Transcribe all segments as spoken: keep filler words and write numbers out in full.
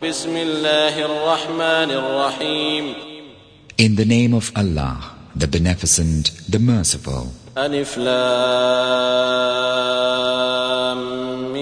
بسم الله الرحمن الرحيم. In the name of Allah, the Beneficent, the Merciful. ألف لام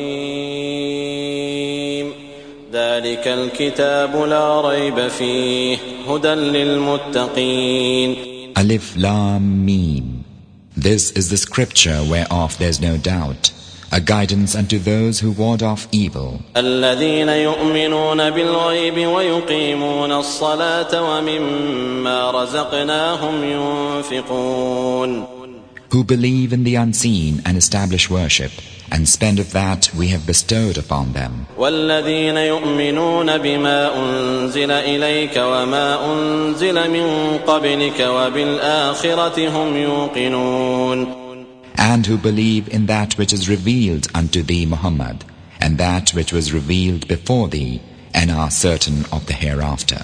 ميم. ذلك الكتاب لا ريب فيه هدى للمتقين. Alif Lam Mim. This is the scripture whereof there is no doubt, a guidance unto those who ward off evil. الذين يؤمنون بالغيب ويقيمون الصلاة ومما رزقناهم ينفقون. Who believe in the unseen and establish worship, and spend of that we have bestowed upon them. والذين يؤمنون بما أنزل إليك وما أنزل من قبلك وبالآخرة هم يوقنون. And who believe in that which is revealed unto thee, Muhammad, and that which was revealed before thee, and are certain of the hereafter.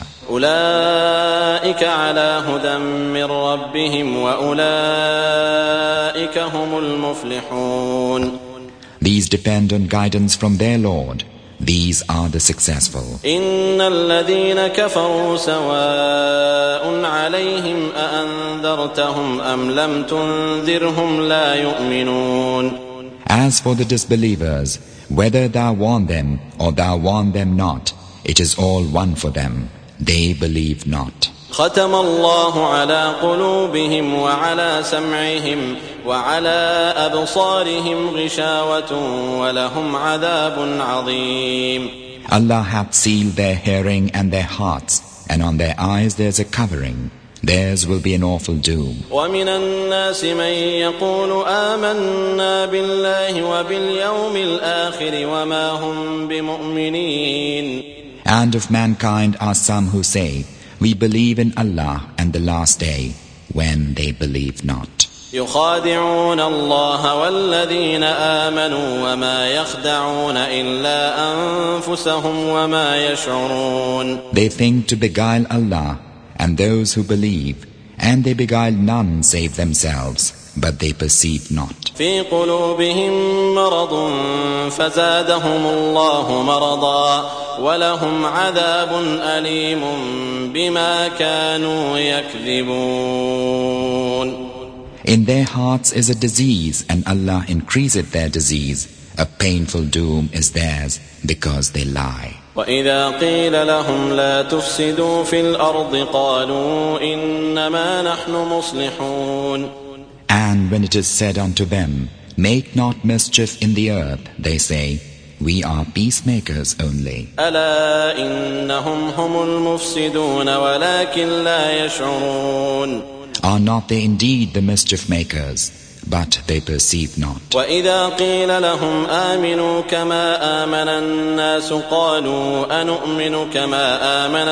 أولئك على هدى من ربهم وأولئك هم المفلحون. These depend on guidance from their Lord. These are the successful. إن الذين كفروا سواء عليهم أأنذرتهم أم لم تنذرهم لا يؤمنون. As for the disbelievers, whether thou warn them or thou warn them not, it is all one for them. They believe not. ختم الله على قلوبهم وعلى سمعهم وعلى أبصارهم غشاوة ولهم عذاب عظيم. Allah hath sealed their hearing and their hearts, and on their eyes there is a covering. Theirs will be an awful doom. ومن الناس من يقول آمنا بالله وباليوم الآخر وما هم بمؤمنين. And of mankind are some who say, we believe in Allah and the last day, when they believe not. يخادعون الله والذين آمنوا وما يخدعون إلا أنفسهم وما يشعرون. They think to beguile Allah and those who believe, and they beguile none save themselves, but they perceive not. في قلوبهم مرض فزادهم الله مرضا ولهم عذاب أليم بما كانوا يكذبون. In their hearts is a disease, and Allah increaseth their disease. A painful doom is theirs because they lie. وإذا قيل لهم لا تفسدوا في الأرض قالوا إنما نحن مصلحون. And when it is said unto them, make not mischief in the earth, they say, we are peacemakers only. ألا إنهم هم المفسدون ولكن لا يشعرون. Are not they indeed the mischief makers, but they perceive not. وإذا قيل لهم آمنوا كما آمن الناس قالوا أنؤمن كما آمن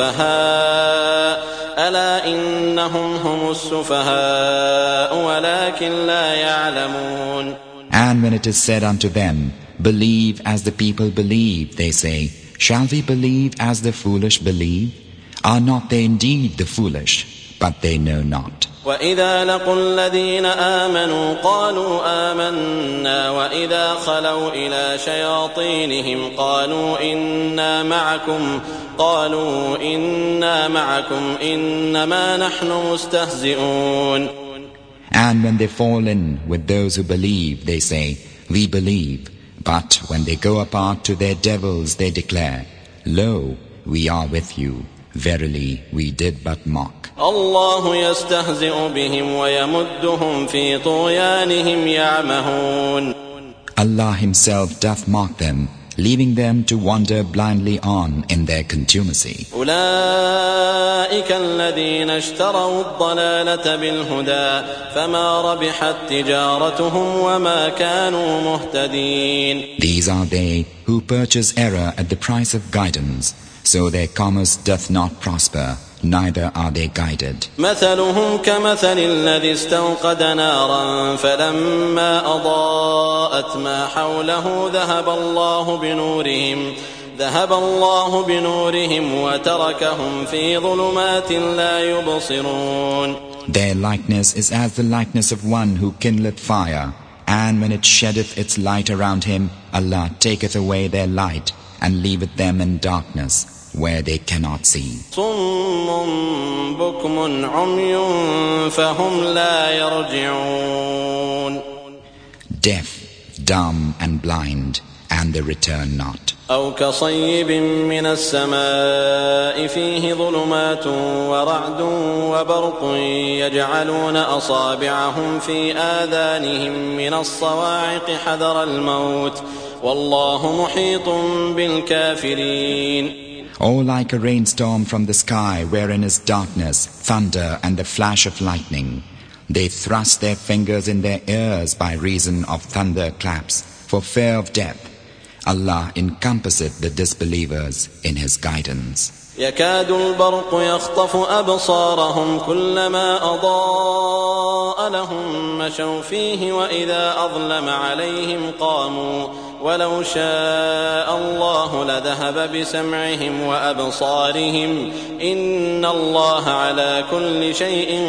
السفهاء ألا إنهم هم السفهاء ولكن لا يعلمون. And when it is said unto them, believe as the people believe, they say, shall we believe as the foolish believe? Are not they indeed the foolish, but they know not. وإذا لقوا الذين آمنوا قالوا آمنا وإذا خلوا إلى شياطينهم قالوا إنا معكم قالوا إنا معكم إنما نحن مستهزئون. And when they fall in with those who believe, they say, we believe. But when they go apart to their devils, they declare, lo, we are with you. Verily, we did but mock. الله يستهزئ بهم ويمدهم في طغيانهم يعمهون. Allah himself doth mock them, leaving them to wander blindly on in their contumacy. أولئك الذين اشتروا الضلالة بالهدى فما ربحت تجارتهم وما كانوا مهتدين. These are they who purchase error at the price of guidance, so their commerce doth not prosper, neither are they guided. مثلهم كمثل الذي استوقد نارا فلما أضاءت ما حوله ذهب الله بنورهم ذهب الله بنورهم وتركهم في ظلمات لا يبصرون. Their likeness is as the likeness of one who kindleth fire, and when it sheddeth its light around him, Allah taketh away their light, and leaveth them in darkness, where they cannot see. صم بكم عمي فهم لا يرجعون. Deaf, dumb and blind, and they return not. أو كصيب من السماء فيه ظلمات ورعد وبرق يجعلون أصابعهم في آذانهم من الصواعق حذر الموت والله محيط بالكافرين. Or like a rainstorm from the sky wherein is darkness, thunder and the flash of lightning. They thrust their fingers in their ears by reason of thunder claps for fear of death. Allah encompasseth the disbelievers in His guidance. يكاد البرق يخطف أبصارهم كلما أضاء لهم مشوا فيه وإذا أظلم عليهم قاموا ولو شاء الله لذهب بسمعهم وأبصارهم إن الله على كل شيء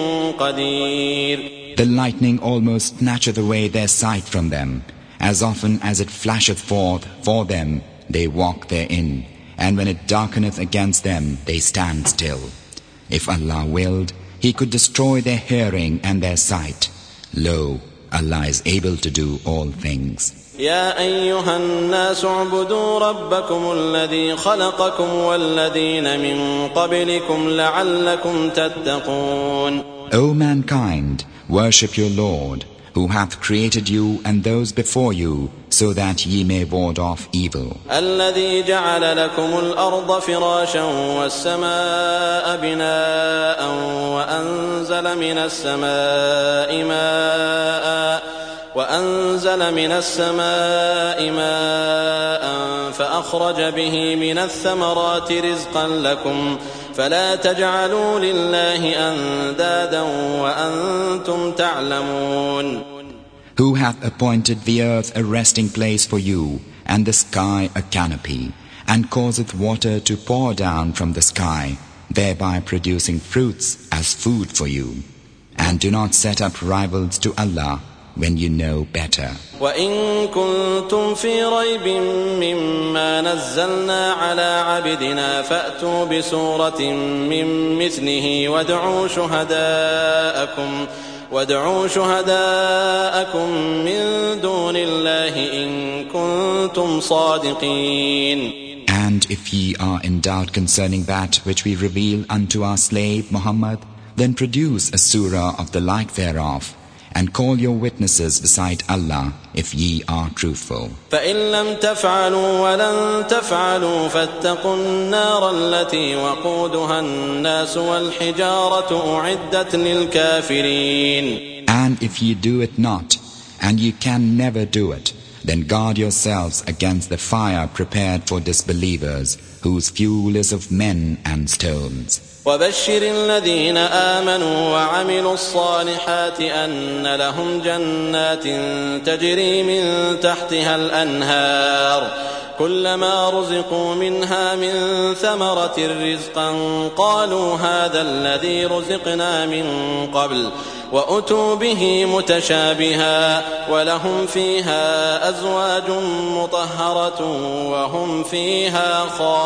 قدير. The lightning almost snatcheth away their sight from them. As often as it flasheth forth for them, they walk therein, and when it darkeneth against them, they stand still. If Allah willed, He could destroy their hearing and their sight. Lo, Allah is able to do all things. يا أيها الناس اعبدوا ربكم الذي خلقكم والذين من قبلكم لعلكم تتقون. O mankind, worship your Lord, who hath created you and those before you, so that ye may ward off evil. الذي جعل لكم الأرض فراشا والسماء بناء وأنزل من السماء ماء وأنزل من السماء ماء فأخرج به من الثمرات رزقا لكم فلا تجعلوا لله أندادا وأنتم تعلمون. Who hath appointed the earth a resting place for you, and the sky a canopy, and causeth water to pour down from the sky, thereby producing fruits as food for you. And do not set up rivals to Allah when you know better. وَإِن كُنتُمْ فِي رَيْبٍ مِّمَّا نَزَّلْنَا عَلَى عَبْدِنَا فَأْتُوا بِسُورَةٍ مِّن مِّثْلِهِ وَادْعُوا شُهَدَاءَكُمْ وَادْعُوا شُهَدَاءَكُمْ مِن دُونِ اللَّهِ إِن كُنتُمْ صَادِقِينَ. And if ye are in doubt concerning that which we reveal unto our slave Muhammad, then produce a surah of the like thereof, and call your witnesses beside Allah if ye are truthful. فَإِن لَّمْ تَفْعَلُوا وَلَن تَفْعَلُوا فَاتَّقُوا النَّارَ الَّتِي وَقُودُهَا النَّاسُ وَالْحِجَارَةُ أُعِدَّتْ لِلْكَافِرِينَ. And if ye do it not, and ye can never do it, then guard yourselves against the fire prepared for disbelievers, whose fuel is of men and stones. وبشر الذين آمنوا وعملوا الصالحات أن لهم جنات تجري من تحتها الأنهار كلما رزقوا منها من ثمرة رزقا قالوا هذا الذي رزقنا من قبل وأتوا به متشابها ولهم فيها أزواج مطهرة وهم فيها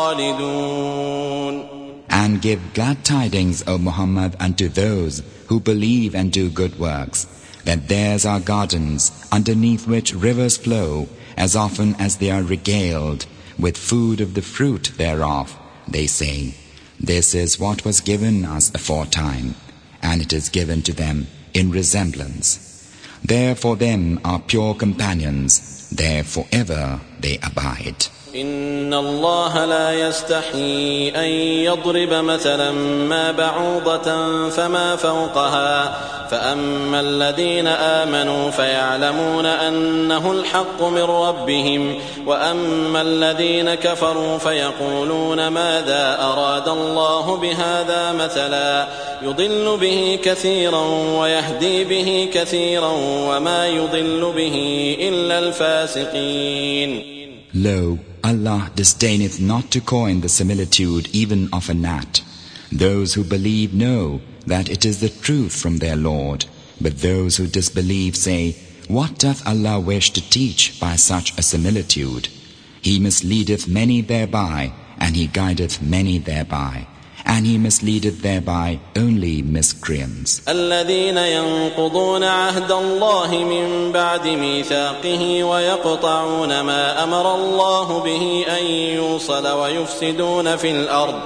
خالدون. And give glad tidings, O Muhammad, unto those who believe and do good works, that theirs are gardens, underneath which rivers flow, as often as they are regaled with food of the fruit thereof. They say, this is what was given us aforetime, and it is given to them in resemblance. There for them are pure companions, there forever they abide. إن الله لا يستحي أن يضرب مثلا ما بعوضة فما فوقها فأما الذين آمنوا فيعلمون أنه الحق من ربهم وأما الذين كفروا فيقولون ماذا أراد الله بهذا مثلا يضل به كثيرا ويهدي به كثيرا وما يضل به إلا الفاسقين. Lo, Allah disdaineth not to coin the similitude even of a gnat. Those who believe know that it is the truth from their Lord, but those who disbelieve say, what doth Allah wish to teach by such a similitude? He misleadeth many thereby, and he guideth many thereby, and he misleadeth thereby only miscreants. الذين ينقضون عهد الله من بعد ميثاقه ويقطعون ما أمر الله به أن يوصل ويفسدون في الأرض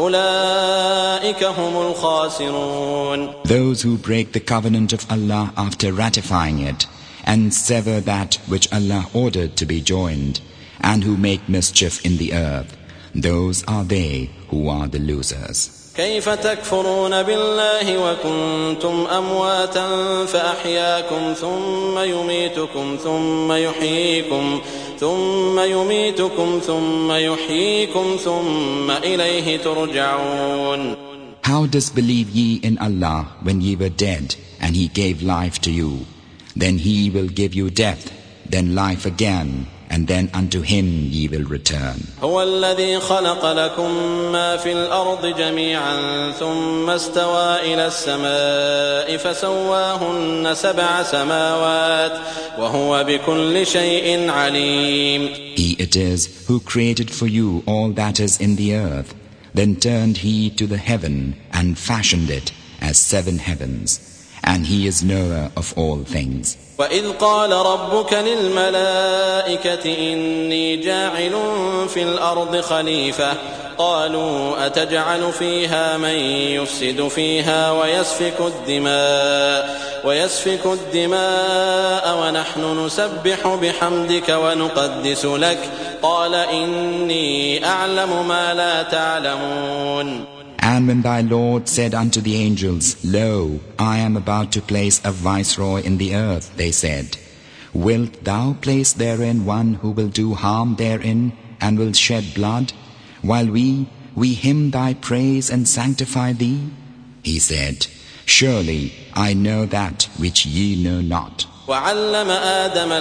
أولئك هم الخاسرون. Those who break the covenant of Allah after ratifying it, and sever that which Allah ordered to be joined, and who make mischief in the earth, those are they who are the losers. كيف تكفرون بالله وكنتم أمواتا فأحياكم ثم يميتكم ثم يحييكم ثم يميتكم ثم يحييكم ثم إليه ترجعون. How disbelieve ye in Allah when ye were dead, and He gave life to you? Then He will give you death, then life again, and then unto Him ye will return. هو الذي خلق لكم ما في الأرض جميعا ثم استوى إلى السماء فسواهن سبع سماوات وهو بكل شيء عليم. He it is who created for you all that is in the earth, then turned He to the heaven and fashioned it as seven heavens, and He is knower of all things. وَإِذْ قَالَ رَبُّكَ لِلْمَلَائِكَةِ إِنِّي جَاعِلٌ فِي الْأَرْضِ خَلِيفَةً قَالُوا أَتَجْعَلُ فِيهَا مَن يُفْسِدُ فِيهَا وَيَسْفِكُ الدِّمَاءَ وَيَسْفِكُ الدِّمَاءَ وَنَحْنُ نُسَبِّحُ بِحَمْدِكَ وَنُقَدِّسُ لَكَ قَالَ إِنِّي أَعْلَمُ مَا لَا تَعْلَمُونَ. And when thy Lord said unto the angels, Lo, I am about to place a viceroy in the earth, they said, Wilt thou place therein one who will do harm therein and will shed blood, while we, we hymn thy praise and sanctify thee? He said, Surely I know that which ye know not. وعلم آدم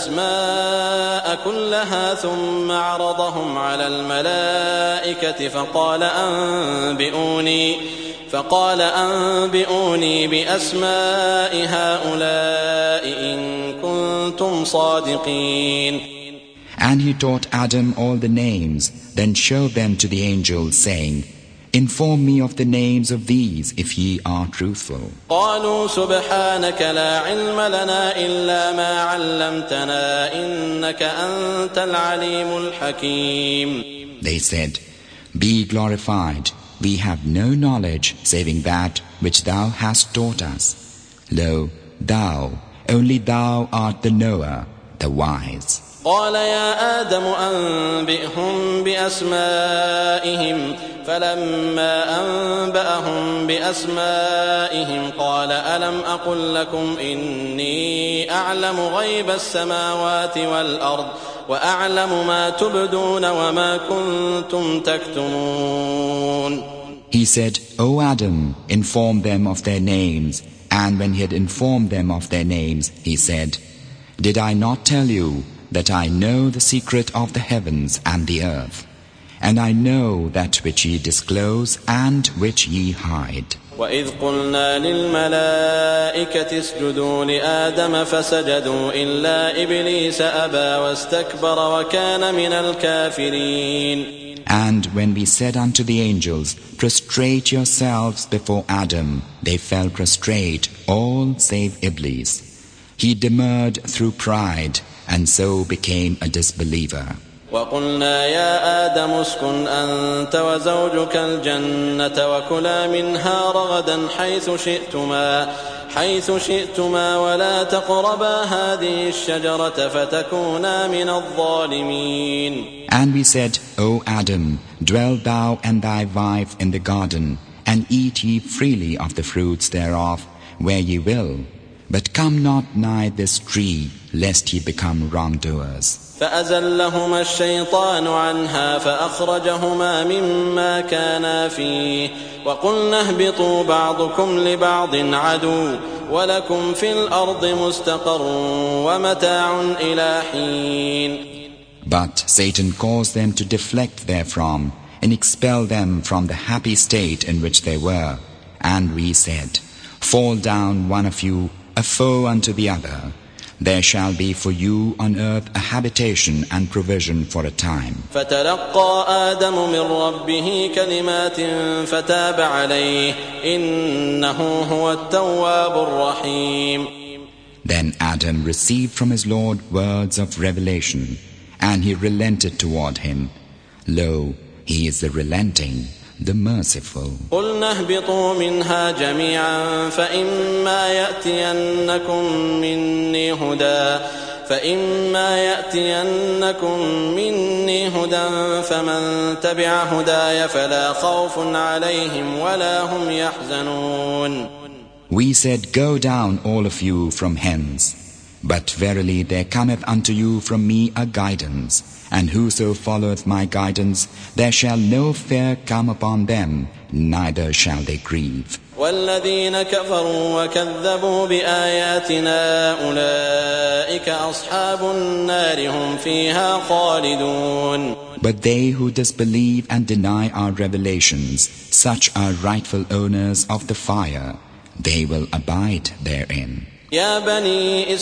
الأسماء كلها ثم عرضهم على الملائكة فقال أنبئوني فقال أنبئوني بأسماء هؤلاء إن كنتم صادقين. And he taught Adam all the names, then showed them to the angels, saying, Inform me of the names of these, if ye are truthful. قالوا سبحانك لا علم لنا إلا ما علمتنا إنك أنت العليم الحكيم. They said, Be glorified, we have no knowledge saving that which thou hast taught us. Lo, thou, only thou art the knower, the wise. قال يا آدم أنبئهم بأسمائهم فلما أنبأهم بأسمائهم قال ألم أقل لكم إني أعلم غيب السماوات والأرض وأعلم ما تبدون وما كنتم تكتمون. He said, O Adam, inform them of their names. And when he had informed them of their names, he said, Did I not tell you that I know the secret of the heavens and the earth, and I know that which ye disclose and which ye hide. وَإِذْ قُلْنَا لِلْمَلَائِكَةِ اسْجُدُوا لِآدَمَ فَسَجَدُوا إِلَّا إِبْلِيسَ أَبَى وَاسْتَكْبَرَ وَكَانَ مِنَ الْكَافِرِينَ. And when we said unto the angels, Prostrate yourselves before Adam, they fell prostrate, all save Iblis. He demurred through pride, and so became a disbeliever. وَقُلْنَا يَا آدَمُ اسْكُنْ أَنْتَ وَزَوْجُكَ الْجَنَّةَ وَكُلَا مِنْهَا رَغَدًا حَيْثُ شِئْتُمَا حَيْثُ شِئْتُمَا وَلَا تَقْرَبَا هَذِهِ الشَّجَرَةَ فَتَكُونَا مِنَ الظَّالِمِينَ. And we said, O Adam, dwell thou and thy wife in the garden, and eat ye freely of the fruits thereof, where ye will. But come not nigh this tree, lest ye become wrongdoers. فأزلهما الشيطان عنها فأخرجهما مما كانا فيه وقلنا اهبطوا بعضكم لبعض عدو ولكم في الأرض مستقر ومتاع إلى حين. But Satan caused them to deflect therefrom and expel them from the happy state in which they were. And we said, Fall down one of you, a foe unto the other, there shall be for you on earth a habitation and provision for a time. فتلقى آدم من ربه كلمات فتاب عليه إنه هو التواب الرحيم. Then Adam received from his Lord words of revelation, and he relented toward him. Lo, he is the relenting, the merciful. قُلْنَا اهْبِطُوا مِنْهَا جَمِيعًا فَإِمَّا يَأْتِيَنَّكُمْ مِنِّي هُدًى فَإِمَّا يَأْتِيَنَّكُمْ مِنِّي هُدًى فَمَنْ تَبِعَ هُدَايَ فَلَا خَوْفٌ عَلَيْهِمْ وَلَا هُمْ يَحْزَنُونَ. We said, Go down, all of you, from hence. But verily there cometh unto you from me a guidance, and whoso followeth my guidance, there shall no fear come upon them, neither shall they grieve. وَالَّذِينَ كَفَرُوا وَكَذَّبُوا بِآيَاتِنَا أُولَئِكَ أَصْحَابُ النَّارِ هُمْ فِيهَا خَالِدُونَ. But they who disbelieve and deny our revelations, such are rightful owners of the fire. They will abide therein. يا بني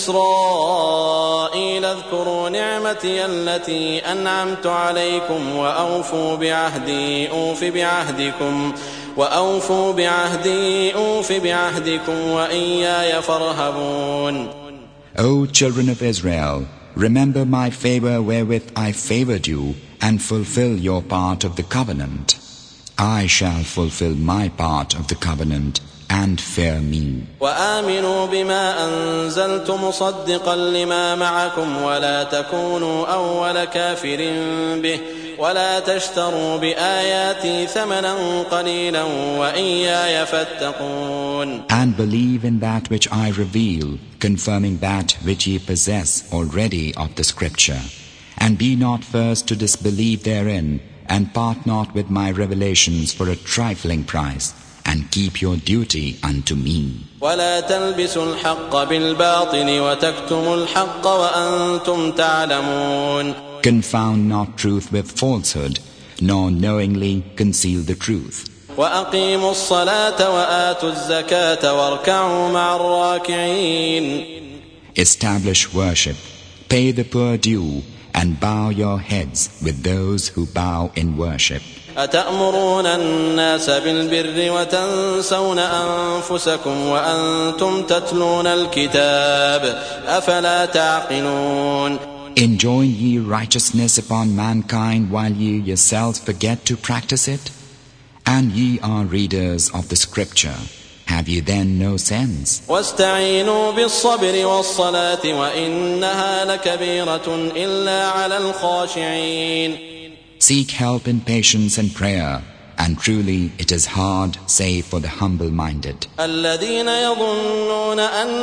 إسرائيل اذكروا نعمتي التي أنعمت عليكم وأوفوا بعهدي أوف بعهدكم وأوفوا بعهدي أوف بعهدكم وإياي فارهبون. O children of Israel, remember my favor wherewith I favored you, and fulfill your part of the covenant. I shall fulfill my part of the covenant, and fear me. وآمنوا بما أنزلت مصدقا لما معكم ولا تكونوا أول كافر به ولا تشتروا بآياتي ثمنا قليلا وإياي فاتقون. And believe in that which I reveal, confirming that which ye possess already of the scripture. And be not first to disbelieve therein, and part not with my revelations for a trifling price. And keep your duty unto me. ولا تلبسوا الحق بالباطل وتكتموا الحق وأنتم تعلمون. Confound not truth with falsehood, nor knowingly conceal the truth. وأقيموا الصلاة وآتوا الزكاة واركعوا مع الراكعين. Establish worship, pay the poor due, and bow your heads with those who bow in worship. أتأمرون الناس بالبر وتنسون أنفسكم وأنتم تتلون الكتاب أفلا تعقلون. Enjoin ye righteousness upon mankind while ye yourselves forget to practice it? And ye are readers of the scripture. Have you then no sense? واستعينوا بالصبر والصلاة وإنها لكبيرة إلا على الخاشعين. Seek help in patience and prayer, and truly it is hard, save for the humble-minded. الذين يظنون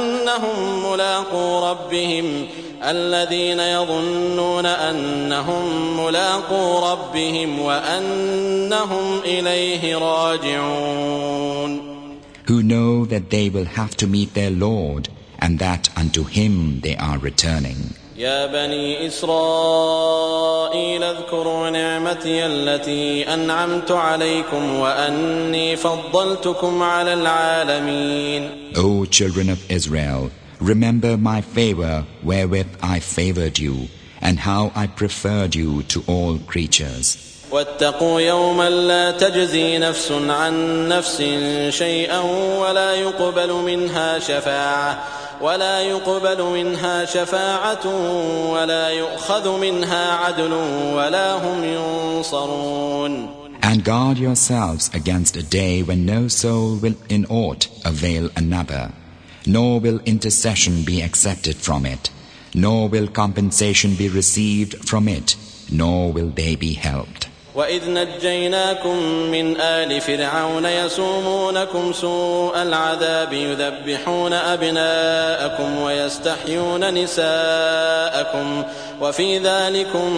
أنهم ملاقو ربهم الذين يظنون أنهم ملاقو ربهم وأنهم إليه راجعون. Who know that they will have to meet their Lord, and that unto Him they are returning. يا بني إسرائيل اذكروا نعمتي التي أنعمت عليكم وأني فضلتكم على العالمين. O children of Israel, remember my favor wherewith I favored you, and how I preferred you to all creatures. واتقوا يوما لا تجزي نفس عن نفس شيئا ولا يقبل منها شفاعة ولا يقبل منها شفاعة ولا يؤخذ منها عدل ولا هم ينصرون. And guard yourselves against a day when no soul will in aught avail another, nor will intercession be accepted from it, nor will compensation be received from it, nor will they be helped. وَإِذْ نَجَّيْنَاكُمْ مِنْ آلِ فِرْعَوْنَ يَسُومُونَكُمْ سُوءَ الْعَذَابِ يُذَبِّحُونَ أَبْنَاءَكُمْ وَيَسْتَحْيُونَ نِسَاءَكُمْ وَفِي ذَلِكُمْ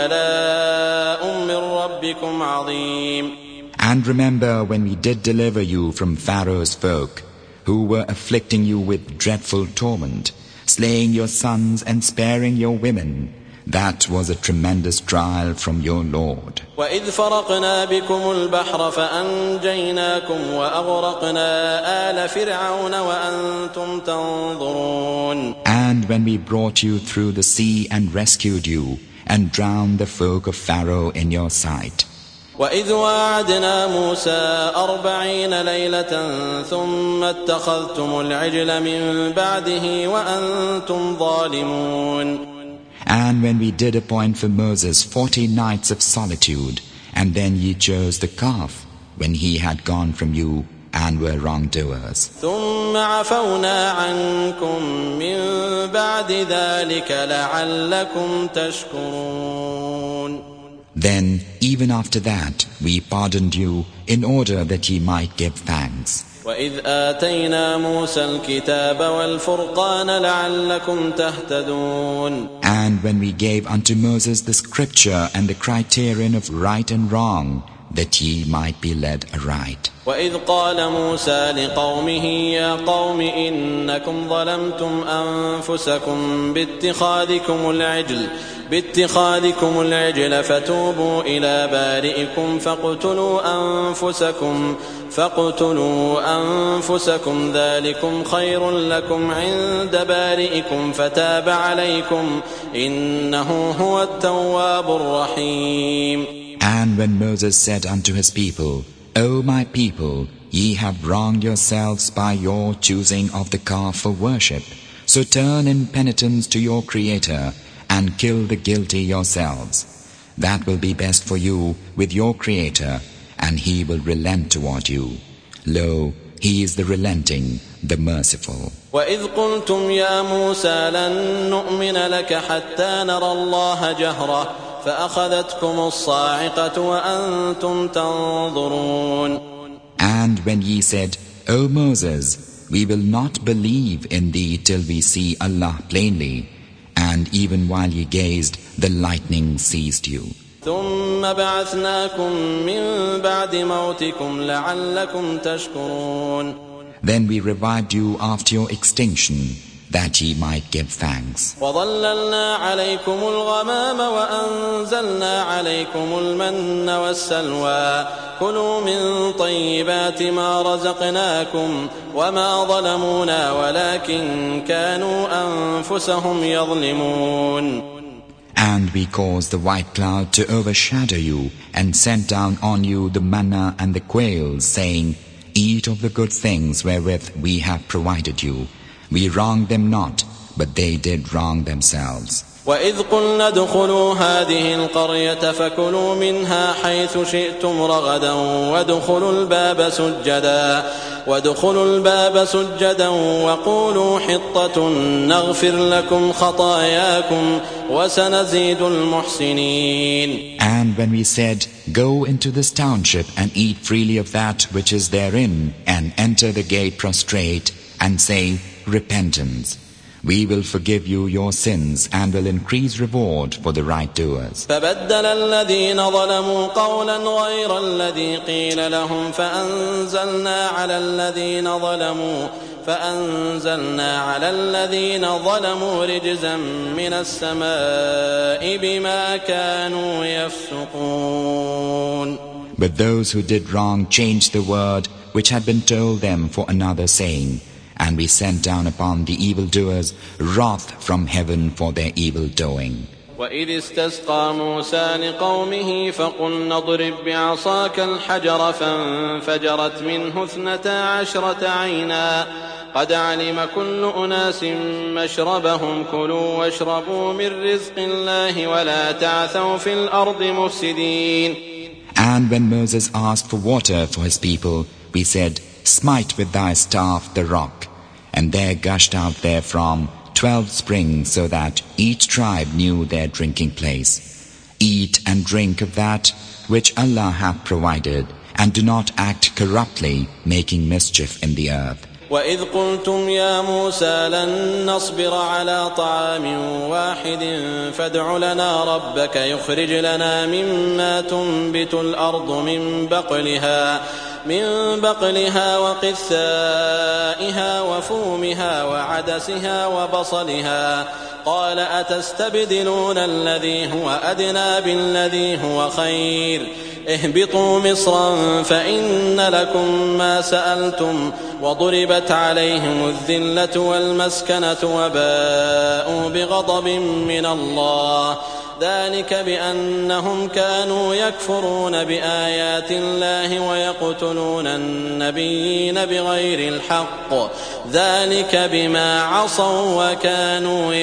بَلَاءٌ مِّن رَّبِّكُمْ عَظِيمٌ. And remember when we did deliver you from Pharaoh's folk, who were afflicting you with dreadful torment, slaying your sons and sparing your women. That was a tremendous trial from your Lord. وَإِذْ فَرَقْنَا بِكُمُ الْبَحْرَ فَأَنْجَيْنَاكُمْ وَأَغْرَقْنَا آلَ فِرْعَوْنَ وَأَنْتُمْ تَنظُرُونَ. And when we brought you through the sea and rescued you, and drowned the folk of Pharaoh in your sight. وَإِذْ وَاعَدْنَا مُوسَى أَرْبَعِينَ لَيْلَةً ثُمَّ اتَّخَذْتُمُ الْعِجْلَ مِنْ بَعْدِهِ وَأَنْتُمْ ظَالِمُونَ. And when we did appoint for Moses forty nights of solitude, and then ye chose the calf, when he had gone from you, and were wrongdoers. ثُمَّ عَفَوْنَا عَنْكُمْ مِنْ بَعْدِ ذَلِكَ لَعَلَّكُمْ تَشْكُرُونَ. Then, even after that, we pardoned you in order that ye might give thanks. وَإِذْ آتَيْنَا مُوسَى الْكِتَابَ وَالْفُرْقَانَ لَعَلَّكُمْ تَهْتَدُونَ. And when we gave unto Moses the scripture and the criterion of right and wrong, that ye might be led aright. وَإِذْ قَالَ مُوسَى لِقَوْمِهِ يَا قَوْمِ إِنَّكُمْ ظَلَمْتُمْ أَنفُسَكُمْ بِاتِّخَاذِكُمُ الْعِجْلَ بِاتِّخَاذِكُمُ الْعِجْلَ فَتُوبُوا إِلَى بَارِئِكُمْ فَاقْتُلُوا أَنفُسَكُمْ فَاقْتُلُوا أَنفُسَكُمْ ذَلِكُمْ خَيْرٌ لَكُمْ عِندَ بَارِئِكُمْ فَتَابَ عَلَيْكُمْ إِنَّهُ هُوَ التَّوَّابُ الرَّحِيمُ. And when Moses said unto his people, O my people, ye have wronged yourselves by your choosing of the calf for worship, so turn in penitence to your Creator, and kill the guilty yourselves. That will be best for you with your Creator, and He will relent toward you. Lo, He is the relenting, the merciful. وَإِذْ قُلْتُمْ يَا مُوسَى لَن نُّؤْمِنَ لَكَ حَتَّى نَرَى اللَّهَ جَهْرَةً فَأَخَذَتْكُمُ الصَّاعِقَةُ وَأَنْتُمْ تَنظُرُونَ. And when ye said, O Moses, we will not believe in thee till we see Allah plainly, and even while ye gazed, the lightning seized you. ثُمَّ بَعَثْنَاكُمْ مِنْ بَعْدِ مَوْتِكُمْ لَعَلَّكُمْ تَشْكُرُونَ. Then we revived you after your extinction, that ye might give thanks. وَظَلَّلْنَا عَلَيْكُمُ الْغَمَامَ وَأَنزَلْنَا عَلَيْكُمُ الْمَنَّ وَالسَّلْوَىٰ كُلُوا مِن طَيِّبَاتِ مَا رَزَقْنَاكُمْ وَمَا ظَلَمُونَا وَلَكِنْ كَانُوا أَنفُسَهُمْ يَظْلِمُونَ. And we caused the white cloud to overshadow you, and sent down on you the manna and the quails, saying, Eat of the good things wherewith we have provided you. We wronged them not, but they did wrong themselves. وَإِذْ قُلْنَا ادْخُلُوا هَٰذِهِ الْقَرْيَةَ فَكُلُوا مِنْهَا حَيْثُ شِئْتُمْ رَغَدًا وَادْخُلُوا الْبَابَ سُجَّدًا وَادْخُلُوا الْبَابَ سُجَّدًا وَقُولُوا حِطَّةٌ نَغْفِرْ لَكُمْ خَطَايَاكُمْ وَسَنَزِيدُ الْمُحْسِنِينَ. And when we said, Go into this township and eat freely of that which is therein, and enter the gate prostrate, and say, Repentance. We will forgive you your sins and will increase reward for the right doers. فَبَدَّلَ الَّذِينَ ظَلَمُوا قَوْلًا غَيْرَ الَّذِي قِيلَ لَهُمْ فَأَنزَلْنَا عَلَى الَّذِينَ ظَلَمُوا فَأَنزَلْنَا عَلَى الَّذِينَ ظَلَمُوا رِجْزًا مِنَ السَّمَاءِ بِمَا كَانُوا يَفْسُقُونَ. But those who did wrong changed the word which had been told them for another, saying, And we sent down upon the evildoers wrath from heaven for their evil doing. وَإِذِ اسْتَسْقَى مُوسَى لِقَوْمِهِ فَقُلْنَا اضْرِب بِّعَصَاكَ الْحَجَرَ فَانفَجَرَتْ مِنْهُ اثْنَتَا عَشْرَةَ عَيْنًا قَدْ عَلِمَ كُلُّ أُنَاسٍ مَّشْرَبَهُمْ كُلُوا وَاشْرَبُوا مِن رِّزْقِ اللَّهِ وَلَا تَعْثَوْا فِي الْأَرْضِ مُفْسِدِينَ. And when Moses asked for water for his people, we said, Smite with thy staff the rock, and there gushed out therefrom twelve springs, so that each tribe knew their drinking place. Eat and drink of that which Allah hath provided, and do not act corruptly, making mischief in the earth. وَإِذْ قُلْتُمْ يَا مُوسَى لَن نَّصْبِرَ عَلَىٰ طَعَامٍ وَاحِدٍ فَادْعُ لَنَا رَبَّكَ يُخْرِجْ لَنَا مِمَّا تُنبِتُ الْأَرْضُ مِن بَقْلِهَا من بقلها وقثائها وفومها وعدسها وبصلها قال أتستبدلون الذي هو أدنى بالذي هو خير اهبطوا مصرا فإن لكم ما سألتم وضربت عليهم الذلة والمسكنة وباءوا بغضب من الله ذلك بأنهم كانوا يكفرون بآيات الله ويقتلون النبيين بغير الحق ذلك بما عصوا وكانوا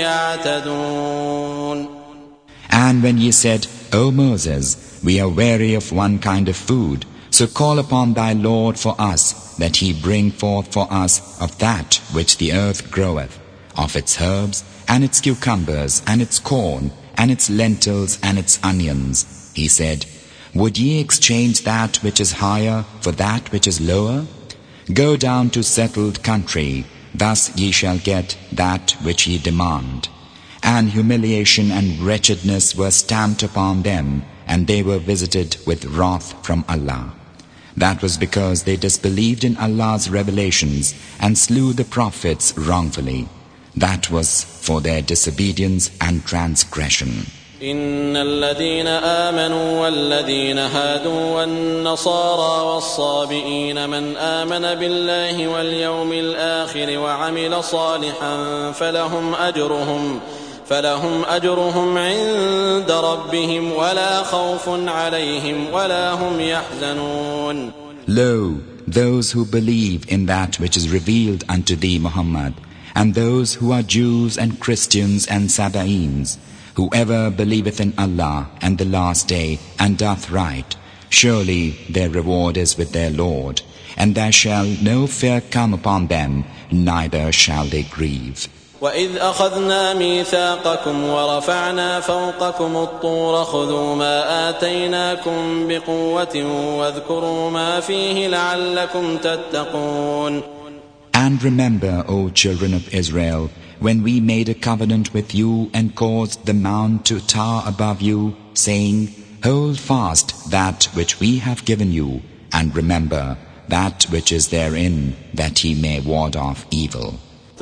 يعتدون. And when ye said, O Moses, we are weary of one kind of food, so call upon thy Lord for us, that he bring forth for us of that which the earth groweth, of its herbs, and its cucumbers, and its corn, and its lentils, and its onions. He said, Would ye exchange that which is higher for that which is lower? Go down to settled country, thus ye shall get that which ye demand. And humiliation and wretchedness were stamped upon them, and they were visited with wrath from Allah. That was because they disbelieved in Allah's revelations and slew the prophets wrongfully. That was for their disobedience and transgression. إن الذين آمنوا والذين هادوا والنصارى والصابئين من آمن بالله واليوم الآخر وعمل صالحا فلهم أجرهم فلهم أجرهم عند ربهم ولا خوف عليهم ولا هم يحزنون. Lo, those who believe in that which is revealed unto thee, Muhammad, and those who are Jews and Christians and Sabaeans, whoever believeth in Allah and the last day and doth right, surely their reward is with their Lord, and there shall no fear come upon them, neither shall they grieve. وَإِذْ أَخَذْنَا مِيثَاقَكُمْ وَرَفَعْنَا فَوْقَكُمُ الطُّورَ خُذُوا مَا آتَيْنَاكُمْ بِقُوَّةٍ وَاذْكُرُوا مَا فِيهِ لَعَلَّكُمْ تَتَّقُونَ. And remember, O children of Israel, when we made a covenant with you and caused the mount to tower above you, saying, Hold fast that which we have given you, and remember that which is therein, that ye may ward off evil.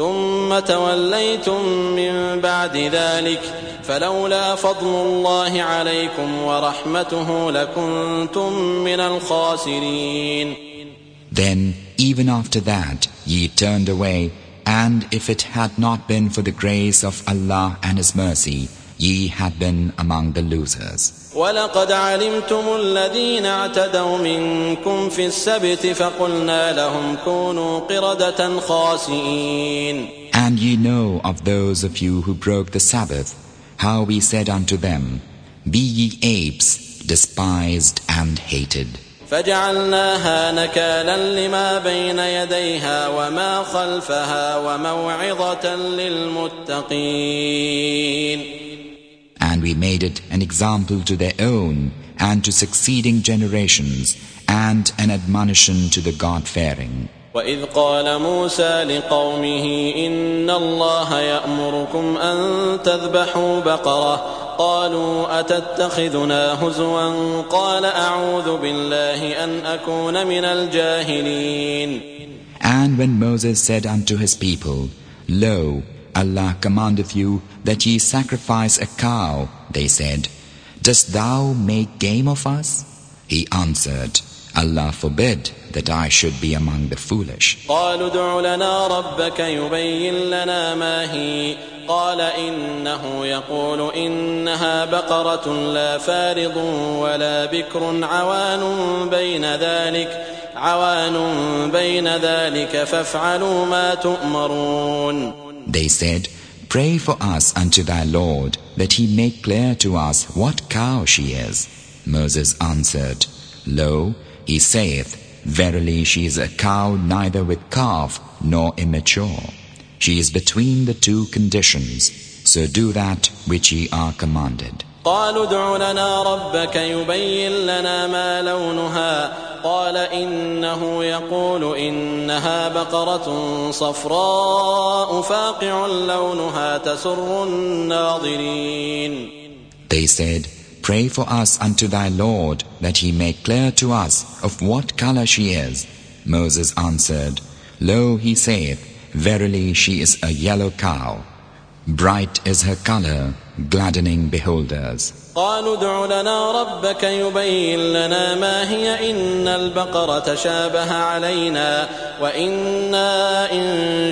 ثم توليتم من بعد ذلك فلولا فضل الله عليكم ورحمته لكنتم من الخاسرين. Then, even after that, ye turned away, and if it had not been for the grace of Allah and His mercy, ye had been among the losers. وَلَقَدْ عَلِمْتُمُ الَّذِينَ اعْتَدَوْا مِنْكُمْ فِي السَّبْتِ فَقُلْنَا لَهُمْ كُونُوا قِرَدَةً خَاسِئِينَ. And ye know of those of you who broke the Sabbath, how we said unto them, Be ye apes, despised and hated. فَجَعَلْنَاهَا نَكَالًا لِمَا بَيْنَ يَدَيْهَا وَمَا خَلْفَهَا وَمَوْعِظَةً لِلْمُتَّقِينَ. And we made it an example to their own and to succeeding generations, and an admonition to the God-fearing. وَإِذْ قَالَ مُوسَى لِقَوْمِهِ إِنَّ اللَّهَ يَأْمُرُكُمْ أَن تَذْبَحُوا بَقَرَةً قَالُوا أَتَتَّخِذُنَا هُزُوًا قَالَ أَعُوذُ بِاللَّهِ أَنْ أَكُونَ مِنَ الْجَاهِلِينَ. And when Moses said unto his people, Lo, Allah commandeth you that ye sacrifice a cow, they said, Dost thou make game of us? He answered, Allah forbid that I should be among the foolish. قالوا ادع لنا ربك يبين لنا ما هي قال إنه يقول إنها بقرة لا فارض ولا بكر عوان بين ذلك عوان بين ذلك فافعلوا ما تؤمرون. They said, Pray for us unto thy Lord, that he make clear to us what cow she is. Moses answered, Lo, he saith, Verily she is a cow neither with calf nor immature. She is between the two conditions, so do that which ye are commanded. قالوا ادع لنا ربك يبين لنا ما لونها قال إنه يقول إنها بقرة صفراء فاقع لونها تسر الناظرين. They said, Pray for us unto thy Lord, that he make clear to us of what color she is. Moses answered, Lo, he saith, Verily she is a yellow cow. Bright is her color, gladdening beholders. قالوا ادع لنا ربك يبين لنا ما هي إن البقرة تشابه علينا وإنا إن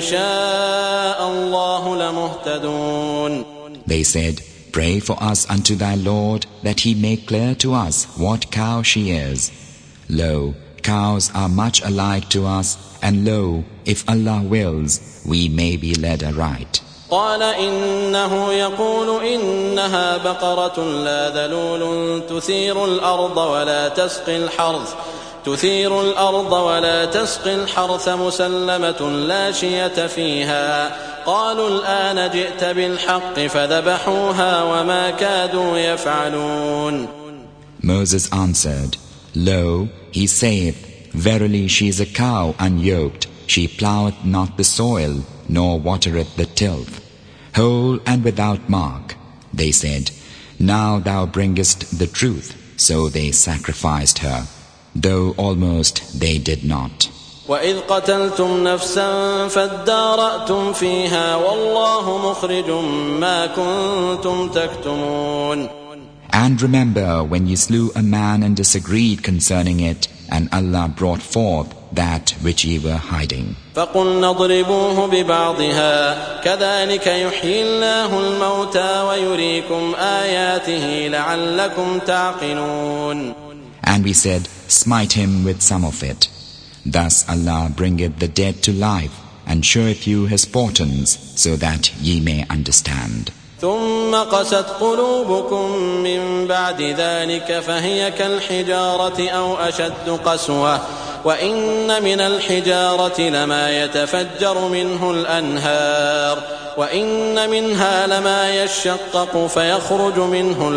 شاء الله لمهتدون. They said, pray for us unto thy Lord that he make clear to us what cow she is. Lo, cows are much alike to us, and lo, if Allah wills, we may be led aright. قال إنه يقول إنها بقرة لا ذلول تثير الأرض ولا تسقي الحرث تثير الأرض ولا تسقي الحرث مسلمة لا شية فيها قالوا الآن جئت بالحق فذبحوها وما كادوا يفعلون. Moses answered, Lo, he saith, verily she is a cow unyoked, she ploweth not the soil, nor watereth the tilth, whole and without mark. They said, now thou bringest the truth. So they sacrificed her, though almost they did not. وَإِذْ قَتَلْتُمْ نَفْسًا فَادَّارَأْتُمْ فِيهَا وَاللَّهُ مُخْرِجٌ مَا كُنْتُمْ تَكْتُمُونَ. And remember when you slew a man and disagreed concerning it, and Allah brought forth that which ye were hiding. فَقُلْنَا اضْرِبُوهُ بِبَعْضِهَا كَذَلِكَ يُحْيِي اللَّهُ الْمَوْتَى وَيُرِيكُمْ آيَاتِهِ لَعَلَّكُمْ تَعْقِلُونَ. And we said, smite him with some of it. Thus Allah bringeth the dead to life, and showeth you his portents, so that ye may understand. ثم قست قلوبكم من بعد ذلك فهي كالحجارة أو أشد قسوة وإن من الحجارة لما يتفجر منه الأنهار وإن منها لما يشقق فيخرج منه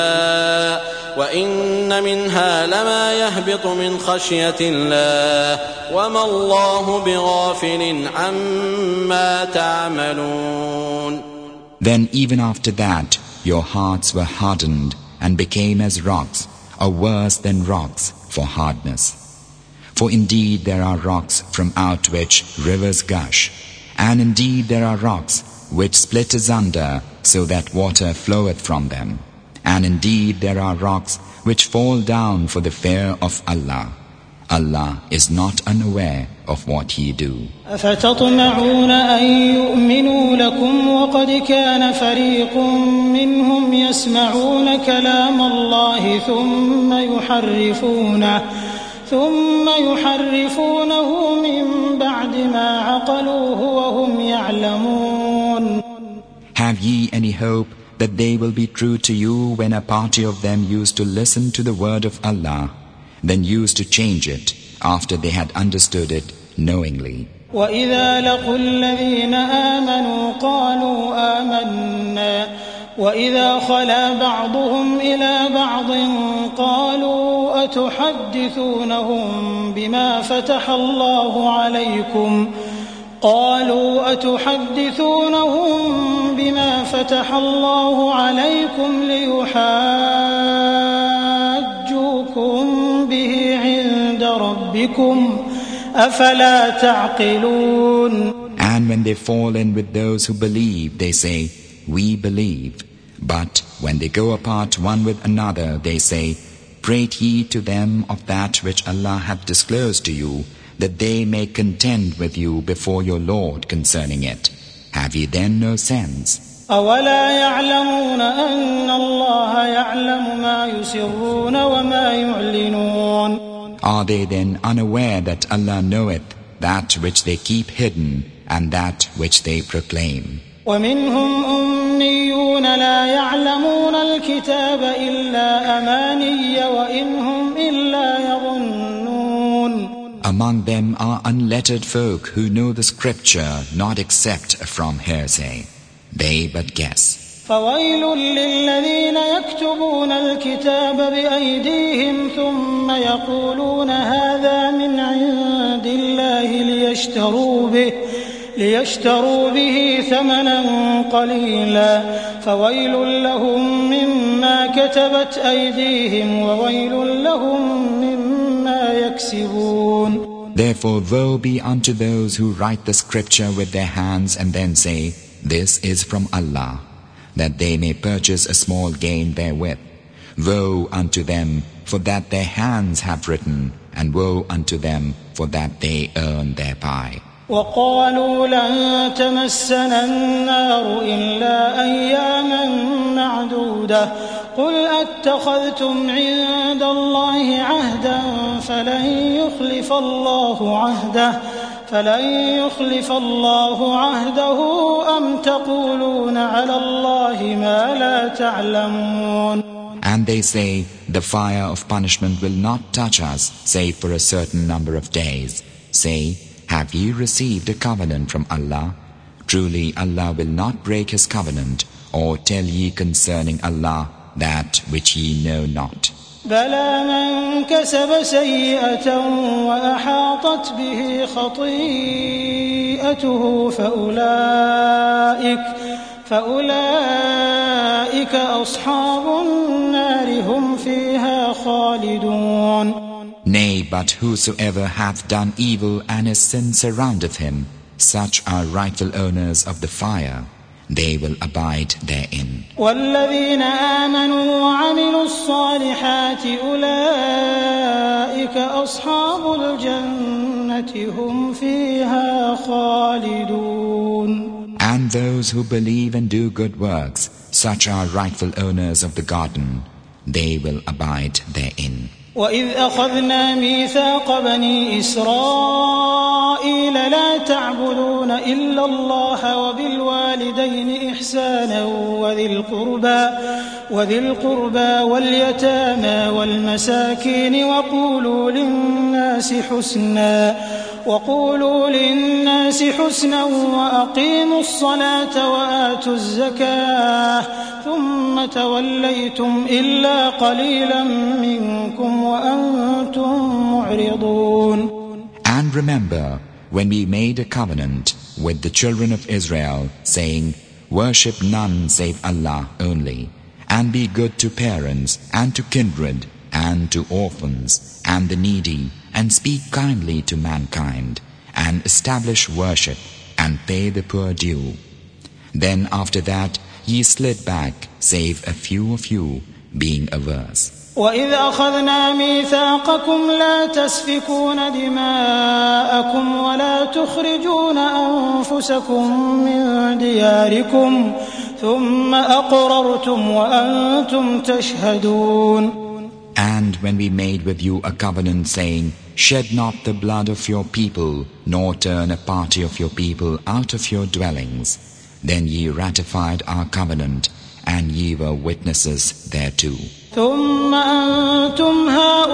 الماء وإن منها لما يهبط من خشية الله وما الله بغافل عما تعملون. Then even after that, your hearts were hardened and became as rocks, or worse than rocks for hardness. For indeed there are rocks from out which rivers gush, and indeed there are rocks which split asunder, so that water floweth from them. And indeed there are rocks which fall down for the fear of Allah. Allah is not unaware of what ye do. أفتطمعون أن يؤمنوا لكم وقد كان فريق منهم يسمعون كلام الله ثم يحرفونه ثم يحرفونه من بعد ما عقلوه وهم يعلمون. Have ye any hope that they will be true to you when a party of them used to listen to the word of Allah, then used to change it after they had understood it knowingly? وَإِذَا لَقُوا الَّذِينَ آمَنُوا قَالُوا آمَنَّا وَإِذَا خَلَا بَعْضُهُمْ إِلَى بَعْضٍ قَالُوا أَتُحَدِّثُونَهُم بِمَا فَتَحَ اللَّهُ عَلَيْكُمْ قالوا أتحدثونهم بما فتح الله عليكم ليحاجوكم به عند ربكم أفلا تعقلون. And when they fall in with those who believe, they say, we believe. But when they go apart one with another, they say, prate ye to them of that which Allah hath disclosed to you, that they may contend with you before your Lord concerning it. Have ye then no sense? أَوَلَا يَعْلَمُونَ أَنَّ اللَّهَ يَعْلَمُ مَا يُسِرُّونَ وَمَا يُعْلِنُونَ. Are they then unaware that Allah knoweth that which they keep hidden and that which they proclaim? وَمِنْهُمْ أُمِّيُّونَ لَا يَعْلَمُونَ الْكِتَابَ إِلَّا أَمَانِيَّ وَإِنْهُمْ إِلَّا يَظُنُّونَ. Among them are unlettered folk who know the scripture not except from hearsay. They but guess. فَوَيْلٌ لِّلَّذِينَ يَكْتُبُونَ الْكِتَابَ بِأَيْدِيهِمْ ثُمَّ يَقُولُونَ هَذَا مِنْ عِندِ اللَّهِ لِيَشْتَرُوا بِهِ لِيَشْتَرُوا بِهِ ثَمَنًا قَلِيلًا فَوَيْلٌ لَّهُم مِّمَّا كَتَبَتْ أَيْدِيهِمْ وَوَيْلٌ لَّهُم مِّمَّا يَكْسِبُونَ. Therefore woe be unto those who write the scripture with their hands and then say, this is from Allah. that they may purchase a small gain therewith. Woe unto them, for that their hands have written, and woe unto them, for that they earn thereby. وقالوا لن تمسنا النار إلا أياما معدودة قل أتخذتم عند الله عهدا فلن يخلف الله عهده فلن يخلف الله عهده أم تقولون على الله ما لا تعلمون. And they say, the fire of punishment will not touch us, save for a certain number of days. Say, have ye received a covenant from Allah? Truly Allah will not break His covenant, or tell ye concerning Allah that which ye know not. بلى من كسب سيئة وأحاطت به خطيئته فأولئك فأولئك أصحاب النار هم فيها خالدون. Nay, but whosoever hath done evil and his sin surroundeth him, such are rightful owners of the fire. They will abide therein. والذين آمنوا وعملوا الصالحات أولئك أصحاب الجنة هم فيها خالدون. And those who believe and do good works, such are rightful owners of the garden. They will abide therein. وإذ أخذنا ميثاق بني إسرائيل لا تعبدون إلا الله وبالوالدين إحسانا وذي القربى وذي القربى واليتامى والمساكين وقولوا للناس حسنا وقولوا للناس حسنا وأقيموا الصلاة وآتوا الزكاة ثم توليتم إلا قليلا منكم وأنتم معرضون. And remember when we made a covenant with the children of Israel, saying, worship none save Allah only, and be good to parents and to kindred and to orphans and the needy, and speak kindly to mankind, and establish worship and pay the poor due. Then after that ye slid back, save a few of you, being averse. وإذ أخذنا ميثاقكم لا تسفكون دماءكم ولا تخرجون أنفسكم من دياركم ثم أقررتم وأنتم تشهدون. And when we made with you a covenant saying, shed not the blood of your people, nor turn a party of your people out of your dwellings, then ye ratified our covenant, and ye were witnesses thereto. ثم أنتم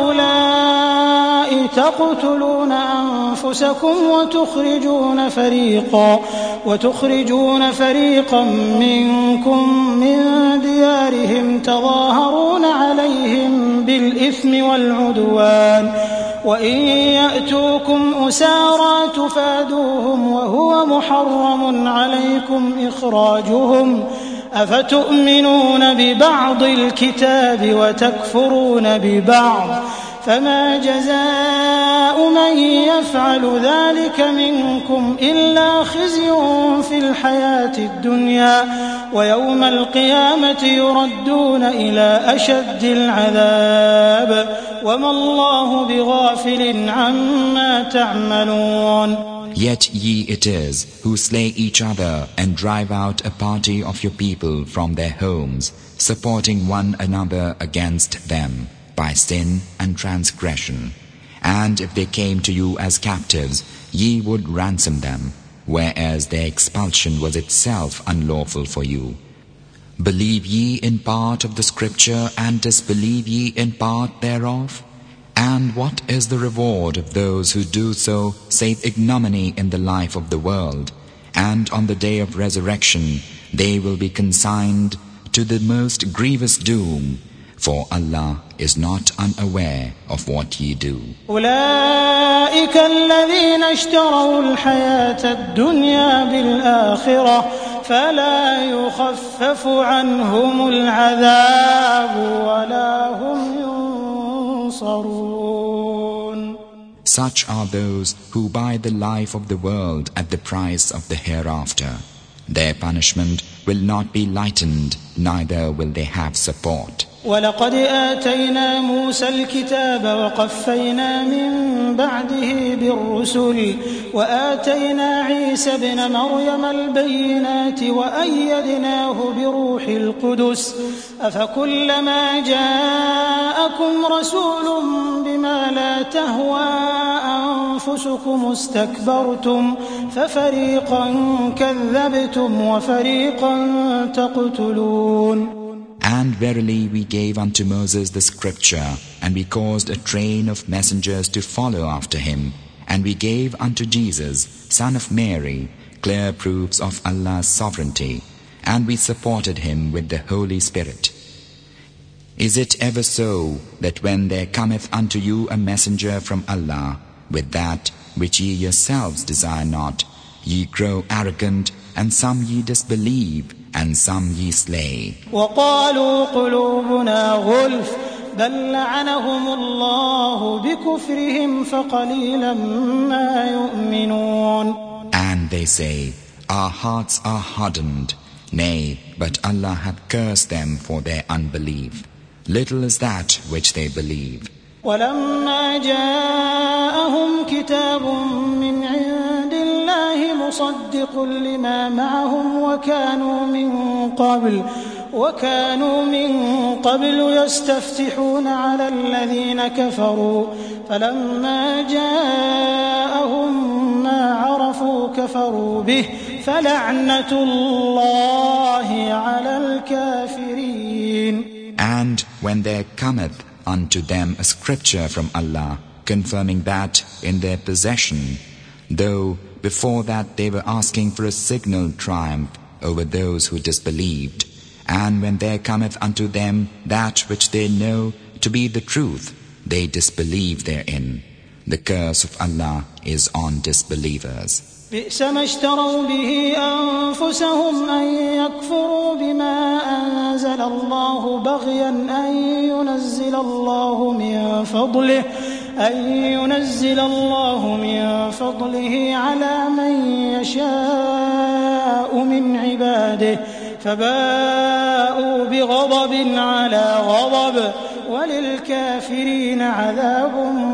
هؤلاء تقتلون أنفسكم وتخرجون فريقا وتخرجون فريقا منكم من ديارهم تظاهرون عليهم بالإثم والعدوان وإن يأتوكم أسارى تفادوهم وهو محرم عليكم إخراجهم أفتؤمنون ببعض الكتاب وتكفرون ببعض فما جزاء من يفعل ذلك منكم إلا خزي في الحياة الدنيا ويوم القيامة يردون إلى أشد العذاب وما الله بغافل عما تعملون. Yet ye it is who slay each other and drive out a party of your people from their homes, supporting one another against them by sin and transgression. And if they came to you as captives, ye would ransom them, whereas their expulsion was itself unlawful for you. Believe ye in part of the scripture and disbelieve ye in part thereof? And what is the reward of those who do so save ignominy in the life of the world? And on the day of resurrection they will be consigned to the most grievous doom, for Allah is not unaware of what ye do. أولئك الذين اشتروا الحياة الدنيا بالآخرة فلا يخفف عنهم العذاب ولا هم Such are those who buy the life of the world at the price of the hereafter, Their punishment will not be lightened, neither will they have support. ولقد آتينا موسى الكتاب وقفينا من بعده بالرسل وآتينا عيسى ابن مريم البينات وأيدناه بروح القدس أفكلما جاءكم رسول بما لا تهوى أنفسكم استكبرتم ففريقا كذبتم وفريقا تقتلون. And verily we gave unto Moses the scripture, and we caused a train of messengers to follow after him, and we gave unto Jesus, son of Mary, clear proofs of Allah's sovereignty, and we supported him with the Holy Spirit. Is it ever so that when there cometh unto you a messenger from Allah, with that which ye yourselves desire not, ye grow arrogant, and some ye disbelieve, and some ye slay. وقالوا قلوبنا غلف بل لعنهم الله بكفرهم فقليلا ما يؤمنون. And they say, our hearts are hardened. Nay, but Allah hath cursed them for their unbelief. Little is that which they believe. ولما جاءهم كتاب من عند الله مصدق لما معهم وكانوا من قبل وكانوا من قبل يستفتحون على الذين كفروا فلما جاءهم ما عرفوا كفروا به فلعنة الله على الكافرين. And when there cometh unto them a scripture from Allah, confirming that in their possession, though before that they were asking for a signal triumph over those who disbelieved, and when there cometh unto them that which they know to be the truth, they disbelieve therein. The curse of Allah is on disbelievers. بئس ما اشتروا به أنفسهم أن يكفروا بما أنزل الله بغيا أن ينزل الله من فضله أن ينزل الله من فضله على من يشاء من عباده فباءوا بغضب على غضب وللكافرين عذاب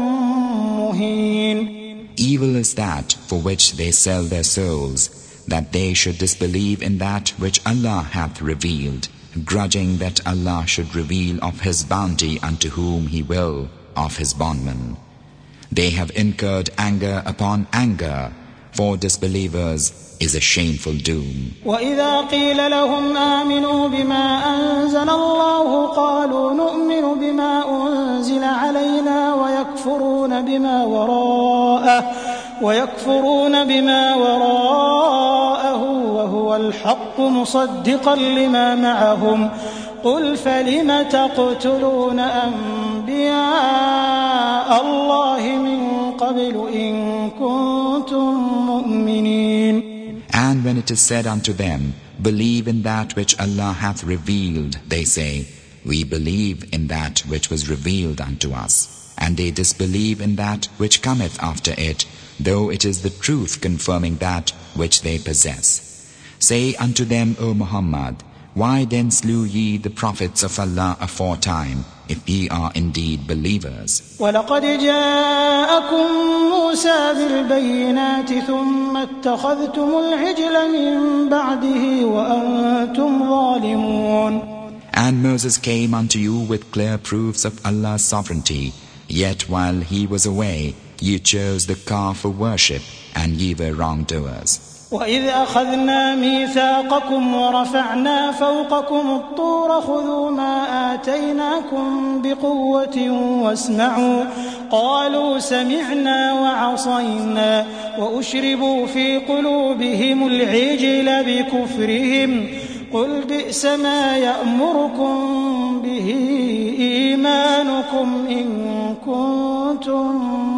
مهين. Evil is that for which they sell their souls, that they should disbelieve in that which Allah hath revealed, grudging that Allah should reveal of His bounty unto whom He will of His bondmen. They have incurred anger upon anger. For disbelievers is a shameful doom. وَإِذَا قِيلَ لَهُمْ آمِنُوا بِمَا أَنزَلَ اللَّهُ قَالُوا نُؤْمِنُ بِمَا أُنزِلَ عَلَيْنَا وَيَكْفُرُونَ بِمَا وَرَاءَهُ وَيَكْفُرُونَ بِمَا وَرَاءَهُ وَهُوَ الْحَقُّ مُصَدِّقًا لِمَا مَعَهُمْ قُلْ فَلِمَ تَقْتُلُونَ أَنبِيَاءَ اللَّهِ مِن قَبْلُ إِن كُنتُم مُّؤْمِنِينَ. And when it is said unto them, believe in that which Allah hath revealed, they say, we believe in that which was revealed unto us. And they disbelieve in that which cometh after it, though it is the truth confirming that which they possess. Say unto them, O Muhammad, why then slew ye the prophets of Allah aforetime, if ye are indeed believers? وَلَقَدْ جَاءَكُم مُّوسَىٰ بِالْبَيِّنَاتِ ثُمَّ اتَّخَذْتُمُ الْعِجْلَ مِن بَعْدِهِ وَأَنتُمْ ظَالِمُونَ. And Moses came unto you with clear proofs of Allah's sovereignty, yet while he was away, ye chose the calf for worship, and ye were wrongdoers. وَإِذْ أَخَذْنَا مِيثَاقَكُمْ وَرَفَعْنَا فَوْقَكُمُ الطُّورَ خُذُوا مَا آتَيْنَاكُمْ بِقُوَّةٍ وَاسْمَعُوا قَالُوا سَمِعْنَا وَعَصَيْنَا وَأُشْرِبُوا فِي قُلُوبِهِمُ الْعِجْلَ بِكُفْرِهِمْ قُلْ بِئْسَ مَا يَأْمُرُكُم بِهِ إِيمَانُكُمْ إِن كُنتُم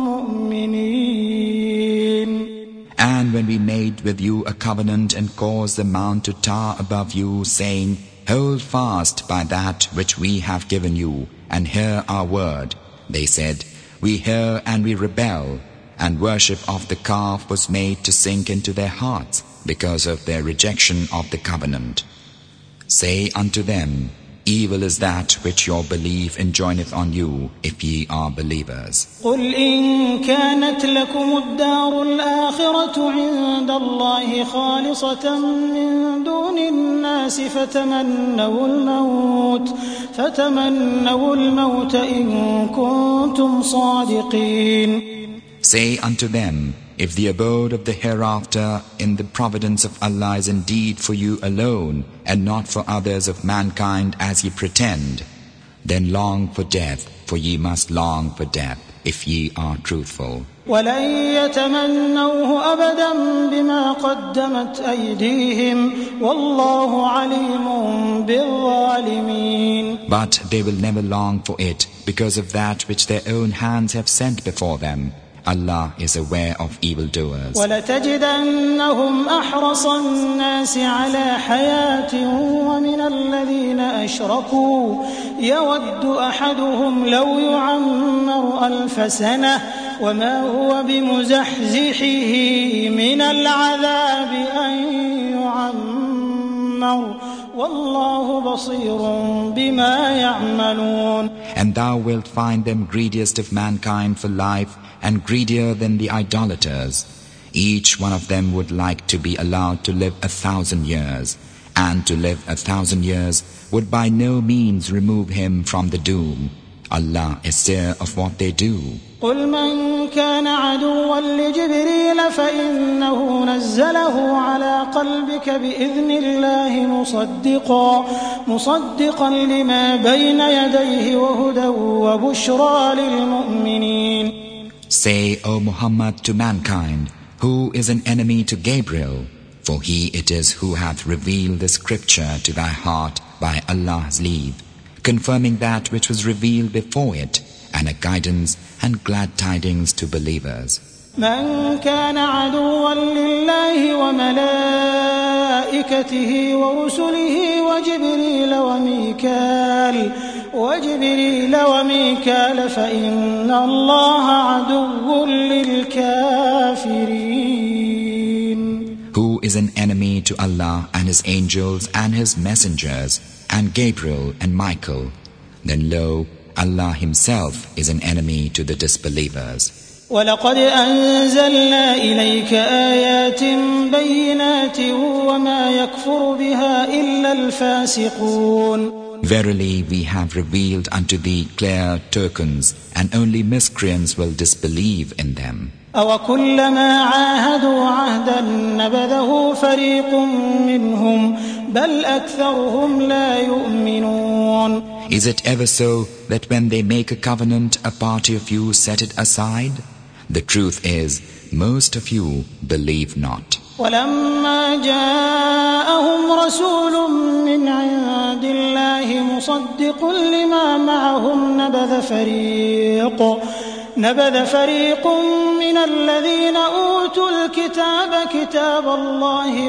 مُّؤْمِنِينَ. And when we made with you a covenant and caused the mount to tower above you, saying, hold fast by that which we have given you, and hear our word, they said, we hear and we rebel, and worship of the calf was made to sink into their hearts. because of their rejection of the covenant. Say unto them, evil is that which your belief enjoineth on you, if ye are believers. قل إن كانت لكم الدار الآخرة عند الله خالصة من دون الناس فتمنوا الموت فتمنوا الموت إن كنتم صادقين. Say unto them, if the abode of the hereafter in the providence of Allah is indeed for you alone, and not for others of mankind as ye pretend, then long for death, for ye must long for death, if ye are truthful. ولن يتمنوه أبدا بما قدمت أيديهم والله عليم بالظالمين. But they will never long for it, because of that which their own hands have sent before them. Allah is aware of evildoers. وَلَتَجِدَنَّهُمْ أَحْرَصَ النَّاسِ عَلَى حَيَاةٍ وَمِنَ الَّذِينَ أَشْرَكُوا يَوَدُّ أَحَدُهُمْ لَوْ يُعَمَّرُ أَلْفَ سَنَةٍ وَمَا هُوَ بِمُزَحْزِحِهِ مِنَ الْعَذَابِ أَنْ يُعَمَّرَ وَاللَّهُ بَصِيرٌ بِمَا يَعْمَلُونَ. And thou wilt find them greediest of mankind for life, and greedier than the idolaters. Each one of them would like to be allowed to live a thousand years, and to live a thousand years would by no means remove him from the doom. Allah is seer of what they do. قل من كان عدوا لجبريل فإنه نزله على قلبك بإذن الله مصدقا مصدقا لما بين يديه وهدى وبشرى للمؤمنين. Say, O Muhammad, to mankind, who is an enemy to Gabriel? For he it is who hath revealed the scripture to thy heart by Allah's leave, confirming that which was revealed before it, and a guidance and glad tidings to believers. من كان عدوا لله وملائكته ورسله وجبريل وميكال وجبريل وميكال فإن الله عدو للكافرين. Who is an enemy to Allah and His angels and His messengers and Gabriel and Michael, then lo, Allah Himself is an enemy to the disbelievers. وَلَقَدْ أَنزَلْنَا إِلَيْكَ آيَاتٍ بَيِّنَاتٍ وَمَا يَكْفُرُ بِهَا إِلَّا الْفَاسِقُونَ. Verily, we have revealed unto thee clear tokens, and only miscreants will disbelieve in them. أَوَكُلَّمَا عَاهَدُوا عَهْدًا نَبَذَهُ فَرِيقٌ مِّنْهُمْ بَلْ أَكْثَرُهُمْ لَا يُؤْمِنُونَ. Is it ever so that when they make a covenant, a party of you set it aside? The truth is, most of you believe not. وَلَمَّا جَاءَهُمْ رَسُولٌ مِّنْ عِندِ اللَّهِ مُصَدِّقٌ لِّمَا مَعَهُمْ نَبَذَ فَرِيقٌ نبذ فريق من الذين أوتوا الكتاب كتاب الله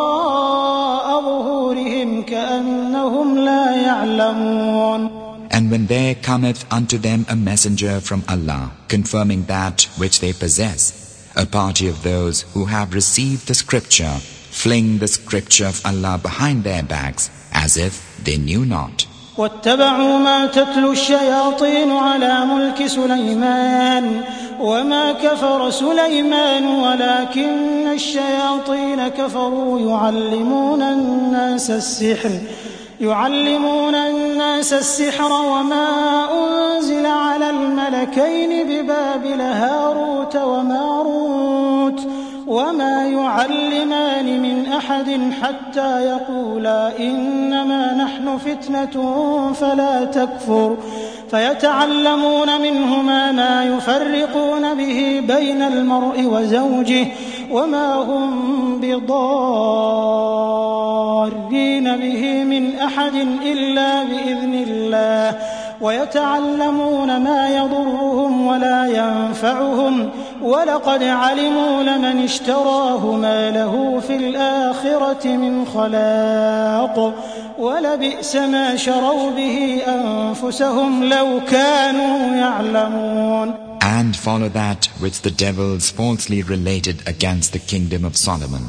وراء ظهورهم كأنهم لا يعلمون. And when there cometh unto them a messenger from Allah, confirming that which they possess, a party of those who have received the scripture fling the scripture of Allah behind their backs, as if they knew not. واتبعوا ما تتلو الشياطين على ملك سليمان وما كفر سليمان ولكن الشياطين كفروا يعلمون الناس السحر يعلمون الناس السحر وما أنزل على الملكين ببابل هاروت وماروت وما يعلمان من أحد حتى يقولا إنما نحن فتنة فلا تكفر فيتعلمون منهما ما يفرقون به بين المرء وزوجه وما هم بضارين به من أحد إلا بإذن الله ويتعلمون ما يضرهم ولا ينفعهم ولقد علموا لمن اشتراه ما له في الآخرة من خلاق ولبئس ما شروا به أنفسهم لو كانوا يعلمون. And follow that which the devils falsely related against the kingdom of Solomon.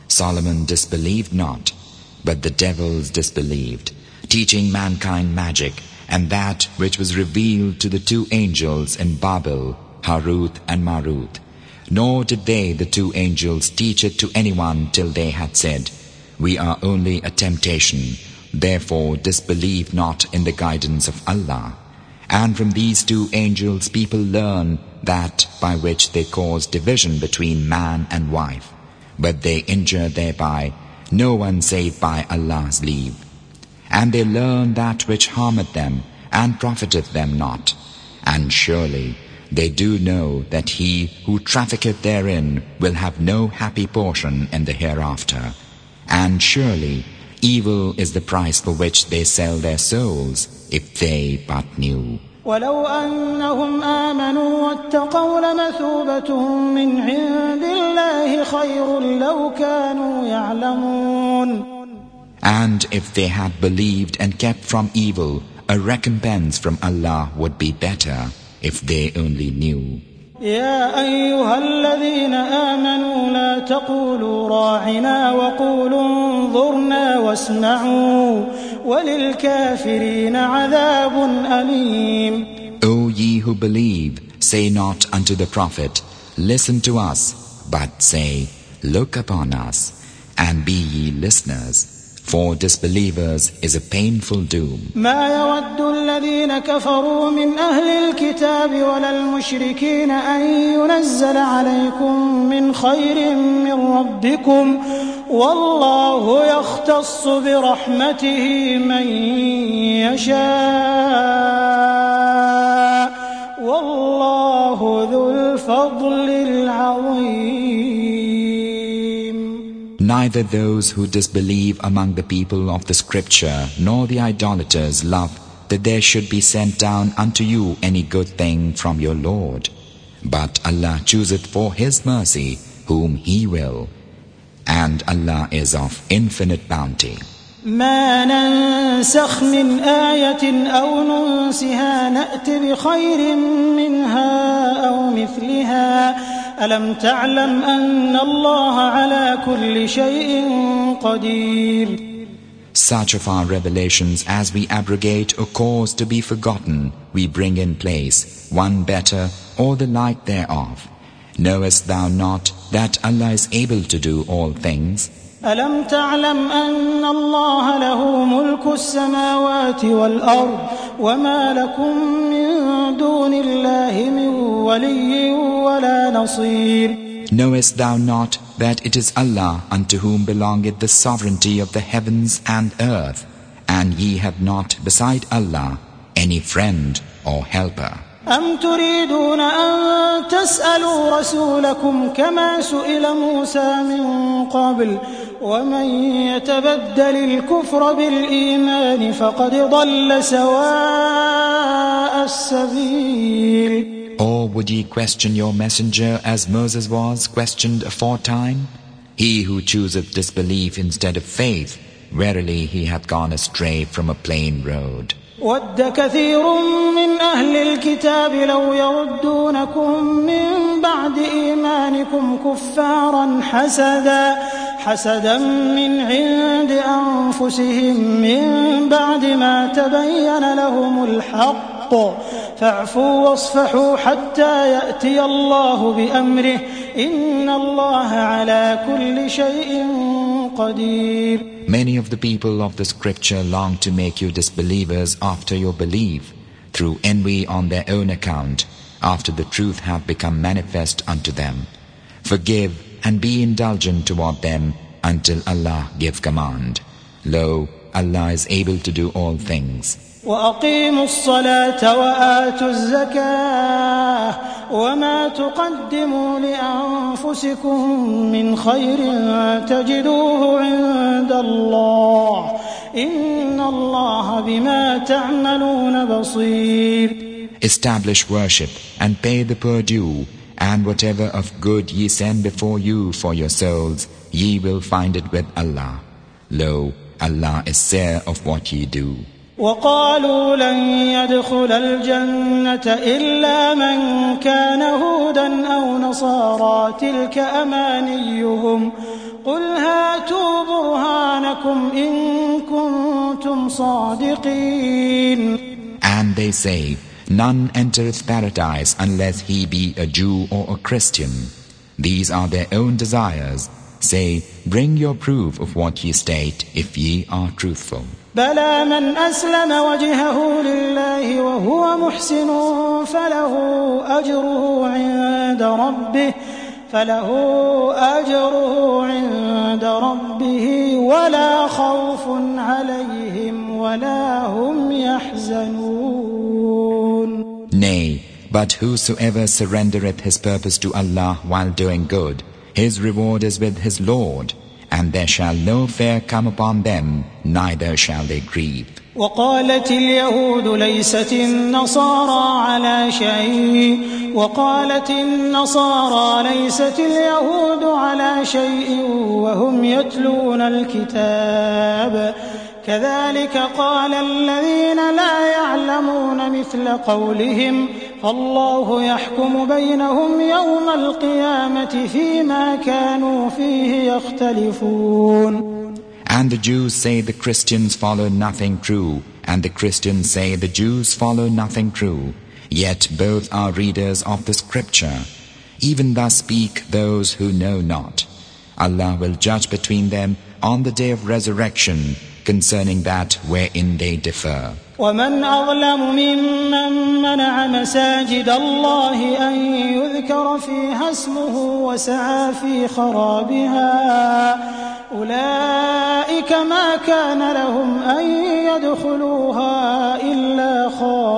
Solomon disbelieved not, but the devils disbelieved, teaching mankind magic and that which was revealed to the two angels in Babel, Harut and Marut. Nor did they, the two angels, teach it to anyone till they had said, "We are only a temptation, therefore disbelieve not in the guidance of Allah." And from these two angels people learn that by which they cause division between man and wife, but they injure thereby no one save by Allah's leave. And they learn that which harmeth them and profiteth them not. And surely they do know that he who trafficketh therein will have no happy portion in the hereafter. And surely evil is the price for which they sell their souls, if they but knew. ولو أنهم آمنوا واتقوا لمثوبة من عند الله خير لو كانوا يعلمون. And if they had believed and kept from evil, a recompense from Allah would be better if they only knew. يا أيها الذين آمنوا لا تقولوا راعنا وقولوا انظرنا واسمعوا وللكافرين عذاب أليم. O ye who believe, say not unto the Prophet, listen to us, but say, look upon us, and be ye listeners. For disbelievers is a painful doom. ما يود الذين كفروا من أهل الكتاب ولا المشركين أن ينزل عليكم من خير من ربكم والله يختص برحمته من يشاء والله ذو الفضل العظيم. Neither those who disbelieve among the people of the scripture nor the idolaters love that there should be sent down unto you any good thing from your Lord. But Allah chooseth for His mercy whom He will, and Allah is of infinite bounty. ما ننسخ من آية أو ننسها نأت بخير منها أو مثلها ألم تعلم أن الله على كل شيء قدير. Such of our revelations as we abrogate or cause to be forgotten, we bring in place, one better or the like thereof. Knowest thou not that Allah is able to do all things? ألم تعلم أن الله له ملك السماوات والأرض وما لكم من دون الله من ولي ولا نصير. Knowest thou not that it is Allah unto whom belongeth the sovereignty of the heavens and earth, and ye have not beside Allah any friend or helper? أم تريدون أن تسألوا رسولكم كما سئل موسى من قبل ومن يتبدل الكفر بالإيمان فقد ضل سواء السبيل. Or would ye question your messenger as Moses was questioned aforetime? He who chooseth disbelief instead of faith, verily he hath gone astray from a plain road. ود كثير من أهل الكتاب لو يردونكم من بعد إيمانكم كفارا حسدا حسدا من عند أنفسهم من بعد ما تبين لهم الحق فاعفوا واصفحوا حتى يأتي الله بأمره إن الله على كل شيء قدير. Many of the people of the scripture long to make you disbelievers after your belief, through envy on their own account, after the truth have become manifest unto them. Forgive and be indulgent toward them until Allah give command. Lo, Allah is able to do all things. وأقيموا الصلاة وآتوا الزكاة وما تقدموا لأنفسكم من خير تجدوه عند الله إن الله بما تعملون بصير. Establish worship and pay the poor due, and whatever of good ye send before you for your souls, ye will find it with Allah. Lo, Allah is seer of what ye do. وقالوا لن يدخل الجنة إلا من كان هودا أو نصارى تلك أمانيهم قل هاتوا برهانكم إن كنتم صادقين. And they say, none entereth paradise unless he be a Jew or a Christian. These are their own desires. Say, bring your proof of what ye state, if ye are truthful. بلى من أسلم وجهه لله وهو محسن فله أجره عند ربه فله أجره عند ربه ولا خوف عليهم ولا هم يحزنون. Nay, but whosoever surrendereth his purpose to Allah while doing good, his reward is with his Lord, and there shall no fear come upon them, neither shall they grieve. وقالت اليهود ليست النصارى على شيء وقالت النصارى ليست اليهود على شيء وهم يتلون الكتاب كذلك قال الذين لا يعلمون مثل قولهم فالله يحكم بينهم يوم القيامة فيما كانوا فيه يختلفون. And the Jews say the Christians follow nothing true, and the Christians say the Jews follow nothing true. Yet both are readers of the scripture. Even thus speak those who know not. Allah will judge between them on the day of resurrection concerning that wherein they differ. ومن أظلم ممن منع مساجد الله أن يذكر فيها اسمه وسعى في خرابها أولئك ما كان لهم أن يدخلوها إلا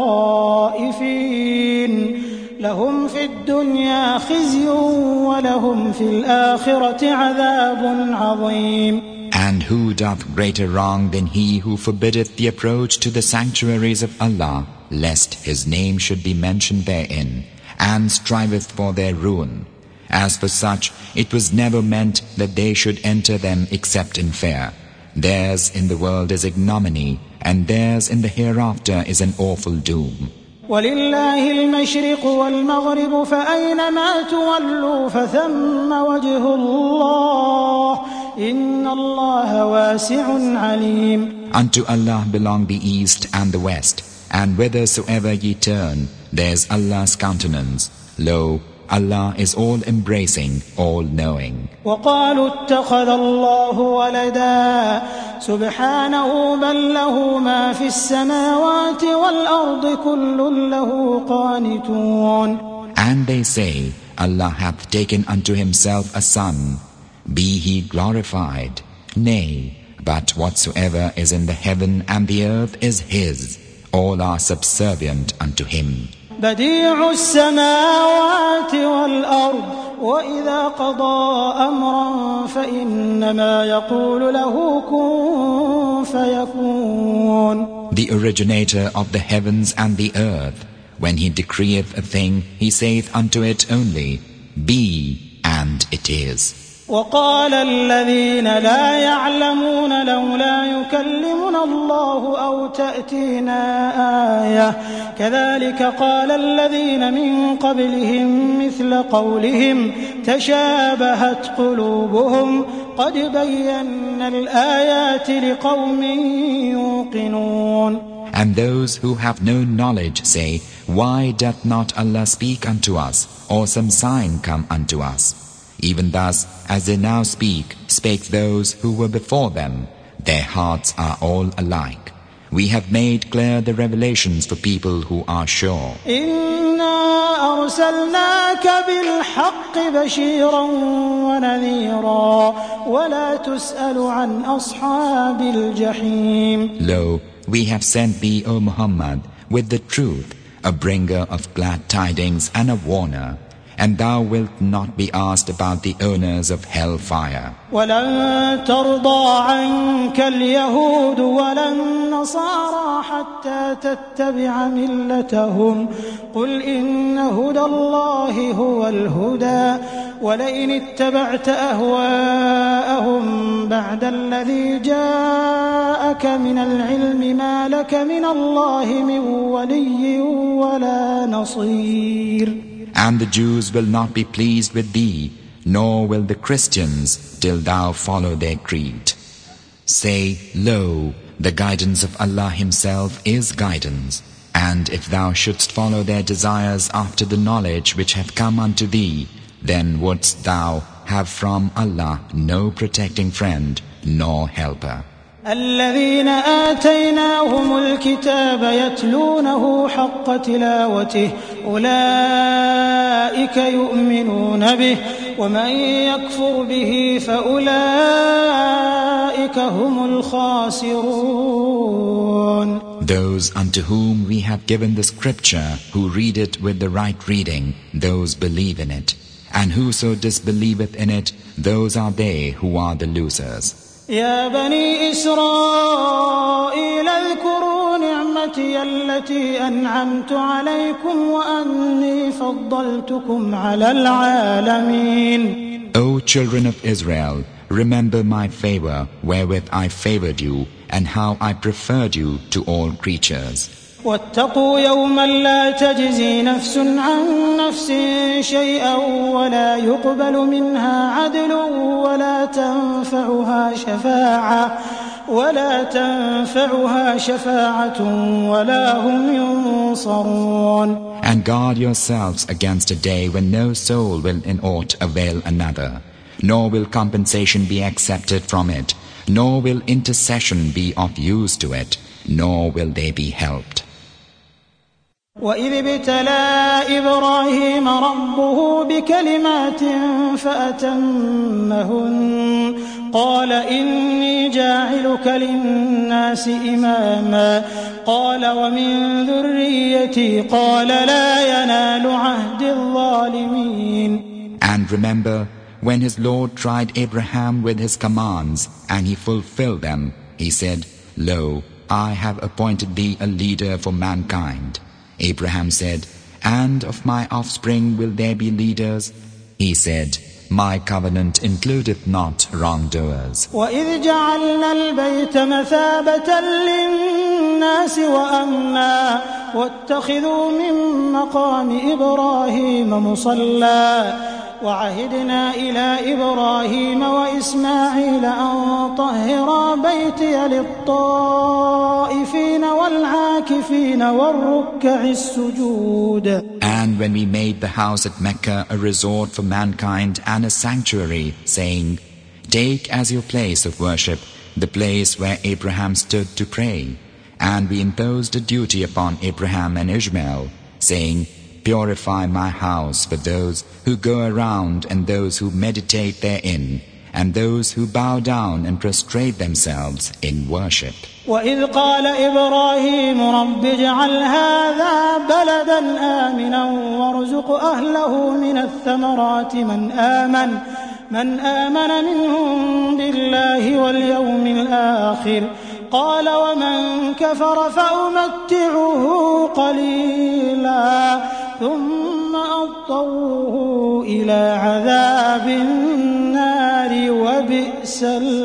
خائفين لهم في الدنيا خزي ولهم في الآخرة عذاب عظيم. And who doth greater wrong than he who forbiddeth the approach to the sanctuaries of Allah, lest his name should be mentioned therein, and striveth for their ruin? As for such, it was never meant that they should enter them except in fear. Theirs in the world is ignominy, and theirs in the hereafter is an awful doom. ولله المشرق والمغرب فأينما تولوا فثم وجه الله إن الله واسع عليم. Unto Allah belong the east and the west, and whithersoever ye turn, there's Allah's countenance. Lo, Allah is all-embracing, all-knowing. وقالوا اتخذ الله ولدا سبحانه بل له ما في السماوات والأرض كل له قانتون. And they say, Allah hath taken unto himself a son. Be he glorified. Nay, but whatsoever is in the heaven and the earth is his. All are subservient unto him. بديع السماوات والأرض وإذا قضى أمرا فإنما يقول له كن فيكون. The originator of the heavens and the earth, when he decreeth a thing, he saith unto it only, Be, and it is. وقال الذين لا يعلمون لولا يكلمنا الله أو تأتينا آية كذلك قال الذين من قبلهم مثل قولهم تشابهت قلوبهم قد بينا الآيات لقوم يوقنون. And those who have no knowledge say, Why doth not Allah speak unto us, or some sign come unto us? Even thus, as they now speak, spake those who were before them. Their hearts are all alike. We have made clear the revelations for people who are sure. إِنَّا أَرْسَلْنَاكَ بِالْحَقِّ بَشِيرًا وَنَذِيرًا وَلَا تُسْأَلُ عَنْ أَصْحَابِ الْجَحِيمِ. Lo, we have sent thee, O Muhammad, with the truth, a bringer of glad tidings and a warner. And thou wilt not be asked about the owners of hellfire. وَلَن تَرْضَىٰ عَنكَ الْيَهُودُ وَلَا النَّصَارَىٰ حَتَّىٰ تَتَّبِعَ مِلَّتَهُمْ قُلْ إِنَّ هُدَى اللَّهِ هُوَ الْهُدَىٰ وَلَئِنِ اتَّبَعْتَ أَهْوَاءَهُم بَعْدَ الَّذِي جَاءَكَ مِنَ الْعِلْمِ مَا لَكَ مِنَ اللَّهِ مِن وَلِيٍّ وَلَا نَصِيرٍ. And the Jews will not be pleased with thee nor will the Christians till thou follow their creed. Say, Lo, the guidance of Allah Himself is guidance, and if thou shouldst follow their desires after the knowledge which hath come unto thee, then wouldst thou have from Allah no protecting friend nor helper. الذين آتيناهم الكتاب يتلونه حق تلاوته أولئك يؤمنون به ومن يكفر به فأولئك هم الخاسرون. Those unto whom we have given the scripture, who read it with the right reading, those believe in it. And whoso disbelieveth in it, those are they who are the losers. يا بني إسرائيل اذكروا نعمتي التي أنعمت عليكم وأني فضلتكم على العالمين. O children of Israel, remember my favor wherewith I favored you, and how I preferred you to all creatures. واتقوا يوما لا تجزي نفس عن نفس شيئا ولا يقبل منها عدل ولا تنفعها شفاعة ولا تنفعها شفاعة ولا هم ينصرون. And guard yourselves against a day when no soul will in aught avail another, nor will compensation be accepted from it, nor will intercession be of use to it, nor will they be helped. وإذ ابتلى إبراهيم ربه بكلمات فأتمهن قال إني جاعلك للناس إماما قال ومن ذريتي قال لا ينال عهد الظالمين. And remember when his Lord tried Abraham with his commands and he fulfilled them, he said, Lo, I have appointed thee a leader for mankind. Abraham said, And of my offspring will there be leaders? He said, My covenant includeth not wrongdoers. وَإِذْ جَعَلْنَا الْبَيْتَ مَثَابَةً لِلنَّاسِ وَأَمْنًا وَاتَّخِذُوا مِن مَّقَامِ إِبْرَاهِيمَ مُصَلًّى وعهدنا إلى إبراهيم وإسماعيل أن طهرا بيتي للطائفين والعاكفين والركع السجود. And when we made the house at Mecca a resort for mankind and a sanctuary, saying, Take as your place of worship the place where Abraham stood to pray. And we imposed a duty upon Abraham and Ishmael, saying, Purify my house for those who go around and those who meditate therein, and those who bow down and prostrate themselves in worship. وَإِذْ قَالَ إِبْرَاهِيمُ رَبِّ اجْعَلْ هَذَا بَلَدًا آمِنًا وَارْزُقْ أَهْلَهُ مِنَ الثَّمَرَاتِ مَنْ آمَنَ من آمن منهم بالله واليوم الآخر قال ومن كفر فأمتعه قليلا ثم أضطره إلى عذاب النار وبئس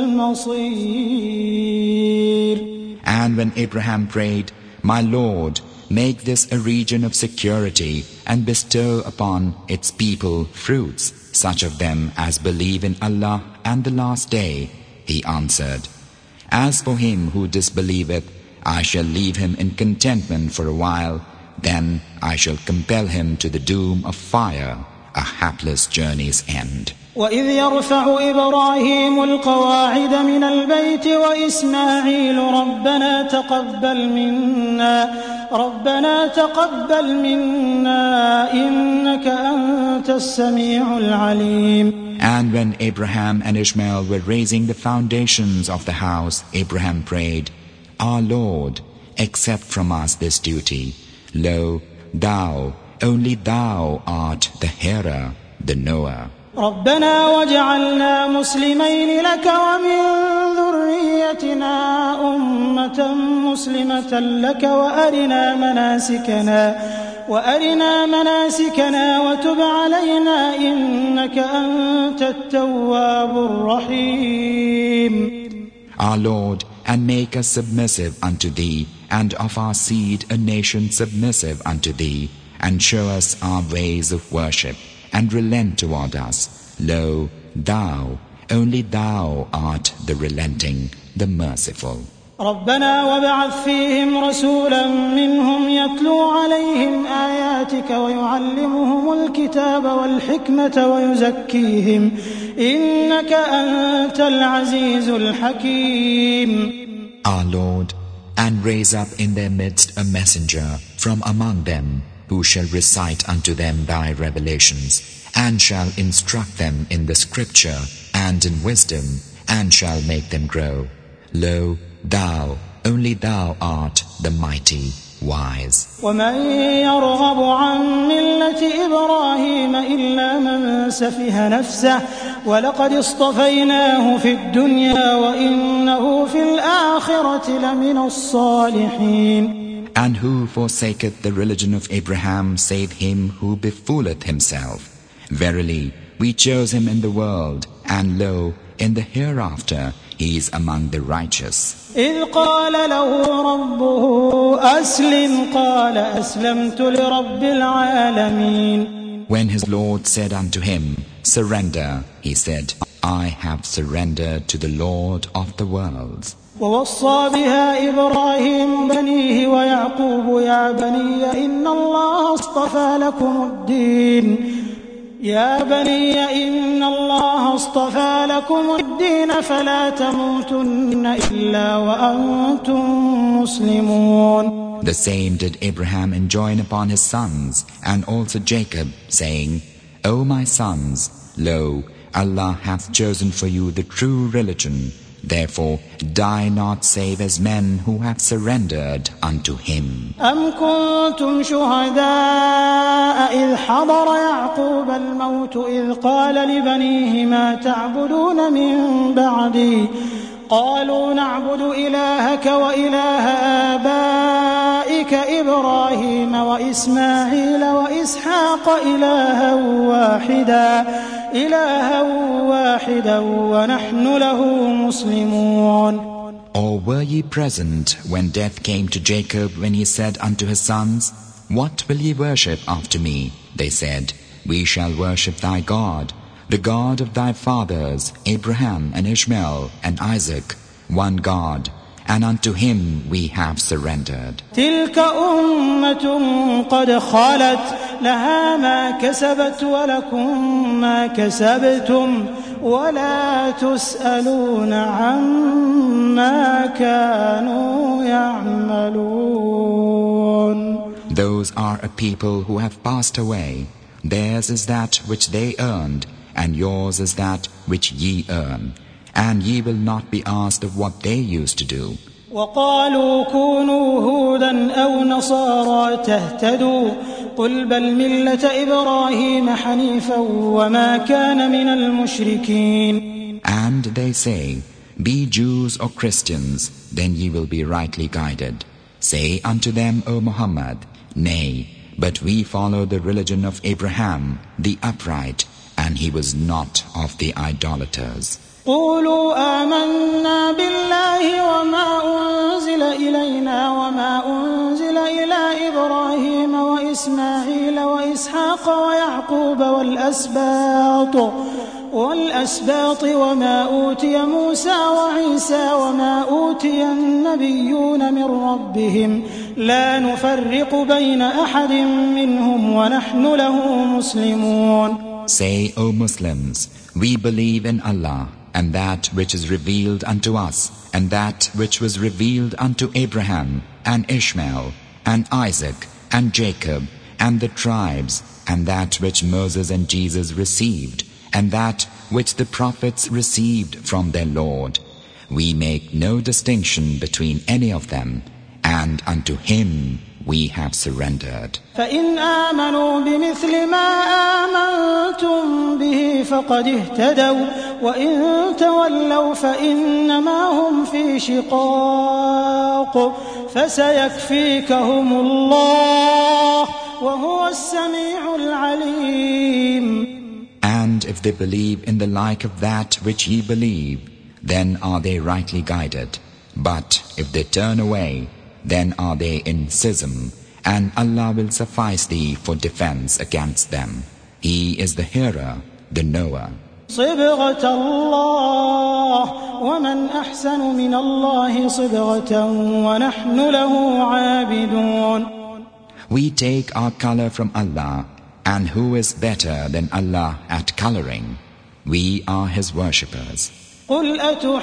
المصير. And when Abraham prayed, My Lord, make this a region of security and bestow upon its people fruits, such of them as believe in Allah and the last day, he answered, As for him who disbelieveth, I shall leave him in contentment for a while, then I shall compel him to the doom of fire, a hapless journey's end. وَإِذْ يَرْفَعُ إِبْرَاهِيمُ الْقَوَاعِدَ مِنَ الْبَيْتِ وَإِسْمَاعِيلُ رَبَّنَا تَقَبَّلْ مِنَّا رَبَّنَا تَقَبَّلْ مِنَّا إِنَّكَ أَنْتَ السَّمِيعُ الْعَلِيمُ. And when Abraham and Ishmael were raising the foundations of the house, Abraham prayed, Our Lord, accept from us this duty. Lo, Thou, only Thou art the hearer, the knower. ربنا وجعلنا مسلمين لك ومن ذريتنا أمة مسلمة لك وأرنا مناسكنا وأرنا مناسكنا وتب علينا إنك أنت التواب الرحيم. Our Lord, and make us submissive unto Thee, and of our seed a nation submissive unto Thee, and show us our ways of worship, and relent toward us, Lo, thou, only thou art the relenting, the merciful. ربنا وابعث فيهم رسولا منهم يتلو عليهم آياتك ويعلمهم الكتاب والحكمة ويزكيهم إنك أنت العزيز الحكيم. Our Lord, and raise up in their midst a messenger from among them, who shall recite unto them thy revelations, and shall instruct them in the scripture and in wisdom, and shall make them grow. Lo, thou, only thou art the mighty, wise. ومن يرغب عن ملة إبراهيم إلا من سفه نفسه ولقد اصطفيناه في الدنيا وإنه في الآخرة لمن الصالحين. And who forsaketh the religion of Abraham save him who befooleth himself? Verily, we chose him in the world, and lo, in the hereafter he is among the righteous. إذ قال له ربه أسلم قال أسلمت لرب العالمين. When his Lord said unto him, Surrender, he said, I have surrendered to the Lord of the worlds. ووصى بها إبراهيم بنيه ويعقوب يا بني إن الله اصطفى لكم الدين يا بني إن الله اصطفى لكم الدين فلا تموتن إلا وأنتم مسلمون. The same did Abraham enjoin upon his sons, and also Jacob, saying, O my sons, lo, Allah hath chosen for you the true religion. Therefore, die not save as men who have surrendered unto Him. أم كنتم شهداء إذ حضر يعقوب الموت إذ قال لبنيه ما تعبدون من بعدي قالوا نعبد إلهك وإله آبائك إبراهيم وإسماعيل وإسحاق إلها واحدا إلها واحدا ونحن له مسلمون. Or were ye present when death came to Jacob, when he said unto his sons, What will ye worship after me? They said, We shall worship thy God, the God of thy fathers, Abraham and Ishmael and Isaac, one God, and unto him we have surrendered. تلك أمة قد خلت لها ما كسبت ولكم ما كسبتم ولا تسألون عما كانوا يعملون. Those are a people who have passed away. Theirs is that which they earned, and yours is that which ye earn. And ye will not be asked of what they used to do. وقالوا كونوا هودا أو نصارى تهتدوا قل بل ملة إبراهيم حنيفا وما كان من المشركين. And they say, Be Jews or Christians, then ye will be rightly guided. Say unto them, O Muhammad, Nay, but we follow the religion of Abraham, the upright, and he was not of the idolaters. قولوا آمنا بالله وما أنزل إلينا وما أنزل إلى إبراهيم وإسماعيل وإسحاق ويعقوب والأسباط والأسباط وما أوتي موسى وعيسى وما أوتي النبيون من ربهم لا نفرق بين أحد منهم ونحن له مسلمون. Say, O Muslims, we believe in Allah, and that which is revealed unto us, and that which was revealed unto Abraham, and Ishmael, and Isaac, and Jacob, and the tribes, and that which Moses and Jesus received, and that which the prophets received from their Lord. We make no distinction between any of them, and unto Him we have surrendered. فإن آمنوا بمثل ما آمنتم به فقد اهتدوا وإن تولوا فإنما هم في شقاق فسيكفيكهم الله وهو السميع العليم. And if they believe in the like of that which ye believe, then are they rightly guided. But if they turn away, then are they in schism, and Allah will suffice thee for defense against them. He is the hearer, the knower. صبغة الله ومن أحسن من الله صبغة ونحن له عابدون. We take our color from Allah, and who is better than Allah at coloring? We are His worshippers. قل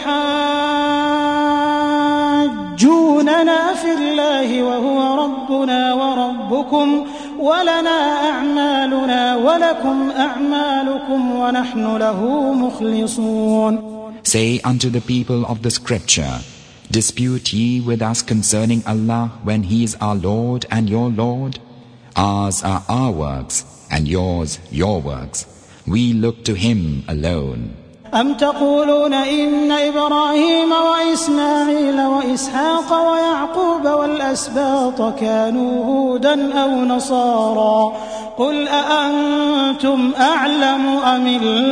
أتحاجوننا في الله وهو ربنا وربكم ولنا أعمالنا ولكم أعمالكم ونحن له مخلصون. Say unto the people of the scripture, dispute ye with us concerning Allah when He is our Lord and your Lord? Ours are our works and yours your works. We look to Him alone. أم تقولون إن إبراهيم وإسماعيل وإسحاق ويعقوب والأسباط كانوا هودا أو نصارى قل أأنتم أعلم أم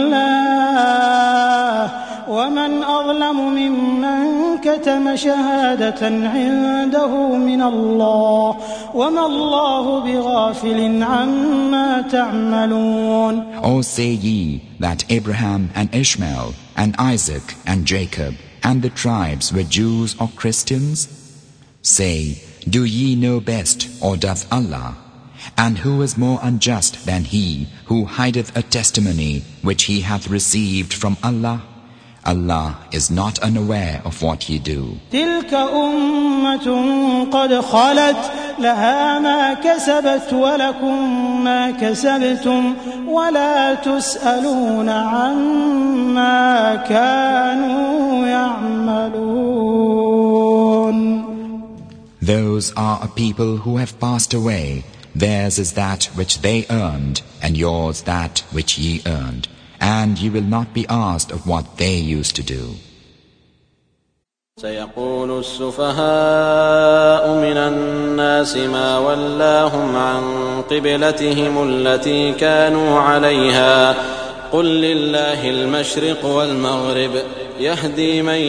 الله ومن أظلم ممن كتم شهادة عنده من الله وما الله بغافل عما تعملون. Or say ye that Abraham and Ishmael and Isaac and Jacob and the tribes were Jews or Christians? Say, do ye know best, or doth Allah? And who is more unjust than he who hideth a testimony which he hath received from Allah? Allah is not unaware of what ye do. تلك أمة قد خلت لها ما كسبت ولكم ما كسبتم ولا تسألون عما كانوا يعملون. Those are a people who have passed away. Theirs is that which they earned, and yours that which ye earned. And you will not be asked of what they used to do. سيقول السفهاء من الناس ما ولاهم عن قبلتهم التي كانوا عليها قل لله المشرق والمغرب يهدي من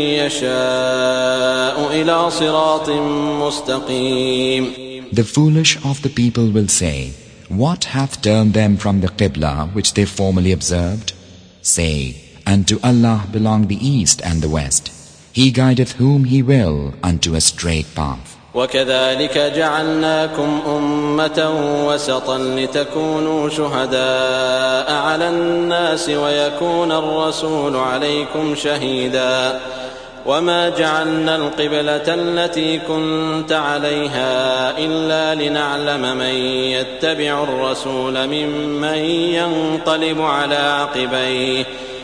يشاء إلى صراط مستقيم. The foolish of the people will say, what hath turned them from the Qibla which they formerly observed? Say, unto Allah belong the east and the west. He guideth whom He will unto a straight path. وكذلك جعلناكم أمة وسطا لتكونوا شهداء على الناس ويكون الرسول عليكم شهيدا وما جعلنا القبلة التي كنت عليها إلا لنعلم من يتبع الرسول ممن ينقلب على عقبيه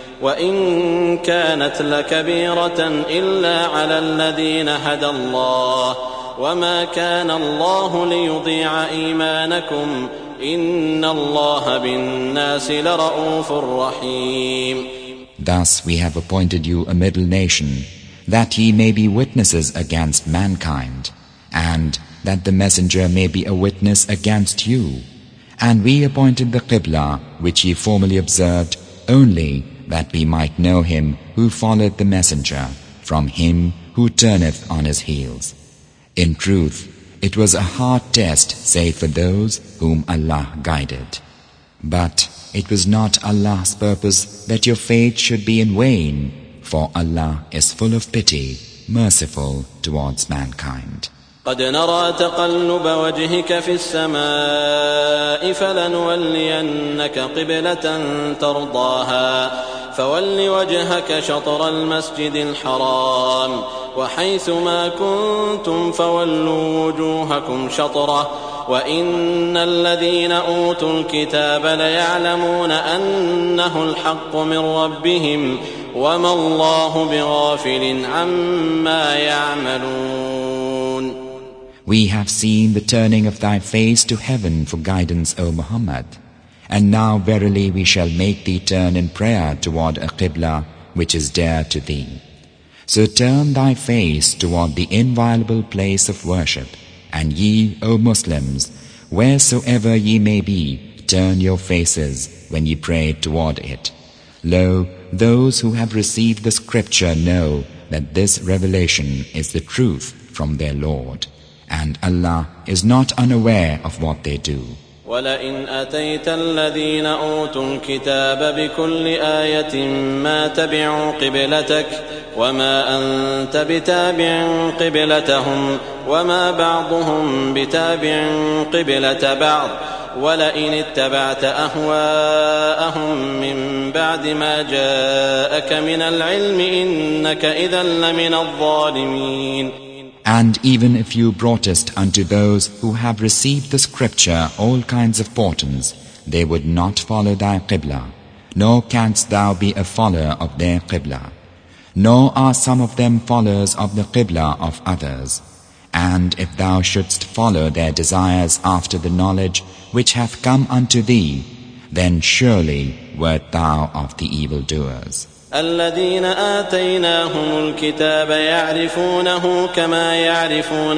وإن كانت لكبيرة إلا على الذين هدى الله وما كان الله ليضيع إيمانكم إن الله بالناس لرؤوف رحيم. Thus we have appointed you a middle nation, that ye may be witnesses against mankind, and that the messenger may be a witness against you. And we appointed the Qibla, which ye formerly observed, only that we might know him who followed the messenger from him who turneth on his heels. In truth, it was a hard test save for those whom Allah guided. But it was not Allah's purpose that your faith should be in vain, for Allah is full of pity, merciful towards mankind. قد نرى تقلب وجهك في السماء فلنولينك قبلة ترضاها فول وجهك شطر المسجد الحرام وحيث ما كنتم فولوا وجوهكم شطره وإن الذين أوتوا الكتاب ليعلمون أنه الحق من ربهم وما الله بغافل عما يعملون. We have seen the turning of thy face to heaven for guidance, O Muhammad. And now verily we shall make thee turn in prayer toward a Qibla which is dear to thee. So turn thy face toward the inviolable place of worship, and ye, O Muslims, wheresoever ye may be, turn your faces when ye pray toward it. Lo, those who have received the scripture know that this revelation is the truth from their Lord, and Allah is not unaware of what they do. ولئن أتيت الذين أوتوا الكتاب بكل آية ما تبعوا قبلتك وما أنت بتابع قبلتهم وما بعضهم بتابع قبلة بعض ولئن اتبعت أهواءهم من بعد ما جاءك من العلم إنك إذا لمن الظالمين. And even if you broughtest unto those who have received the scripture all kinds of portents, they would not follow thy qibla, nor canst thou be a follower of their qibla. Nor are some of them followers of the qibla of others. And if thou shouldst follow their desires after the knowledge which hath come unto thee, then surely wert thou of the evildoers. الذين آتيناهم الكتاب يعرفونه كما يعرفون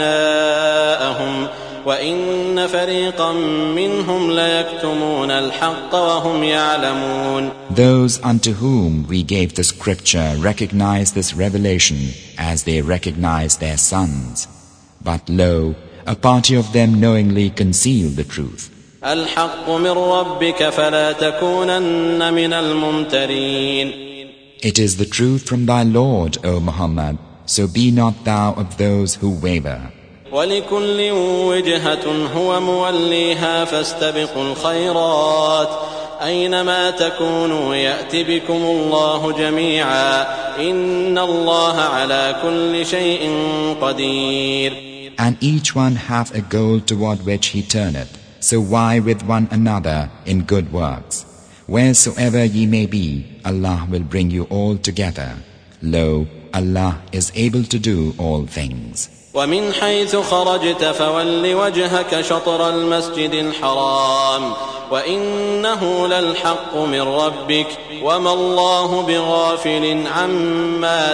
أبناءهم وإن فريقا منهم ليكتمون الحق وهم يعلمون. Those unto whom we gave the scripture recognize this revelation as they recognize their sons. But lo, a party of them knowingly conceal the truth. الحق من ربك فلا تكونن من الممترين. It is the truth from thy Lord, O Muhammad, so be not thou of those who waver. ولكل وجهة هو موليها فاستبقوا الخيرات أينما تكونوا يأت بكم الله جميعا إن الله على كل شيء قدير. And each one hath a goal toward which he turneth. So vie with one another in good works. Wheresoever ye may be, Allah will bring you all together. Lo, Allah is able to do all things. ومن حيث خرجت فول وجهك شطر المسجد الحرام وإنه للحق من ربك وما الله بغافل عما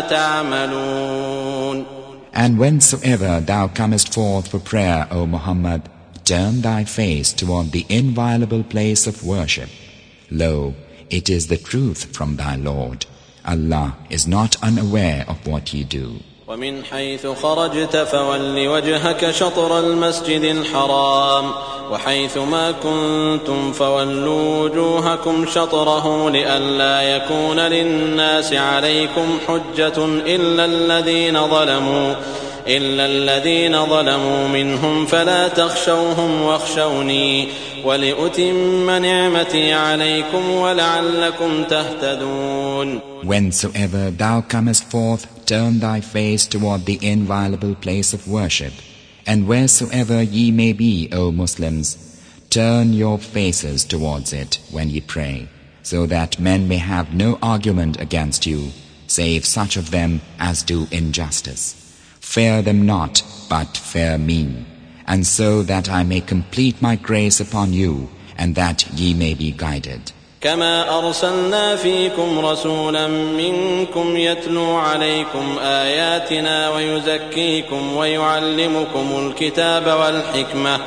تعملون. And whensoever thou comest forth for prayer, O Muhammad, turn thy face toward the inviolable place of worship. Lo, it is the truth from thy Lord. Allah is not unaware of what ye do. ومن حيث خرجت فول وجهك شطر المسجد الحرام وحيث ما كنتم فولوا وجوهكم شطره لئلا يكون للناس عليكم حجة إلا الذين ظلموا إلا الذين ظلموا منهم فلا تخشوهم واخشوني ولأتم نعمتي عليكم ولعلكم تهتدون. Whensoever thou comest forth, turn thy face toward the inviolable place of worship, and wheresoever ye may be, O Muslims, turn your faces towards it when ye pray, so that men may have no argument against you, save such of them as do injustice. Fear them not, but fear me, and so that I may complete my grace upon you, and that ye may be guided. كما أرسلنا فيكم رسولا منكم يتلو عليكم آياتنا ويزكيكم ويعلمكم الكتاب والحكمة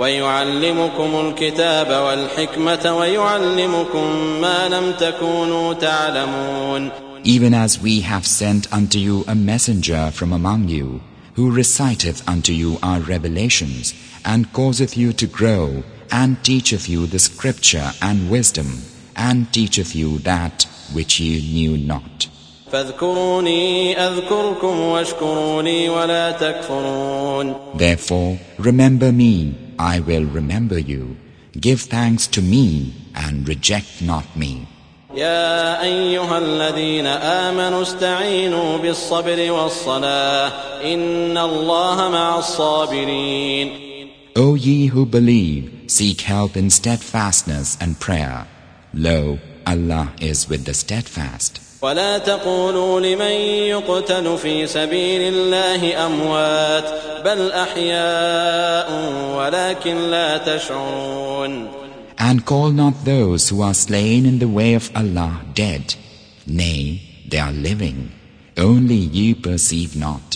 ويعلمكم الكتاب والحكمة ويعلمكم ما لم تكونوا تعلمون. Even as we have sent unto you a messenger from among you, who reciteth unto you our revelations, and causeth you to grow, and teacheth you the scripture and wisdom, and teacheth you that which ye knew not. فاذكروني أذكركم واشكروا لي ولا تكفرون. Therefore, remember me, I will remember you. Give thanks to me, and reject not me. يا أيها الذين آمنوا استعينوا بالصبر والصلاة إن الله مع الصابرين. O ye who believe, seek help in steadfastness and prayer. Lo, Allah is with the steadfast. ولا تقولوا لمن يقتل في سبيل الله أموات بل أحياء ولكن لا تشعرون. And call not those who are slain in the way of Allah dead. Nay, they are living. Only ye perceive not.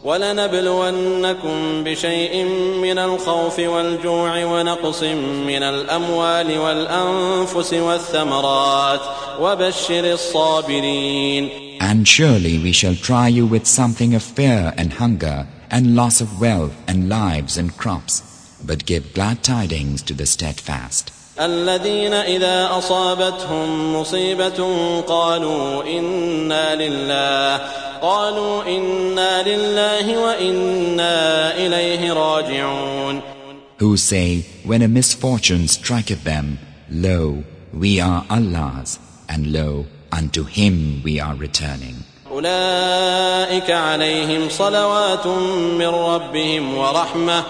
وَلَنَبْلُوَنَّكُمْ بِشَيْءٍ مِّنَ الْخَوْفِ وَالْجُوعِ وَنَقْصٍ مِّنَ الْأَمْوَالِ وَالْأَنفُسِ وَالثَّمَرَاتِ وَبَشِّرِ الصَّابِرِينَ. And surely we shall try you with something of fear and hunger and loss of wealth and lives and crops. but give glad tidings to the steadfast. الذين إذا أصابتهم مصيبة قالوا إنا لله قالوا إنا لله وإنا إليه راجعون. Who say, when a misfortune striketh them, lo, we are Allah's, and lo, unto Him we are returning. أولئك عليهم صلوات من ربهم ورحمة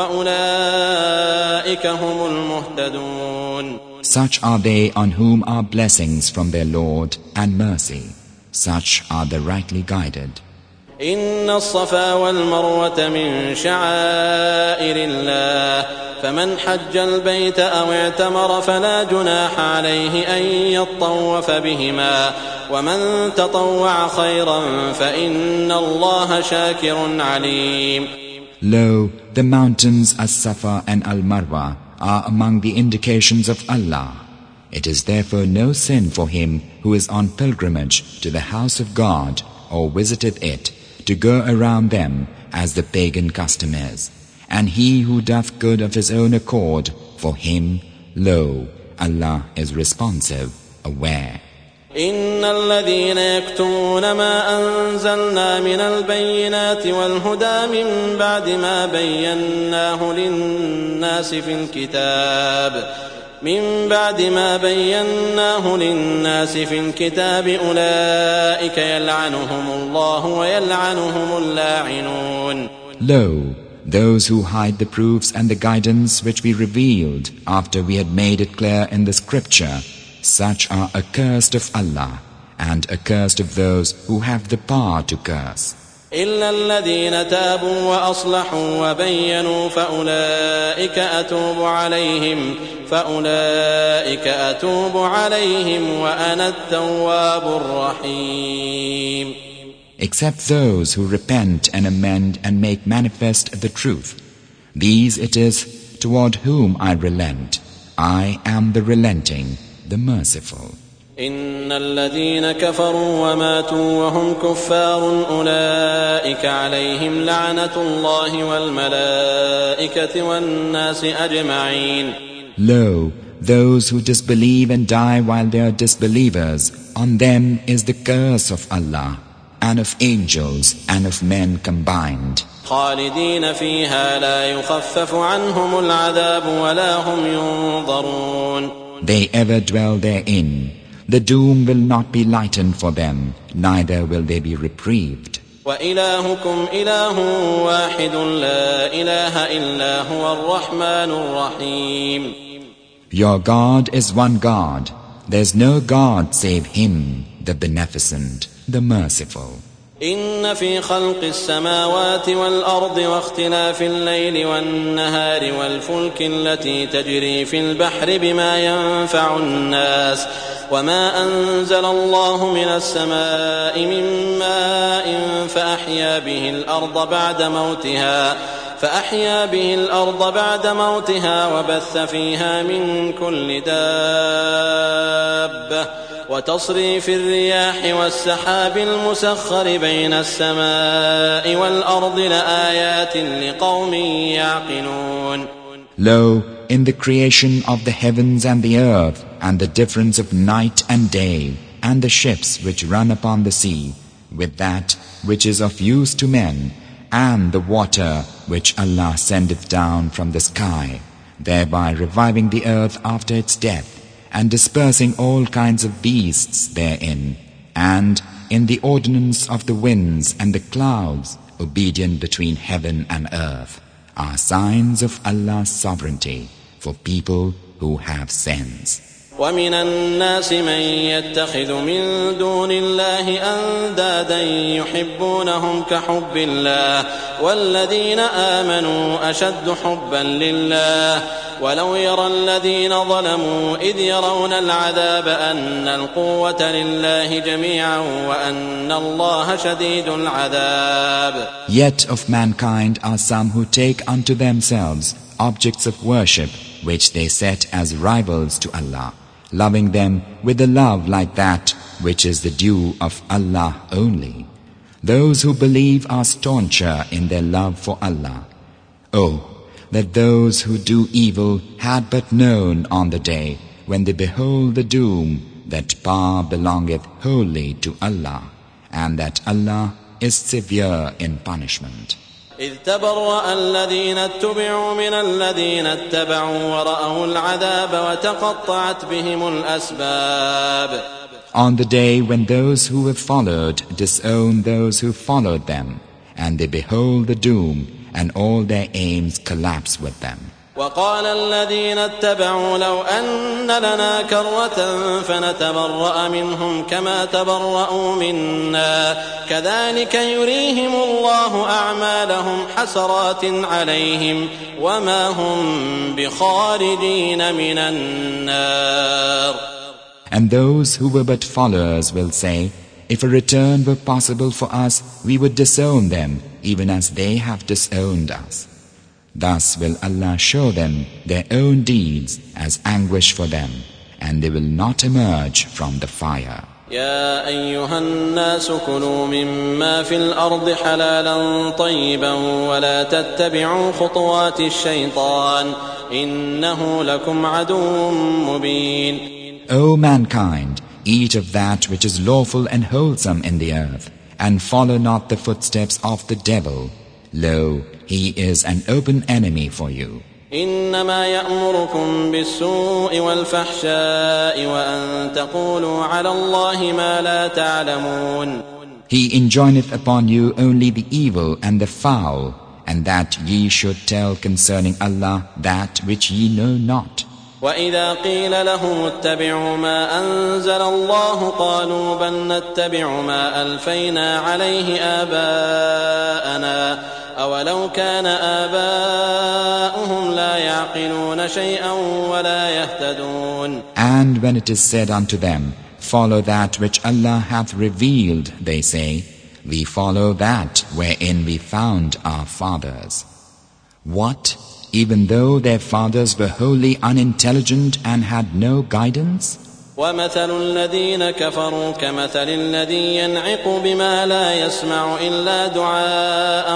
وأولئك هم المهتدون. Such are they on whom are blessings from their Lord and mercy. Such are the rightly guided. إن الصفا والمروة من شعائر الله فمن حج البيت أو اعتمر فلا جناح عليه أن يطوف بهما ومن تطوع خيرا فإن الله شاكر عليم. Lo, the mountains As-Safa and Al-Marwa are among the indications of Allah. It is therefore no sin for him who is on pilgrimage to the house of God or visiteth it, to go around them as the pagan custom is. And he who doth good of his own accord, for him, lo, Allah is responsive, aware. إن الذين يكتمون ما أنزلنا من البينات والهدى من بعد ما بيناه للناس في الكتاب من بعد ما بيناه للناس في الكتاب أولئك يلعنهم الله ويلعنهم اللاعنون. Lo, those who hide the proofs and the guidance which we revealed after we had made it clear in the scripture, such are accursed of Allah and accursed of those who have the power to curse. إلا الذين تابوا وأصلحوا وبينوا فأولئك أتوب عليهم فأولئك أتوب عليهم وأنا التواب الرحيم. Except those who repent and amend and make manifest the truth. These it is toward whom I relent. I am the relenting, the merciful. إن الذين كفروا وماتوا وهم كفار أولئك عليهم لعنة الله والملائكة والناس أجمعين. Lo, those who disbelieve and die while they are disbelievers, on them is the curse of Allah, and of angels, and of men combined. خالدين فيها لا يخفف عنهم العذاب ولا هم ينظرون. They ever dwell therein. The doom will not be lightened for them, neither will they be reprieved. وإلهكم إله واحد لا إله إلا هو الرحمن الرحيم. Your God is one God. There is no God save Him, the Beneficent, the Merciful. إن في خلق السماوات والأرض واختلاف الليل والنهار والفلك التي تجري في البحر بما ينفع الناس وما أنزل الله من السماء من ماء فأحيا به الأرض بعد موتها فأحيا به الأرض بعد موتها وبث فيها من كل دابة وتصريف الرياح والسحاب المسخر بين السماء والأرض لآيات لقوم يعقلون. Lo, in the creation of the heavens and the earth, and the difference of night and day, and the ships which run upon the sea, with that which is of use to men, and the water which Allah sendeth down from the sky, thereby reviving the earth after its death, and dispersing all kinds of beasts therein, and in the ordinance of the winds and the clouds, obedient between heaven and earth, are signs of Allah's sovereignty for people who have sense. ومن الناس من يتخذ من دون الله أندادا يحبونهم كحب الله والذين آمنوا أشد حبا لله ولو يرى الذين ظلموا إذ يرون العذاب أن القوة لله جميعا وأن الله شديد العذاب. Yet of mankind are some who take unto themselves objects of worship which they set as rivals to Allah, loving them with a love like that which is the due of Allah only. Those who believe are stauncher in their love for Allah. Oh, that those who do evil had but known on the day when they behold the doom that power belongeth wholly to Allah, and that Allah is severe in punishment. إذ تبرأ الذين اتبعوا من الذين اتبعوا ورأوا العذاب وتقطعت بهم الأسباب. On the day when those who were followed disown those who followed them, and they behold the doom, and all their aims collapse with them. وقال الذين اتبعوا لو أن لنا كرة فنتبرأ منهم كما تبرأوا منا كذلك يريهم الله أعمالهم حسرات عليهم وما هم بخارجين من النار. And those who were but followers will say, if a return were possible for us, we would disown them, even as they have disowned us. Thus will Allah show them their own deeds as anguish for them, and they will not emerge from the fire. يا أيها الناس كلوا مما في الأرض حلالا طيبا ولا تتبعوا خطوات الشيطان إنه لكم عدو مبين. O mankind, eat of that which is lawful and wholesome in the earth, and follow not the footsteps of the devil. Lo, he is an open enemy for you. إنما يأمركم بالسوء والفحشاء وأن تقولوا على الله ما لا تعلمون. He enjoineth upon you only the evil and the foul, and that ye should tell concerning Allah that which ye know not. وإذا قيل لهم اتبعوا ما أنزل الله قالوا بل نتبع ما ألفينا عليه آباءنا أولو كان آباؤهم لا يعقلون شيئا ولا يهتدون. And when it is said unto them, follow that which Allah hath revealed, they say, we follow that wherein we found our fathers. What? Even though their fathers were wholly unintelligent and had no guidance? وَمَثَلُ الَّذِينَ كَفَرُوا كَمَثَلِ الَّذِي يَنْعِقُ بِمَا لَا يَسْمَعُ إِلَّا دُعَاءً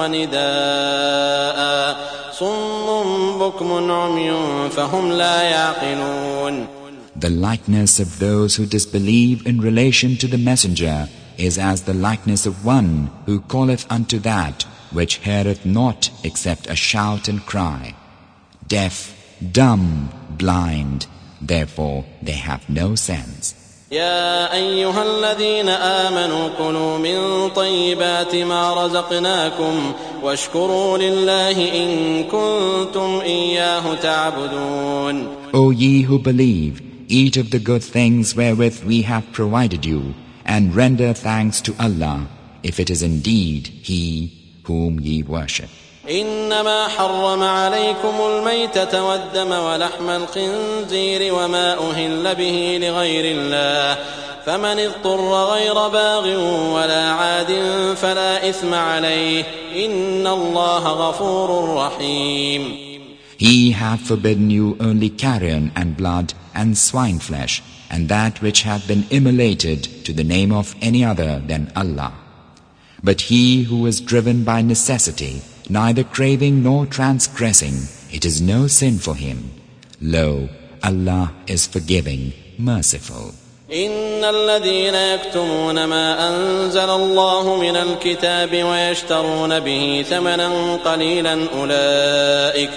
وَنِدَاءً صُمٌّ بُكْمٌ عُمْيٌ فَهُمْ لَا يَعْقِلُونَ. The likeness of those who disbelieve in relation to the messenger is as the likeness of one who calleth unto that which heareth not except a shout and cry. Deaf, dumb, blind, therefore they have no sense. يا أيها الذين آمنوا كلوا من طيبات ما رزقناكم واشكروا لله إن كنتم إياه تعبدون. O ye who believe, eat of the good things wherewith we have provided you, and render thanks to Allah, if it is indeed He whom ye worship. إنما حرم عليكم الميتة والدم ولحم الخنزير وما أهل به لغير الله فمن اضطر غير باغ ولا عاد فلا إثم عليه إن الله غفور رحيم. He hath forbidden you only carrion and blood and swine flesh, and that which hath been immolated to the name of any other than Allah. But he who is driven by necessity, neither craving nor transgressing, it is no sin for him. Lo, Allah is forgiving, merciful. إن الذين يكتمون ما أنزل الله من الكتاب ويشترون به ثمنا قليلا أولئك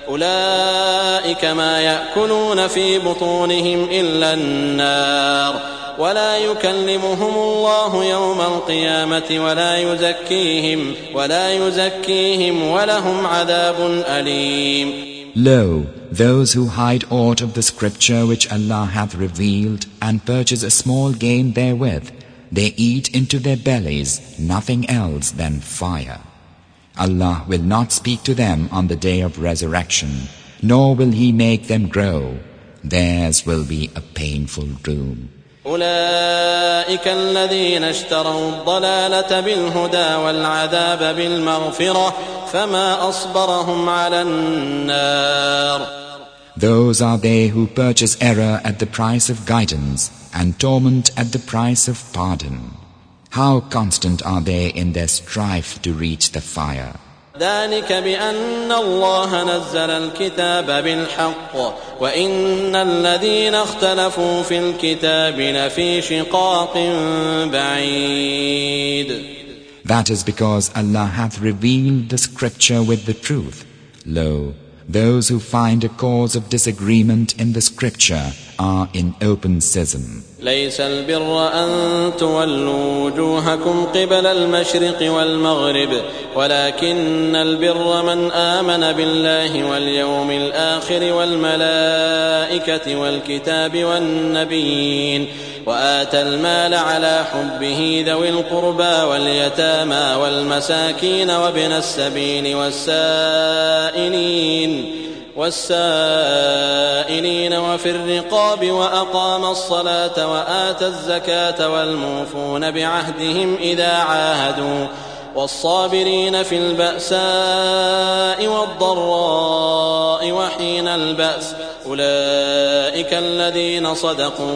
أولئك ما يأكلون في بطونهم إلا النار ولا يكلمهم الله يوم القيامة ولا يزكيهم ولا يزكيهم ولهم عذاب أليم. Lo, those who hide aught of the scripture which Allah hath revealed and purchase a small gain therewith, they eat into their bellies nothing else than fire. Allah will not speak to them on the day of resurrection, nor will He make them grow. Theirs will be a painful doom. أولئك الذين اشتروا الضلالة بالهدى والعذاب بالمغفرة فما أصبرهم على النار. Those are they who purchase error at the price of guidance and torment at the price of pardon. How constant are they in their strife to reach the fire. ذلك بأن الله نزل الكتاب بالحق وإن الذين اختلفوا في الكتاب لفي شقاق بعيد. That is because Allah hath revealed the scripture with the truth. Lo, those who find a cause of disagreement in the scripture are in open schism. ليس البر أن تولوا وجوهكم قبل المشرق والمغرب ولكن البر من آمن بالله واليوم الآخر والملائكة والكتاب والنبيين وآتى المال على حبه ذوي القربى واليتامى والمساكين وابن السبيل والسائلين والسائلين وفي الرقاب وأقام الصلاة وآتى الزكاة والموفون بعهدهم إذا عاهدوا والصابرين في البأساء والضراء وحين البأس أولئك الذين صدقوا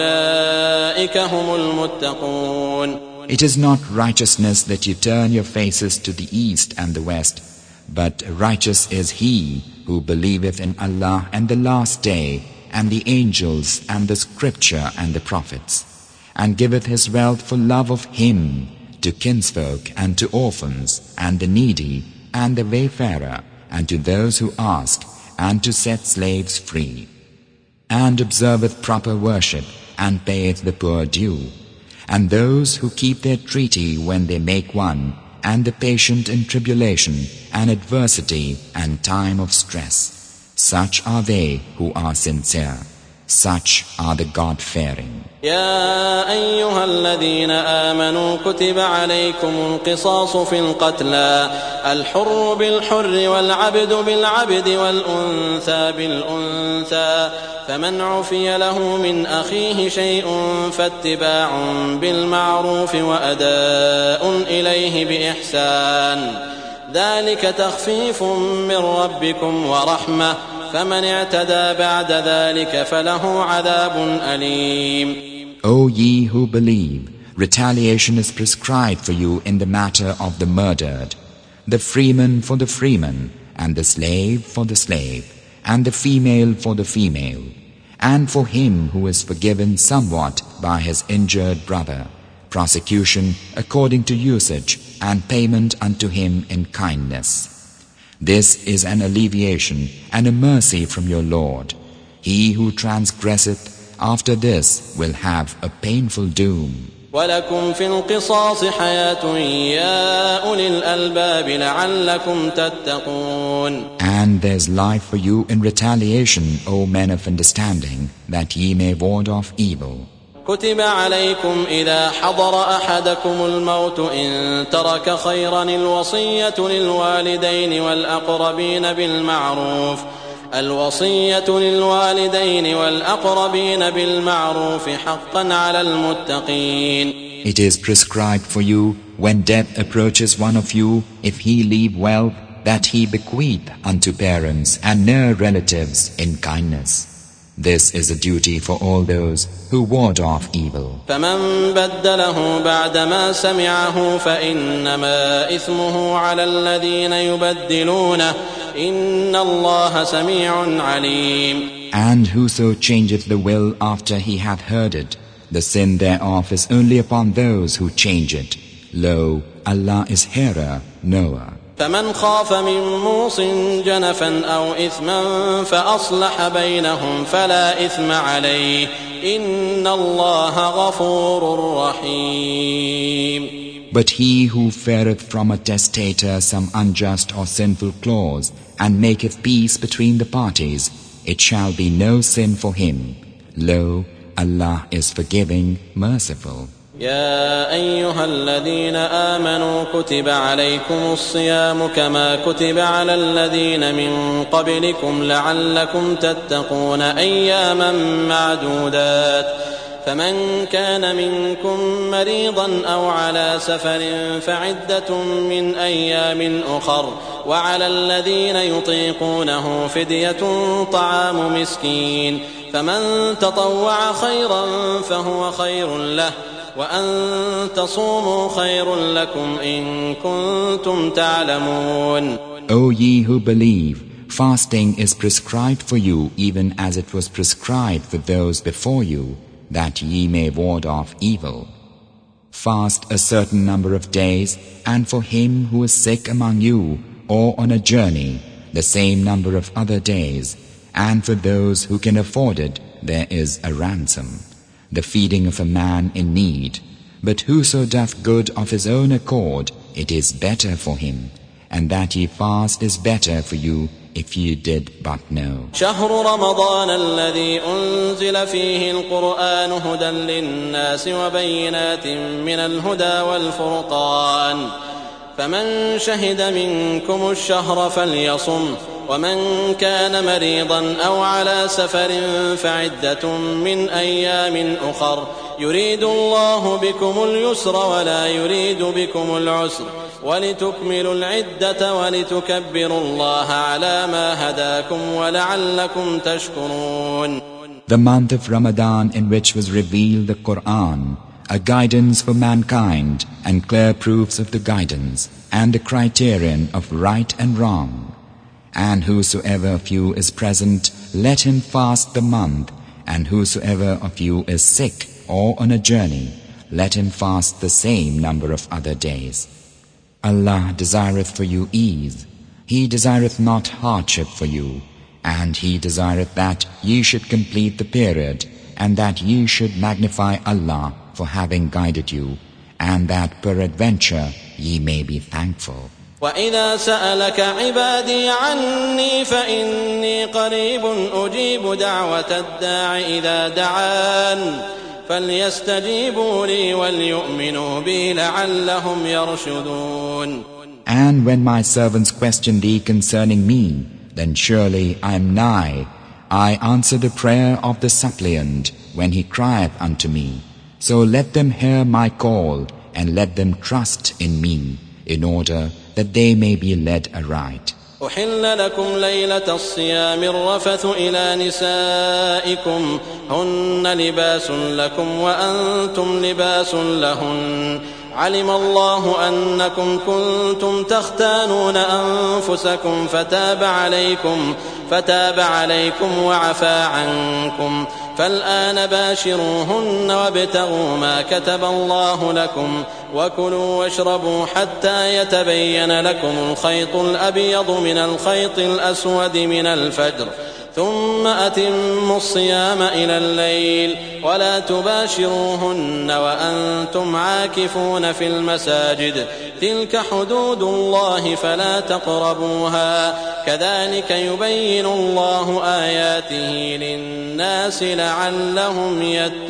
وأولئك هم المتقون. It is not righteousness that you turn your faces to the east and the west, but righteous is he who believeth in Allah and the last day and the angels and the scripture and the prophets, and giveth his wealth for love of him to kinsfolk and to orphans and the needy and the wayfarer and to those who ask and to set slaves free, and observeth proper worship and payeth the poor due, and those who keep their treaty when they make one, and the patient in tribulation and adversity and time of stress. Such are they who are sincere. Such are the God-fearing. يا أيها الذين آمنوا كتب عليكم القصاص في القتلى الحر بالحر والعبد بالعبد والأنثى بالأنثى فمن عفي له من أخيه شيء فاتباع بالمعروف وأداء إليه بإحسان ذلك تخفيف من ربكم ورحمة فمن اعتدى بعد ذلك فله عذاب أليم. O ye who believe, retaliation is prescribed for you in the matter of the murdered, the freeman for the freeman, and the slave for the slave, and the female for the female, and for him who is forgiven somewhat by his injured brother, prosecution according to usage, and payment unto him in kindness. This is an alleviation and a mercy from your Lord. He who transgresseth after this will have a painful doom. وَلَكُمْ فِي الْقِصَاصِ حَيَاةٌ يَا أُولِي الْأَلْبَابِ لَعَلَّكُمْ تَتَّقُونَ. And there's life for you in retaliation, O men of understanding, that ye may ward off evil. كتب عليكم إذا حضر أحدكم الموت إن ترك خيرا الوصية للوالدين والأقربين بالمعروف الوصية للوالدين والأقربين بالمعروف حقا على المتقين. It is prescribed for you when death approaches one of you, if he leave wealth, that he bequeath unto parents and near relatives in kindness. This is a duty for all those who ward off evil. فمن بدله بعدما سمعه فإنما إثمه على الذين يبدلونه إن الله سميع عليم. And whoso changeth the will after he hath heard it, the sin thereof is only upon those who change it. Lo, Allah is hearer, knower. فمن خاف من موص جنفا أو إثما فأصلح بينهم فلا إثم عليه إن الله غفور رحيم. But he who feareth from a testator some unjust or sinful clause and maketh peace between the parties, it shall be no sin for him. Lo, Allah is forgiving, merciful. يا أيها الذين آمنوا كتب عليكم الصيام كما كتب على الذين من قبلكم لعلكم تتقون أياما معدودات فمن كان منكم مريضا أو على سفر فعدة من أيام أخر وعلى الذين يطيقونه فدية طعام مسكين فمن تطوع خيرا فهو خير له وأن تصوموا خير لكم إن كنتم تعلمون. O ye who believe, fasting is prescribed for you even as it was prescribed for those before you, that ye may ward off evil. Fast a certain number of days, and for him who is sick among you or on a journey, the same number of other days, and for those who can afford it, there is a ransom, the feeding of a man in need. But whoso doth good of his own accord, it is better for him, and that ye fast is better for you if you did but know. شهر رمضان الذي أنزل فيه القرآن هدى للناس وبينات من الهدى والفرقان فمن شهد منكم الشهر فليصم ومن كان مريضا أو على سفر فعدة من أيام أخر يريد الله بكم اليسر ولا يريد بكم العسر ولتكملوا العدة ولتكبروا الله على ما هداكم ولعلكم تشكرون. The month of Ramadan in which was revealed the Quran, a guidance for mankind and clear proofs of the guidance and the criterion of right and wrong. And whosoever of you is present, let him fast the month, and whosoever of you is sick or on a journey, let him fast the same number of other days. Allah desireth for you ease. He desireth not hardship for you, and He desireth that ye should complete the period, and that ye should magnify Allah for having guided you, and that peradventure ye may be thankful. وَإِذَا سَأَلَكَ عِبَادِي عَنِّي فَإِنِّي قَرِيبٌ أُجِيبُ دَعْوَةَ الدَّاعِ إِذَا دَعَانِ فَلْيَسْتَجِيبُوا لِي وَلْيُؤْمِنُوا بِي لَعَلَّهُمْ يَرْشُدُونَ. And when my servants question thee concerning me, then surely I am nigh. I answer the prayer of the suppliant when he crieth unto me. So let them hear my call, and let them trust in me, in order that they may be led aright. أحل لكم ليلة الصيام الرفث إلى نسائكم هن لباس لكم وأنتم لباس لهن علم الله أنكم كنتم تختانون أنفسكم فتاب عليكم فتاب عليكم وعفى عنكم فالآن باشروهن وابتغوا ما كتب الله لكم وكلوا واشربوا حتى يتبين لكم الخيط الأبيض من الخيط الأسود من الفجر ثم أتموا الصيام إلى الليل ولا تباشروهن وأنتم عاكفون في المساجد تلك حدود الله فلا تقربوها كذلك يبين الله آياته للناس لعلهم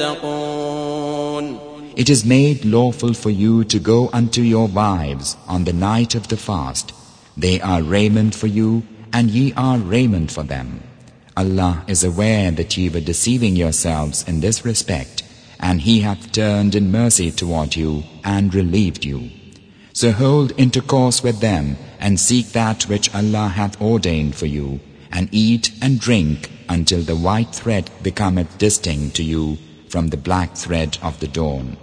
يتقون. It is made lawful for you to go unto your wives on the night of the fast. They are raiment for you, and ye are raiment for them. Allah is aware that ye were deceiving yourselves in this respect, and He hath turned in mercy toward you and relieved you. So hold intercourse with them, and seek that which Allah hath ordained for you, and eat and drink until the white thread becometh distinct to you from the black thread of the dawn.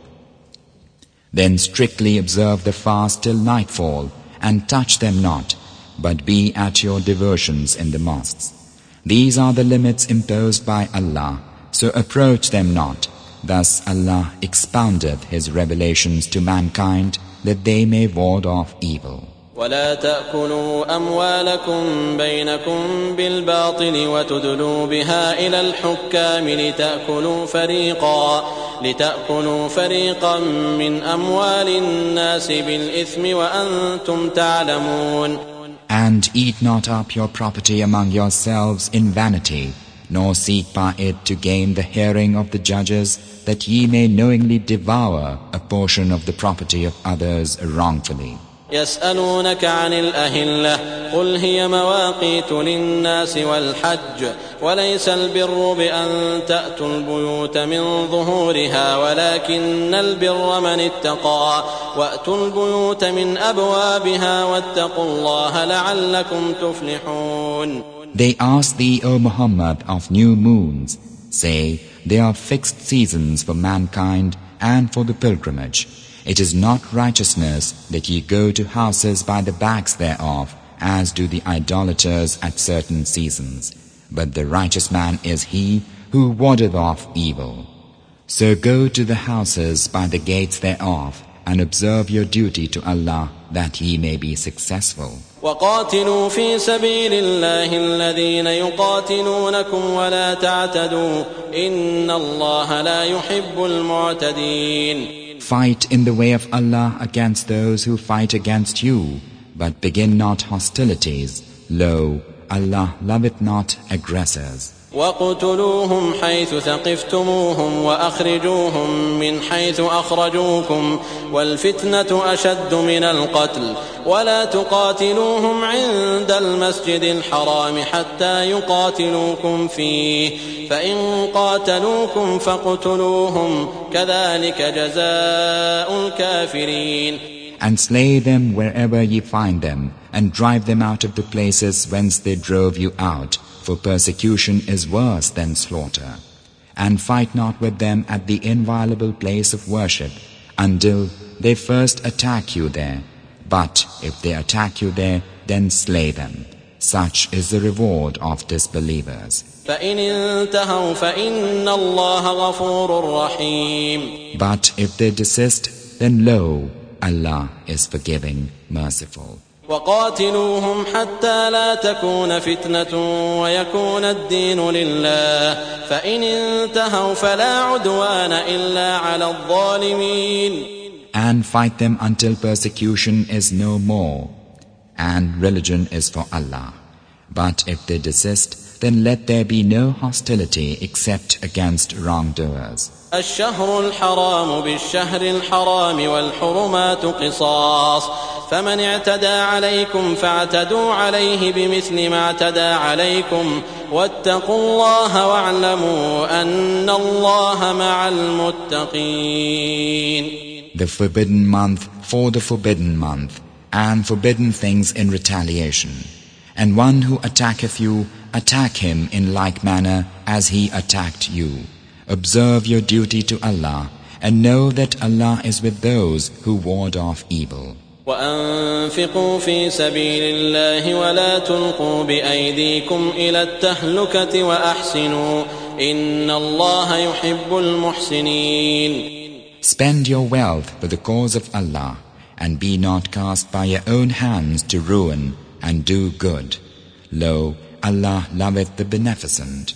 Then strictly observe the fast till nightfall, and touch them not, but be at your devotions in the mosques. These are the limits imposed by Allah, so approach them not. Thus Allah expoundeth His revelations to mankind, that they may ward off evil. ولا تأكلوا أموالكم بينكم بالباطل وتدلوا بها إلى الحكام لتأكلوا فريقا لتأكلوا فريقا من أموال الناس بالإثم وأنتم تعلمون. And eat not up your property among yourselves in vanity, nor seek by it to gain the hearing of the judges, that ye may knowingly devour a portion of the property of others wrongfully. يسألونك عن الأهلة قل هي مواقيت للناس والحج وليس البر بأن تأتوا البيوت من ظهورها ولكن البر من اتقى وأتوا البيوت من أبوابها واتقوا الله لعلكم تفلحون. They ask thee, O Muhammad, of new moons. Say, they are fixed seasons for mankind, and for the pilgrimage. It is not righteousness that ye go to houses by the backs thereof, as do the idolaters at certain seasons. But the righteous man is he who wardeth off evil. So go to the houses by the gates thereof, and observe your duty to Allah, that ye may be successful. وقاتلوا في سبيل الله الذين يقاتلونكم ولا تعتدوا إن الله لا يحب المعتدين. Fight in the way of Allah against those who fight against you, but begin not hostilities. Lo, Allah loveth not aggressors. وَاقْتُلُوهُمْ حَيْثُ ثَقِفْتُمُوهُمْ وَأَخْرِجُوهُمْ مِنْ حَيْثُ أَخْرَجُوكُمْ وَالْفِتْنَةُ أَشَدُّ مِنَ الْقَتْلِ وَلَا تُقَاتِلُوهُمْ عِندَ الْمَسْجِدِ الْحَرَامِ حَتَّى يُقَاتِلُوكُمْ فِيهِ فَإِنْ قَاتَلُوكُمْ فَاقْتُلُوهُمْ كَذَلِكَ جَزَاءُ الْكَافِرِينَ. And slay them wherever ye find them, and drive them out of the places whence they drove you out, for persecution is worse than slaughter. And fight not with them at the inviolable place of worship, until they first attack you there. But if they attack you there, then slay them. Such is the reward of disbelievers. فَإِنِ انْتَهَوْا فَإِنَّ اللَّهَ غَفُورٌ رَحِيمٌ. But if they desist, then lo, Allah is forgiving, merciful. وقاتلوهم حتى لا تكون فتنة ويكون الدين لله فإن انتهوا فلا عدوان إلا على الظالمين. And fight them until persecution is no more, and religion is for Allah. But if they desist, then let there be no hostility except against wrongdoers. الشهر الحرام بالشهر الحرام والحرمات قصاص فمن اعتدى عليكم فاعتدوا عليه بمثل ما اعتدى عليكم واتقوا الله واعلموا أن الله مع المتقين. The forbidden month for the forbidden month, and forbidden things in retaliation. And one who attacketh you, attack him in like manner as he attacked you. Observe your duty to Allah, and know that Allah is with those who ward off evil. وأنفقوا في سبيل الله ولا تلقوا بأيديكم إلى التهلكة وأحسنوا إن الله يحب المحسنين. Spend your wealth for the cause of Allah, and be not cast by your own hands to ruin, and do good. Lo, Allah loveth the beneficent.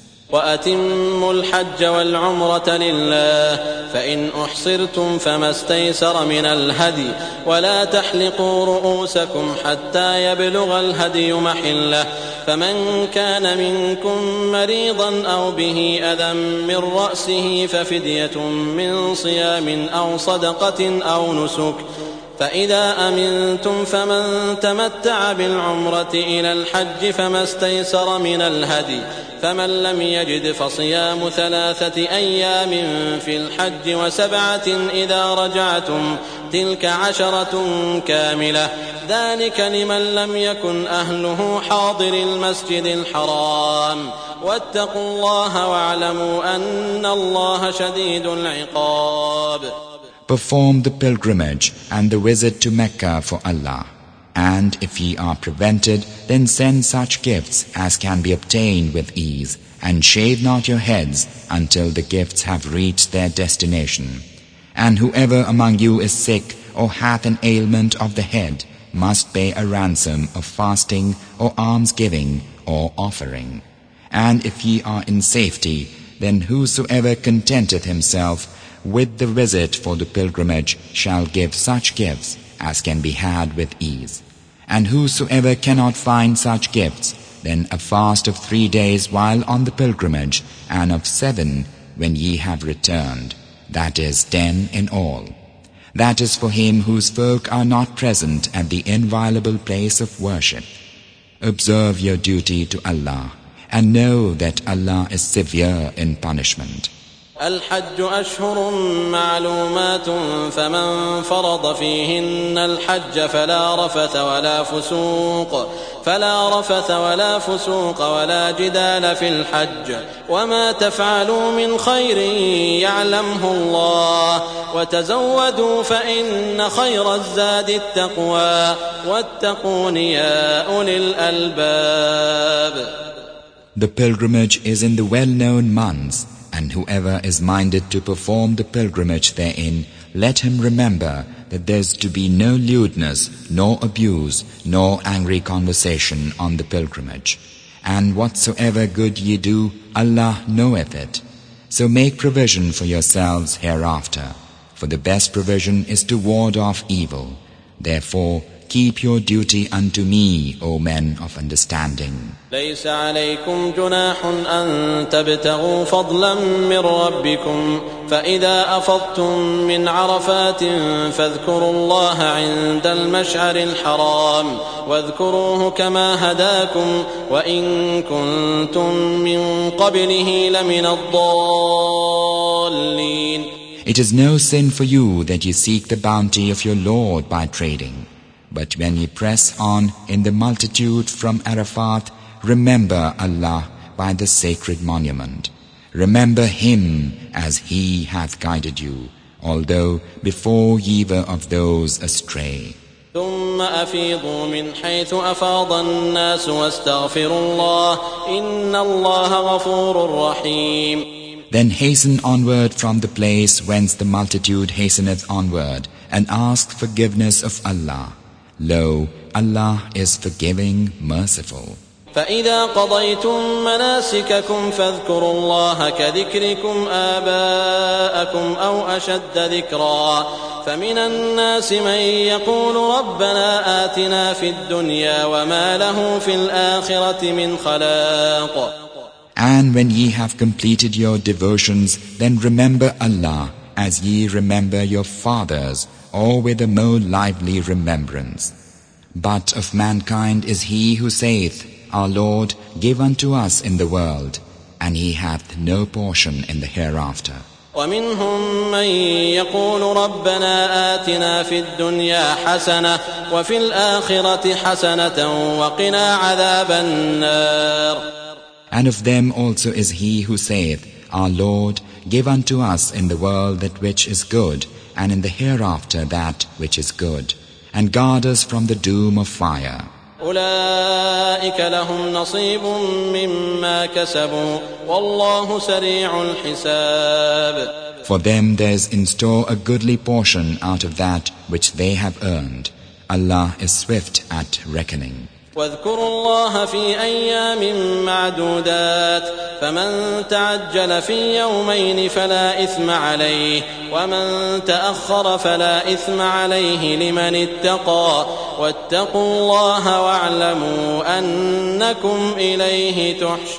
وأتموا الحج والعمرة لله فإن أحصرتم فما استيسر من الهدي ولا تحلقوا رؤوسكم حتى يبلغ الهدي محله فمن كان منكم مريضا أو به أذى من رأسه ففدية من صيام أو صدقة أو نسك فإذا أمنتم فمن تمتع بالعمرة إلى الحج فما استيسر من الهدي فمن لم يجد فصيام ثلاثة أيام في الحج وسبعة إذا رجعتم تلك عشرة كاملة ذلك لمن لم يكن أهله حاضر المسجد الحرام واتقوا الله واعلموا أن الله شديد العقاب. Perform the pilgrimage and the visit to Mecca for Allah. And if ye are prevented, then send such gifts as can be obtained with ease, and shave not your heads until the gifts have reached their destination. And whoever among you is sick or hath an ailment of the head must pay a ransom of fasting or almsgiving or offering. And if ye are in safety, then whosoever contenteth himself with the visit for the pilgrimage shall give such gifts as can be had with ease. And whosoever cannot find such gifts, then a fast of three days while on the pilgrimage, and of seven when ye have returned, that is ten in all. That is for him whose folk are not present at the inviolable place of worship. Observe your duty to Allah, and know that Allah is severe in punishment. الحج أشهر معلومات فمن فرض فيهن الحج فلا رفث ولا فسوق فلا رفث ولا فسوق ولا جدال في الحج وما تفعلوا من خير يعلمه الله وتزودوا فإن خير الزاد التقوى واتقون يا أولي الألباب. The pilgrimage is in the well-known months, and whoever is minded to perform the pilgrimage therein, let him remember that there is to be no lewdness, nor abuse, nor angry conversation on the pilgrimage. And whatsoever good ye do, Allah knoweth it. So make provision for yourselves hereafter, for the best provision is to ward off evil. Therefore, keep your duty unto me, O men of understanding. ليس عليكم جناح أن تبتغوا فضلا من ربكم فإذا أفضتم من عرفات فاذكروا الله عند المشعر الحرام واذكروه كما هداكم وإن كنتم من قبله لمن الضالين. It is no sin for you that you seek the bounty of your Lord by trading. But when ye press on in the multitude from Arafat, remember Allah by the sacred monument. Remember Him as He hath guided you, although before ye were of those astray. ثم أفيضوا من حيث أفاض الناس واستغفروا الله إن الله غفور رحيم. Then hasten onward from the place whence the multitude hasteneth onward, and ask forgiveness of Allah. Lo, Allah is forgiving, merciful. فإذا قضيتم مناسككم فاذكروا الله كذكركم آباءكم أو أشد ذكرا فمن الناس من يقول ربنا آتنا في الدنيا وما له في الآخرة من خلاق. And when ye have completed your devotions, then remember Allah as ye remember your fathers, or with a more lively remembrance. But of mankind is he who saith, Our Lord, give unto us in the world, and he hath no portion in the hereafter. ومنهم من يقول ربنا آتنا في الدنيا حسنة وفي الآخرة حسنة وقنا عذاب النار. And of them also is he who saith, Our Lord, give unto us in the world that which is good, and in the hereafter that which is good, and guard us from the doom of fire. أولئك لهم نصيب مما كسبوا والله سريع الحساب. For them there is in store a goodly portion out of that which they have earned. Allah is swift at reckoning. واذكروا الله في أيام معدودات فمن تعجل في يومين فلا إثم عليه ومن تأخر فلا إثم عليه لمن اتقى واتقوا الله واعلموا أنكم إليه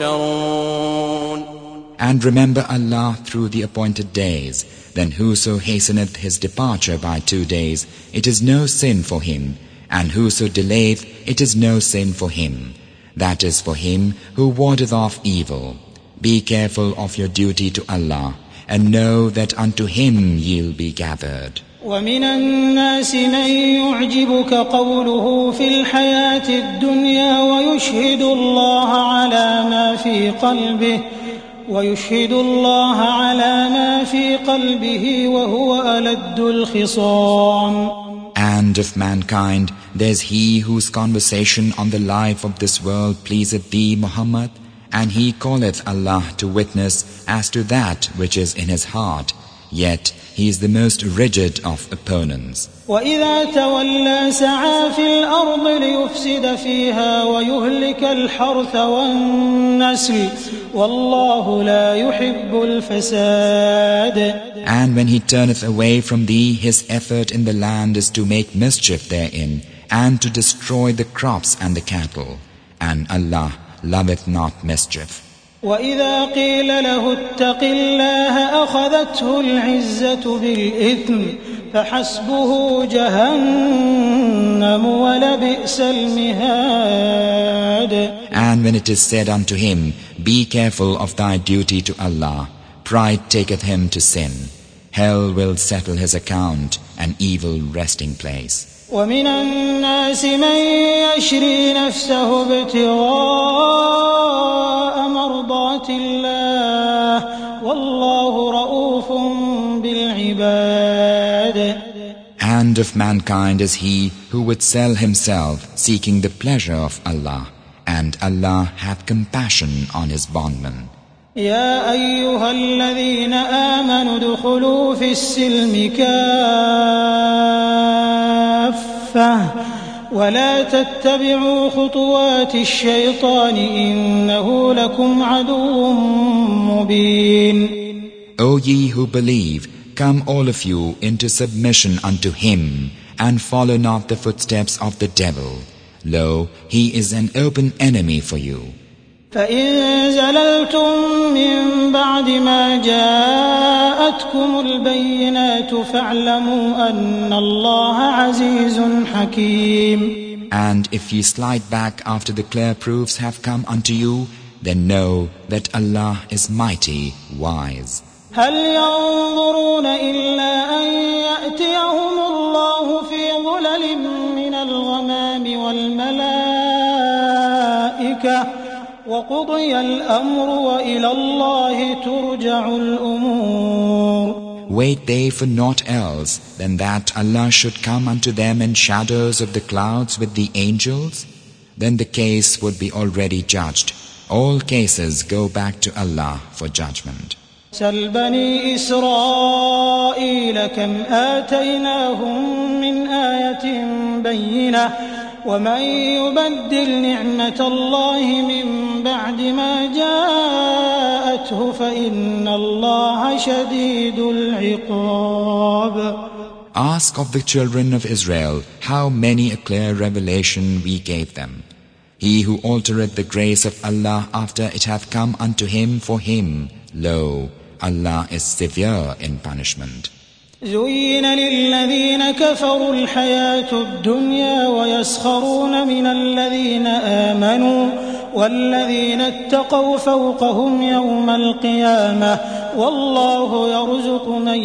تحشرون. And remember Allah through the appointed days. Then whoso hasteneth his departure by two days, it is no sin for him. And whoso delayeth, it is no sin for him. That is for him who wardeth off evil. Be careful of your duty to Allah, and know that unto Him ye'll be gathered. ومن الناس من يعجبك قوله في الحياة الدنيا ويشهد الله على ما في قلبه ويشهد الله على ما في قلبه وهو ألد الخصام. And of mankind, there's he whose conversation on the life of this world pleaseth thee, Muhammad, and he calleth Allah to witness as to that which is in his heart, yet he is the most rigid of opponents. وإذا تولى سعى في الأرض ليفسد فيها ويهلك الحرث والنسل والله لا يحب الفساد. And when he turneth away from thee, his effort in the land is to make mischief therein, and to destroy the crops and the cattle. And Allah loveth not mischief. وإذا قيل له اتق الله أخذته العزة بالإثم فحسبه جهنم ولبئس المهاد. And when it is said unto him, Be careful of thy duty to Allah, pride taketh him to sin. Hell will settle his account, an evil resting place. ومن الناس من يشري نفسه ابتغاء مرضات الله والله رؤوف بالعباد. And of mankind is he who would sell himself seeking the pleasure of Allah, and Allah hath compassion on his bondman. يا أيها الذين آمنوا ادخلوا في السلم كافة ولا تتبعوا خطوات الشيطان إنه لكم عدو مبين. O ye who believe, come all of you into submission unto him, and follow not the footsteps of the devil. Lo, he is an open enemy for you. فإن زللتم من بعد ما جاءتكم البينات فاعلموا أن الله عزيز حكيم. And if ye slide back after the clear proofs have come unto you, then know that Allah is mighty, wise. هل ينظرون إلا أن يأتيهم الله في ظلل من الغمام والملائكة وقضي الأمر وإلى الله ترجع الأمور. Wait they for naught else than that Allah should come unto them in shadows of the clouds with the angels? Then the case would be already judged. All cases go back to Allah for judgment. سل بني إسرائيل كم آتيناهم من آية بينة ومن يبدل نعمة الله من بعد ما جاءته فإن الله شديد العقاب. Ask of the children of Israel how many a clear revelation we gave them. He who altereth the grace of Allah after it hath come unto him, for him, lo, Allah is severe in punishment. زين للذين كفروا الحياة الدنيا ويسخرون من الذين آمنوا والذين اتقوا فوقهم يوم القيامة والله يرزق من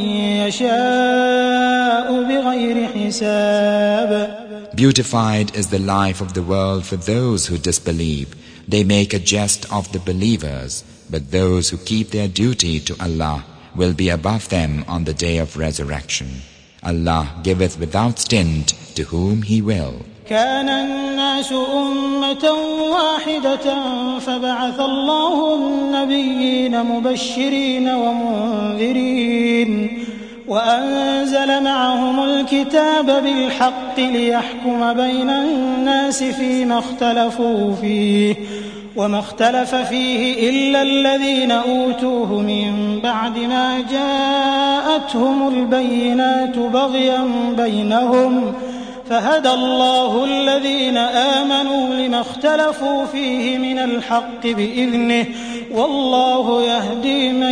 يشاء بغير حساب. Beautified is the life of the world for those who disbelieve. They make a jest of the believers, but those who keep their duty to Allah will be above them on the day of resurrection. Allah giveth without stint to whom He will. كان الناس أمة واحدة فبعث الله النبيين مبشرين ومنذرين وأنزل معهم الكتاب بالحق ليحكم بين الناس فيما اختلفوا فيه وما اختلف فيه إلا الذين أوتوه من بعد ما جاءتهم البينات بغيا بينهم فهدى الله الذين آمنوا لما اختلفوا فيه من الحق بإذنه والله يهدي من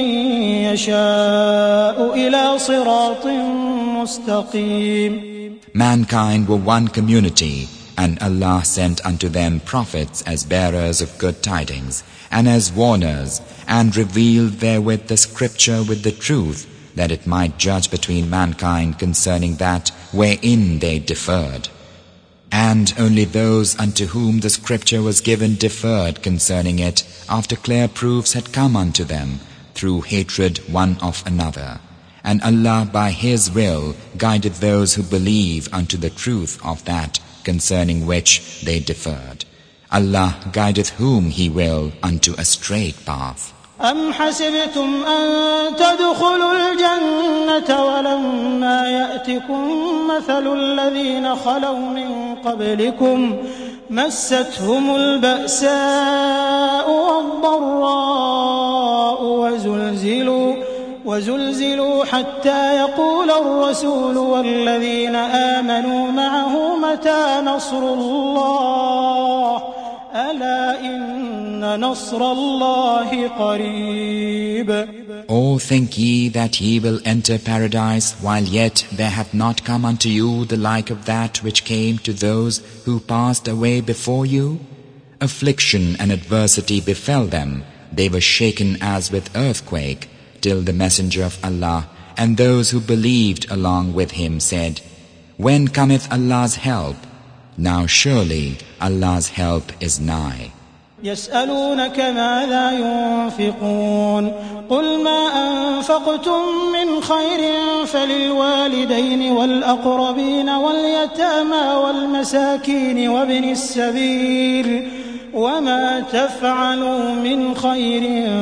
يشاء إلى صراط مستقيم. Mankind were one community, and Allah sent unto them prophets as bearers of good tidings, and as warners, and revealed therewith the scripture with the truth, that it might judge between mankind concerning that wherein they differed. And only those unto whom the scripture was given differed concerning it, after clear proofs had come unto them, through hatred one of another. And Allah by His will guided those who believe unto the truth of that concerning which they differed. Allah guideth whom He will unto a straight path. أم حسبتم أن تدخلوا الجنة ولما يأتكم مثل الذين خلوا من قبلكم مستهم البأساء والضراء وزلزلوا وزلزلوا حتى يقول الرسول والذين آمنوا معه متى نصر الله ألا إن نصر الله قريب. Or think ye that ye will enter paradise while yet there hath not come unto you the like of that which came to those who passed away before you? Affliction and adversity befell them, they were shaken as with earthquake. till the Messenger of Allah and those who believed along with him said, When cometh Allah's help? Now surely Allah's help is nigh. يسألونك ماذا ينفقون قل ما أنفقتم من خير فللوالدين والأقربين واليتامى والمساكين وابن السبيل وما تفعلوا من خير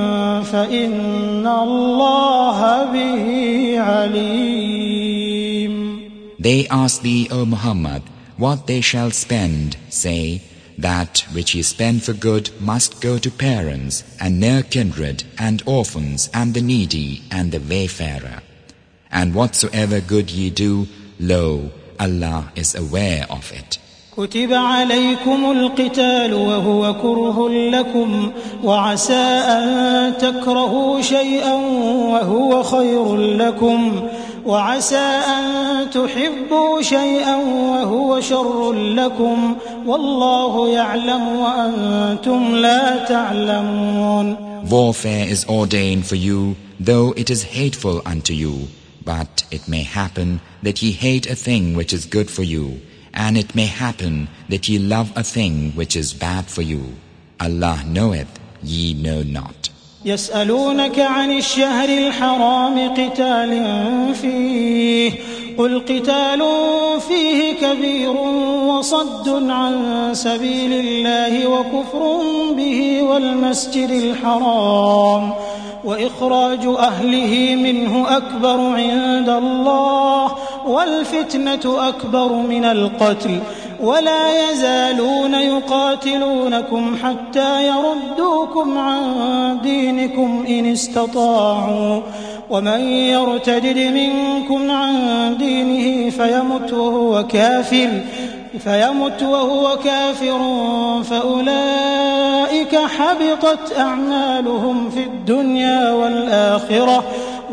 فإن الله به عليم. They ask thee, O Muhammad, what they shall spend. Say, that which ye spend for good must go to parents and near kindred and orphans and the needy and the wayfarer. And whatsoever good ye do, lo, Allah is aware of it. كتب عليكم القتال وهو كره لكم وعسى أن تكرهوا شيئا وهو خير لكم وعسى أن تحبوا شيئا وهو شر لكم والله يعلم وأنتم لا تعلمون. Warfare is ordained for you, though it is hateful unto you. But it may happen that ye hate a thing which is good for you, and it may happen that ye love a thing which is bad for you. Allah knoweth, ye know not. يسألونك عن الشهر الحرام قتال فيه قل قتال فيه كبير وصد عن سبيل الله وكفر به والمسجد الحرام وإخراج أهله منه أكبر عند الله والفتنة أكبر من القتل ولا يزالون يقاتلونكم حتى يردوكم عن دينكم إن استطاعوا ومن يرتدد منكم عن دينه فيمت وهو كافر فيمت وهو كافر فأولئك حبطت أعمالهم في الدنيا والآخرة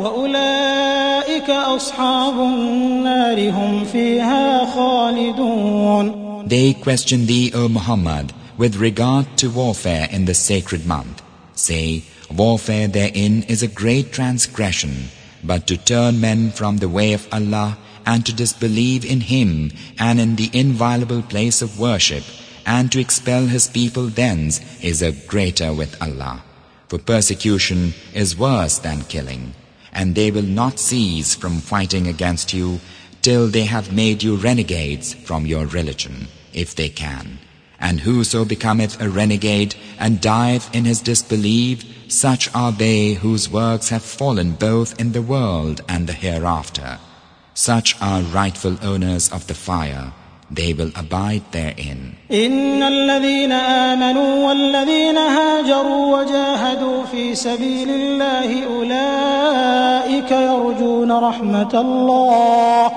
وأولئك أصحاب النار هم فيها خالدون. They question thee, O Muhammad, with regard to warfare in the sacred month. Say, warfare therein is a great transgression, but to turn men from the way of Allah and to disbelieve in Him and in the inviolable place of worship and to expel His people thence is a greater with Allah. For persecution is worse than killing, and they will not cease from fighting against you till they have made you renegades from your religion, if they can. And whoso becometh a renegade and dieth in his disbelief, such are they whose works have fallen both in the world and the hereafter. Such are rightful owners of the fire. They will abide therein. إن الذين آمنوا والذين هاجروا وجاهدوا في سبيل الله أولئك يرجون رحمة الله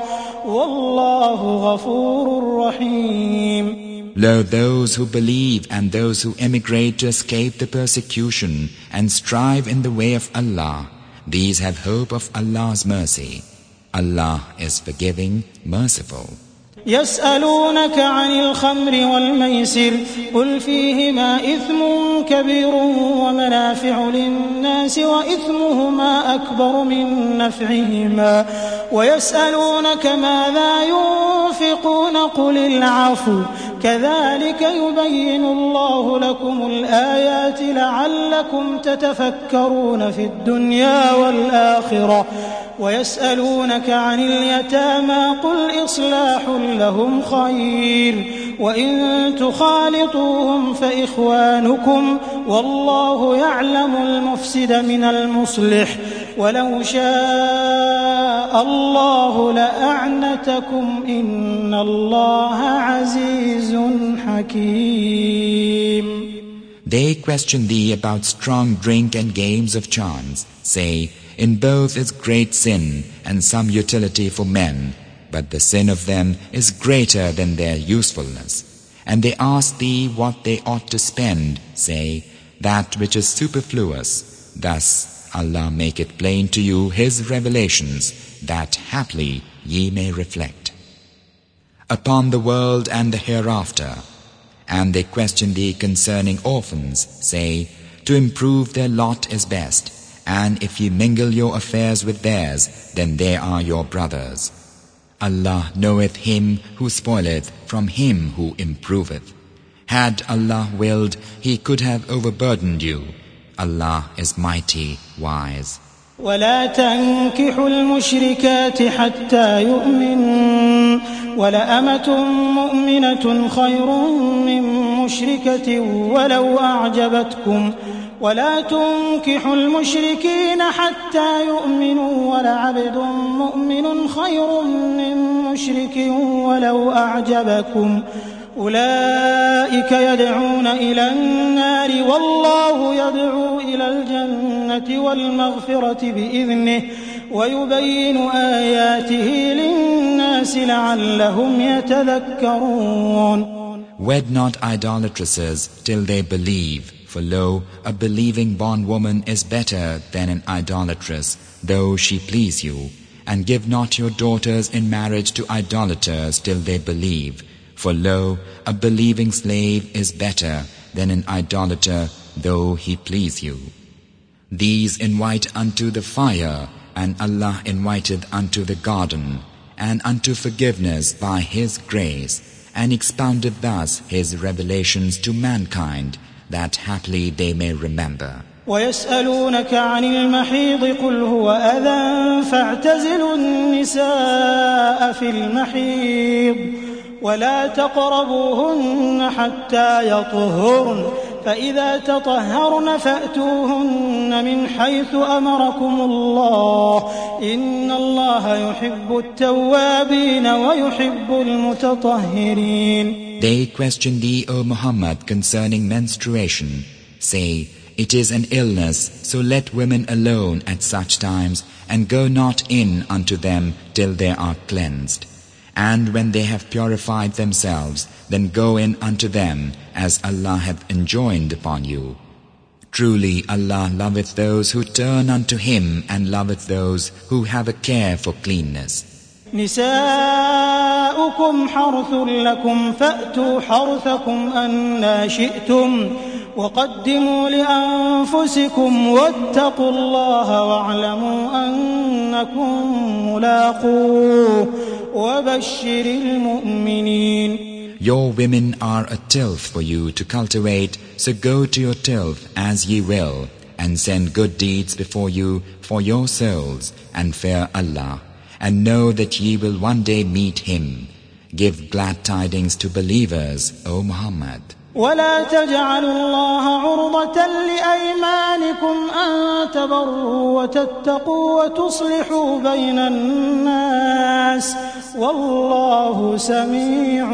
والله غفور رحيم. Lo, those who believe and those who emigrate to escape the persecution and strive in the way of Allah, these have hope of Allah's mercy. Allah is forgiving, merciful. يسألونك عن الخمر والميسر قل فيهما إثم كبير ومنافع للناس وإثمهما أكبر من نفعهما ويسألونك ماذا ينفقون قل العفو كذلك يبين الله لكم الآيات لعلكم تتفكرون في الدنيا والآخرة ويسألونك عن اليتامى قل إصلاح لهم خير وإن تخالطوهم فإخوانكم والله يعلم المفسد من المصلح ولو شاء الله لأعنتكم إن الله عزيز حكيم. They question thee about strong drink and games of chance. Say, in both is great sin and some utility for men, but the sin of them is greater than their usefulness. And they ask thee what they ought to spend. Say, that which is superfluous. Thus Allah make it plain to you His revelations, that haply ye may reflect upon the world and the hereafter. And they question thee concerning orphans. Say, to improve their lot is best, And if ye mingle your affairs with theirs, then they are your brothers. Allah knoweth him who spoileth from him who improveth. Had Allah willed, He could have overburdened you. Allah is mighty, wise. ولا تنكحوا المشركات حتى يؤمنوا ولأمة مؤمنة خير من مشركة ولو أعجبتكم ولا تنكحوا المشركين حتى يؤمنوا ولعبد مؤمن خير من مشرك ولو أعجبكم أولئك يدعون إلى النار والله يدعو إلى الجنة والمغفرة بإذنه ويبين آياته للناس لعلهم يتذكرون. Wed not idolatresses till they believe, for lo, a believing bondwoman is better than an idolatress, though she please you. And give not your daughters in marriage to idolaters till they believe. For lo, a believing slave is better than an idolater, though he please you. These invite unto the fire, and Allah inviteth unto the garden, and unto forgiveness by His grace, and expounded thus His revelations to mankind, that haply they may remember. ويسألونك عن المحيض قل هو أذى فاعتزلوا النساء في المحيض ولا تقربوهن حتى يطهرن فإذا تطهرن فأتوهن من حيث أمركم الله إن الله يحب التوابين ويحب المتطهرين. They question thee, O Muhammad, concerning menstruation. Say, it is an illness, so let women alone at such times, and go not in unto them till they are cleansed. And when they have purified themselves, then go in unto them, as Allah hath enjoined upon you. Truly Allah loveth those who turn unto Him, and loveth those who have a care for cleanness. نساؤكم حرث لكم فأتوا حرثكم أنى شئتم وقدموا لأنفسكم واتقوا الله واعلموا أنكم ملاقوه وبشر المؤمنين. Your women are a tilth for you to cultivate, so go to your tilth as ye will, and send good deeds before you for your souls, and fear Allah, and know that ye will one day meet Him. Give glad tidings to believers, O Muhammad. ولا تجعلوا الله عرضة لأيمانكم أن تبروا وتتقوا وتصلحوا بين الناس والله سميع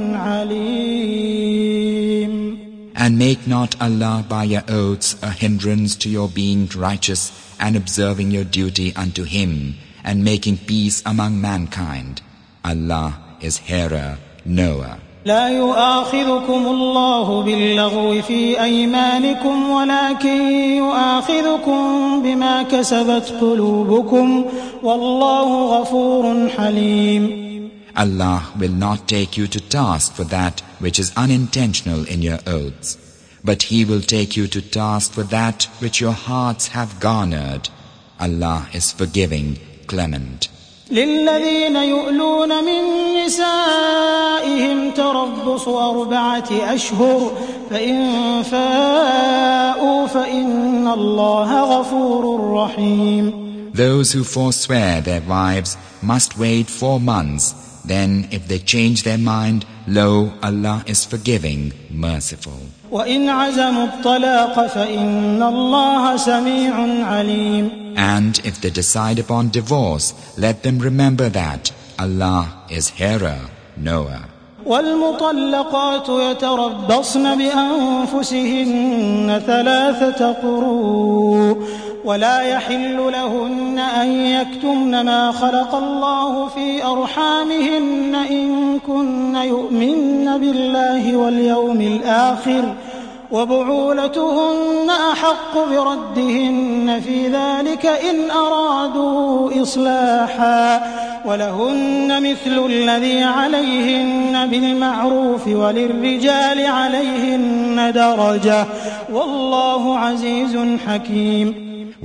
عليم. And make not Allah by your oaths a hindrance to your being righteous and observing your duty unto Him and making peace among mankind. Allah is hearer, knower. لا يؤاخذكم الله باللغو في أيمانكم ولكن يؤاخذكم بما كسبت قلوبكم والله غفور حليم. Allah will not take you to task for that which is unintentional in your oaths, but He will take you to task for that which your hearts have garnered. Allah is forgiving, clement. للذين يؤلون من نسائهم تربص أربعة أشهر فإن فاءوا فإن الله غفور رحيم. Those who forswear their wives must wait four months. Then if they change their mind, lo, Allah is forgiving, merciful. وإن عزموا الطلاق فإن الله سميع عليم. And if they decide upon divorce, let them remember that Allah is hearer, knower. والمطلقات يتربصن بأنفسهن ثلاثة قروء ولا يحل لهن أن يكتمن ما خلق الله في أرحامهن إن كن يؤمن بالله واليوم الآخر وبعولتهن أحق بردهن في ذلك إن أرادوا إصلاحا ولهن مثل الذي عليهن بالمعروف وللرجال عليهن درجة والله عزيز حكيم.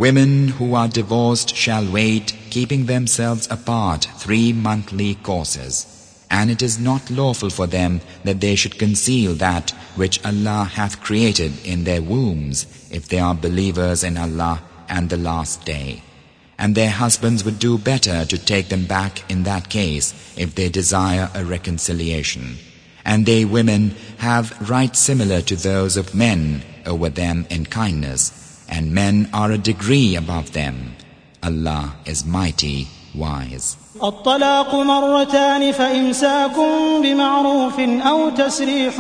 Women who are divorced shall wait, keeping themselves apart three monthly courses. And it is not lawful for them that they should conceal that which Allah hath created in their wombs, if they are believers in Allah and the last day. And their husbands would do better to take them back in that case, if they desire a reconciliation. And they women have rights similar to those of men over them in kindness, and men are a degree above them. Allah is mighty, wise. الطلاق مرتان فإمساك بمعروف أو تسريح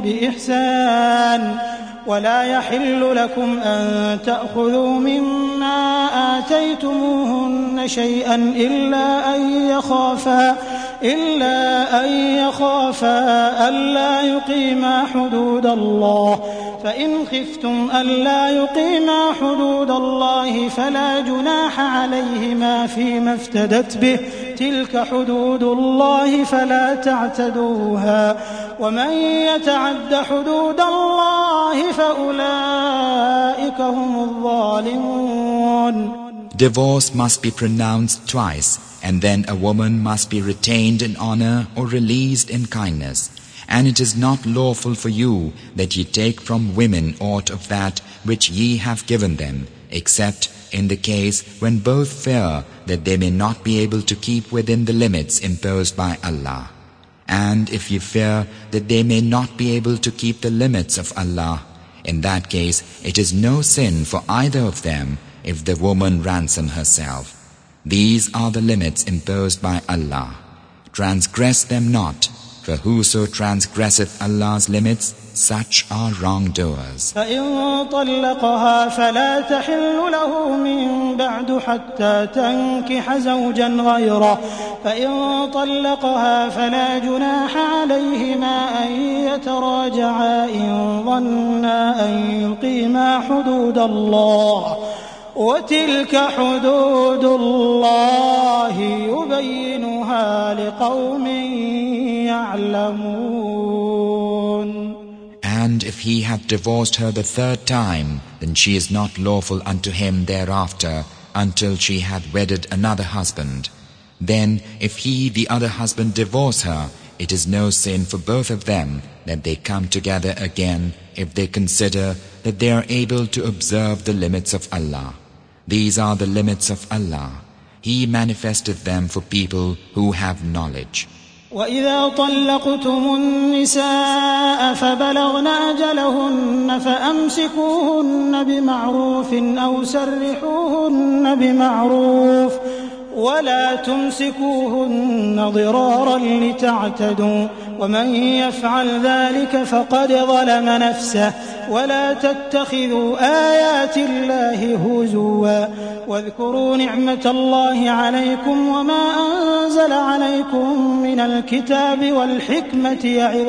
بإحسان ولا يحل لكم أن تأخذوا مما آتيتموهن شيئا إلا أن يخافا إلا أن يخافا ألا يقيما حدود الله فإن خفتم ألا يقيما حدود الله فلا جناح عليهما فيما افتدت به تلك حدود الله فلا تعتدوها ومن يتعد حدود الله فأولئك هم الظالمون. Divorce must be pronounced twice, and then a woman must be retained in honor or released in kindness. And it is not lawful for you that ye take from women aught of that which ye have given them, except in the case when both fear that they may not be able to keep within the limits imposed by Allah. And if ye fear that they may not be able to keep the limits of Allah, in that case it is no sin for either of them if the woman ransom herself. These are the limits imposed by Allah. Transgress them not, for whoso transgresseth Allah's limits, such are wrongdoers. فإن طلقها فلا تحل له من بعد حتى تنكح زوجا غيره فإن طلقها فلا جناح عليهما أن يتراجعا إن ظنا أن يقيما حدود الله وتلك حدود الله يبينها لقوم يعلمون. And if he hath divorced her the third time, then she is not lawful unto him thereafter until she hath wedded another husband. Then if he the other husband divorce her, it is no sin for both of them that they come together again if they consider that they are able to observe the limits of Allah. These are the limits of Allah. He manifested them for people who have knowledge. وإذا طلقتم النساء فبلغن أجلهن فأمسكوهن بمعروف أو سرحوهن بمعروف ولا تمسكوهن ضرارا لتعتدوا ومن يفعل ذلك فقد ظلم نفسه ولا تتخذوا آيات الله هزوا واذكروا نعمة الله عليكم وما أنزل عليكم من الكتاب والحكمة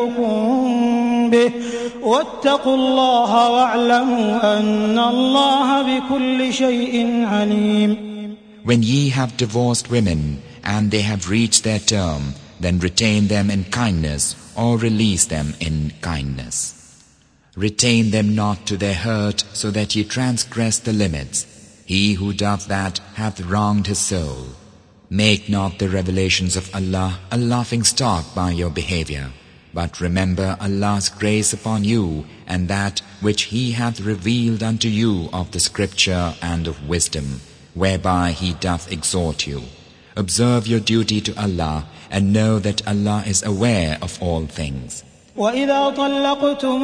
يعظكم به واتقوا الله واعلموا أن الله بكل شيء عليم. When ye have divorced women, and they have reached their term, then retain them in kindness, or release them in kindness. Retain them not to their hurt, so that ye transgress the limits. He who doth that hath wronged his soul. Make not the revelations of Allah a laughing stock by your behavior, but remember Allah's grace upon you, and that which He hath revealed unto you of the scripture and of wisdom, whereby He doth exhort you. Observe your duty to Allah, and know that Allah is aware of all things. وإذا طلقتم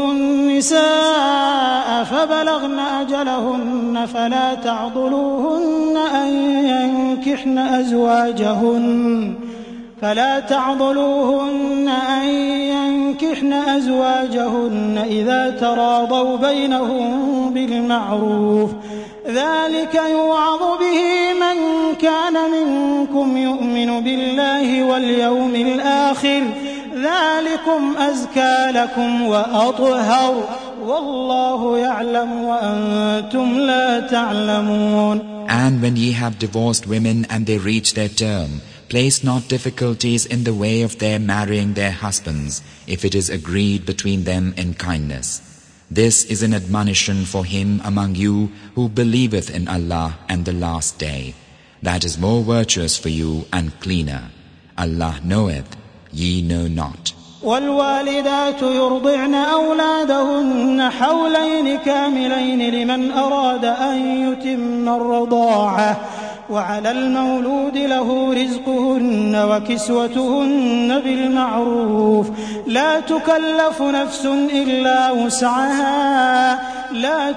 النساء فبلغن أجلهن فلا تعضلوهن أن ينكحن أزواجهن فلا تعضلوهن أن ينكحن أزواجهن إذا تراضوا بينهم بالمعروف ذلك يوعظ به من كان منكم يؤمن بالله واليوم الآخر ذلكم أزكى لكم وأطهر والله يعلم وأنتم لا تعلمون. And when ye have divorced women and they reach their term, place not difficulties in the way of their marrying their husbands, if it is agreed between them in kindness. This is an admonition for him among you who believeth in Allah and the last day. That is more virtuous for you and cleaner. Allah knoweth, ye know not. والوالدات يرضعن أولادهن حولين كاملين لمن أراد أن يتم الرضاعة وعلى المولود له رزقهن وكسوتهن بالمعروف لا تكلف نفس إلا وسعها لا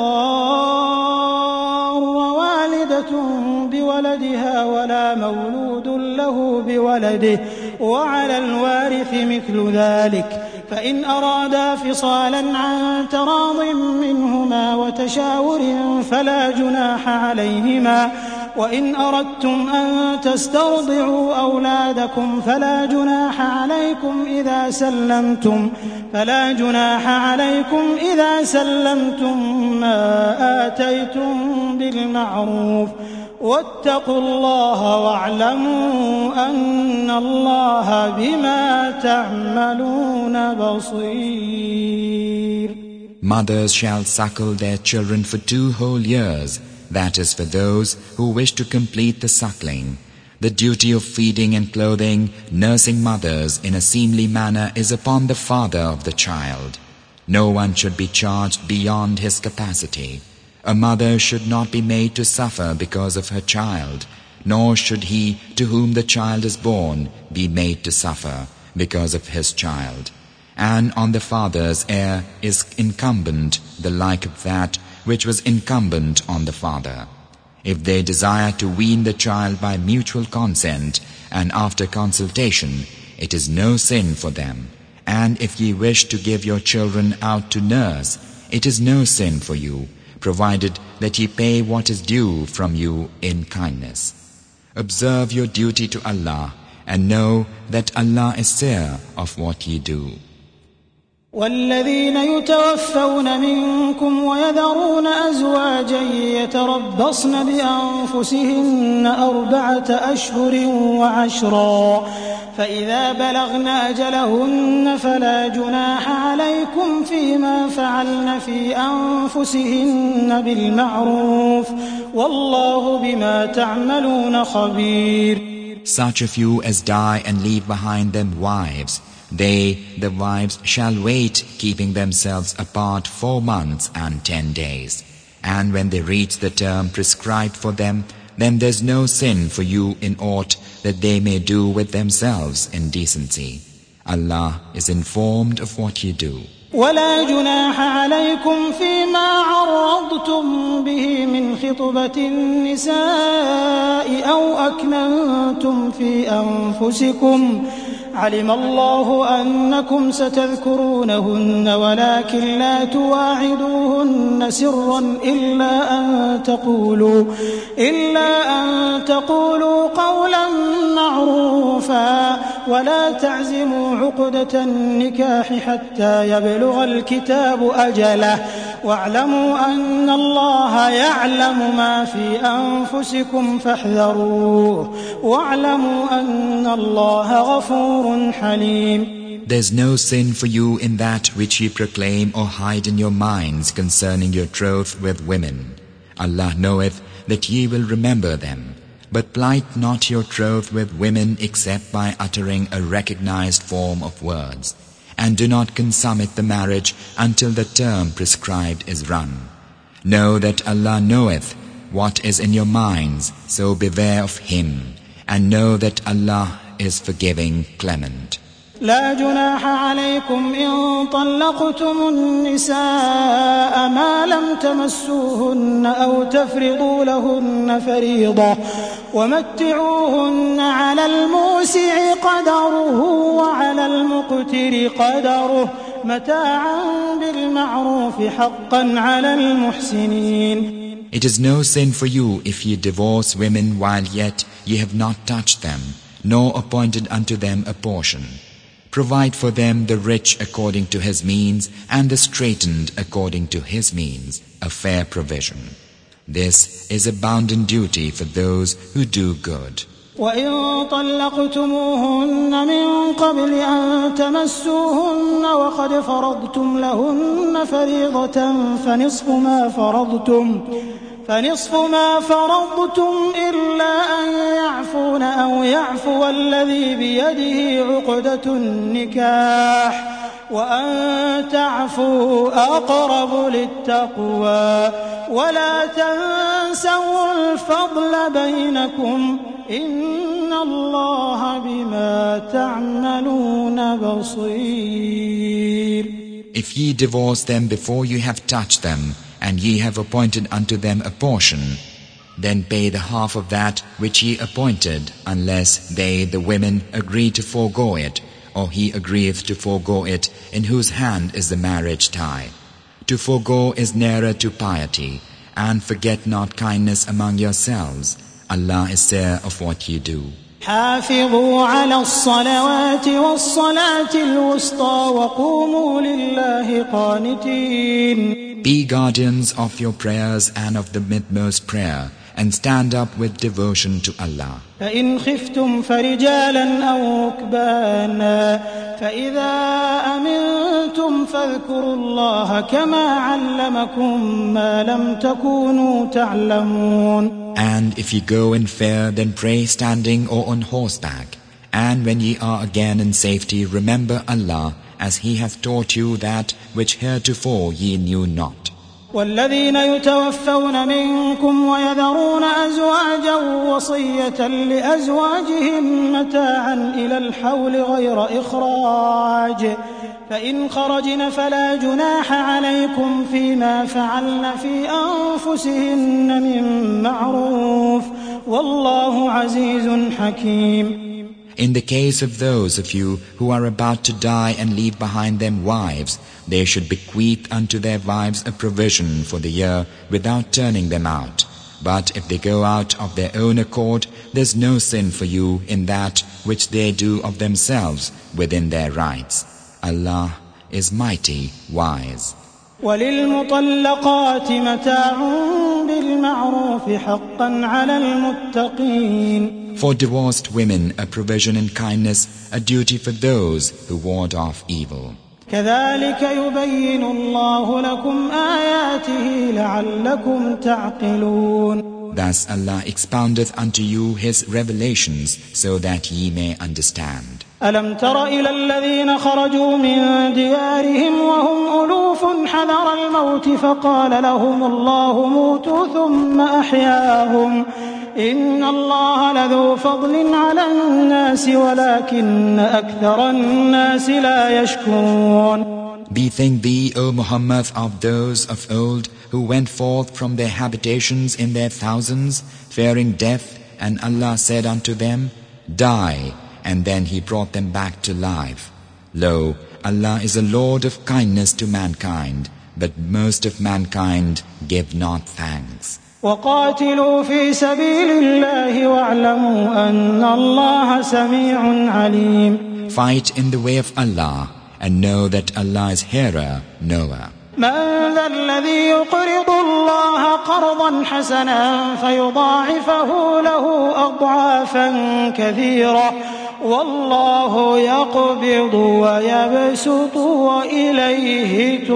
تضار والدة بولدها ولا مولود له بولده وعلى الوارث مثل ذلك فإن أرادا فصالا عن تراض منهما وتشاور فلا جناح عليهما وإن أردتم أن تسترضعوا أولادكم فلا جناح عليكم إذا سلمتم فلا جناح عليكم إذا سلمتم ما آتيتم بالمعروف واتقوا الله واعلموا أن الله بما تعملون بصير. Mothers shall suckle their children for two whole years. That is for those who wish to complete the suckling. The duty of feeding and clothing, nursing mothers in a seemly manner is upon the father of the child. No one should be charged beyond his capacity. A mother should not be made to suffer because of her child, nor should he to whom the child is born be made to suffer because of his child. And on the father's heir is incumbent the like of that which was incumbent on the father. If they desire to wean the child by mutual consent and after consultation, it is no sin for them. And if ye wish to give your children out to nurse, it is no sin for you, provided that ye pay what is due from you in kindness. Observe your duty to Allah, and know that Allah is seer of what ye do. والذين يتوفون منكم ويذرون أزواجا يتربصن بأنفسهن أربعة أشهر وعشرا فإذا بلغن أجلهن فلا جناح عليكم فيما فعلن في أنفسهن بالمعروف والله بما تعملون خبير. Such of you as die and leave behind them wives, they, the wives, shall wait, keeping themselves apart four months and ten days. And when they reach the term prescribed for them, then there's no sin for you in aught that they may do with themselves in decency. Allah is informed of what you do. ولا جناح عليكم فيما عرضتم به من خطبة النساء أو أكننتم في أنفسكم علم الله أنكم ستذكرونهن ولكن لا تواعدوهن سرا إلا أن تقولوا إلا أن تقولوا قولا معروفا ولا تعزموا عقدة النكاح حتى يبلغ الكتاب أجله واعلموا أن الله يعلم ما في أنفسكم فاحذروه واعلموا أن الله غفور حليم. There's no sin for you in that which ye proclaim or hide in your minds concerning your troth with women. Allah knoweth that ye will remember them. But plight not your troth with women except by uttering a recognized form of words. And do not consummate the marriage until the term prescribed is run. Know that Allah knoweth what is in your minds, so beware of Him, and know that Allah is forgiving, clement. لا جناح عليكم إن طلقتم النساء ما لم تمسوهن أو تفرضوا لهن فريضة ومتعوهن على الموسع قدره وعلى المقتر قدره متاعا بالمعروف حقا على المحسنين. It is no sin for you if ye divorce women while yet ye have not touched them, nor appointed unto them a portion. Provide for them the rich according to his means, and the straitened according to his means, a fair provision. This is a bounden duty for those who do good. وإن طلقتموهن من قبل أن تمسوهن وقد فرضتم لهن فريضة فنصف ما فرضتم فنصف ما فرضتم إلا أن يعفون أو يعفو الذي بيده عقدة النكاح وأن تعفوا أقرب للتقوى ولا تنسوا الفضل بينكم إن الله بما تعملون بصير. If ye divorce them before you have touched them, and ye have appointed unto them a portion, then pay the half of that which ye appointed, unless they, the women, agree to forego it, or he agreeth to forego it, in whose hand is the marriage tie. To forego is nearer to piety, and forget not kindness among yourselves. Allah is sure of what ye do. حافظوا على الصلوات والصلاة الوسطى وقوموا لله قانتين. Be guardians of your prayers and of the midmost prayer, and stand up with devotion to Allah. فإن خفتم فرجالا أو ركبانا فإذا أمنتم فاذكروا الله كما علمكم ما لم تكونوا تعلمون. And if ye go in fear, then pray standing or on horseback. And when ye are again in safety, remember Allah, as He hath taught you that which heretofore ye knew not. والذين يتوفون منكم ويذرون أزواجا وصية لأزواجهم متاعا إلى الحول غير إخراج فإن خرجن فلا جناح عليكم فيما فعلن في أنفسهن من معروف والله عزيز حكيم. In the case of those of you who are about to die and leave behind them wives, they should bequeath unto their wives a provision for the year without turning them out. But if they go out of their own accord, there's no sin for you in that which they do of themselves within their rights. Allah is mighty, wise. وللمطلقات متاع بالمعروف حقا على المتقين. For divorced women, a provision in kindness, a duty for those who ward off evil. كذلك يبين الله لكم آياته لعلكم تعقلون. Thus Allah expoundeth unto you His revelations so that ye may understand. ألم تر إلى الذين خرجوا من ديارهم وهم ألوف حذر الموت فقال لهم الله موتوا ثم أحياهم إن الله لذو فضل على الناس ولكن أكثر الناس لا يشكرون. Bethink thee, O Muhammad, of those of old who went forth from their habitations in their thousands, fearing death, and Allah said unto them, Die, and then He brought them back to life. Lo, Allah is a Lord of kindness to mankind, but most of mankind give not thanks. وقاتلوا في سبيل الله واعلموا أن الله سميع عليم. Fight in the way of Allah, and know that Allah is hearer, knower. من ذا الذي يقرض الله قرضا حسنا فيضاعفه له أضعافا كثيرة والله يقبض ويبسط وإليه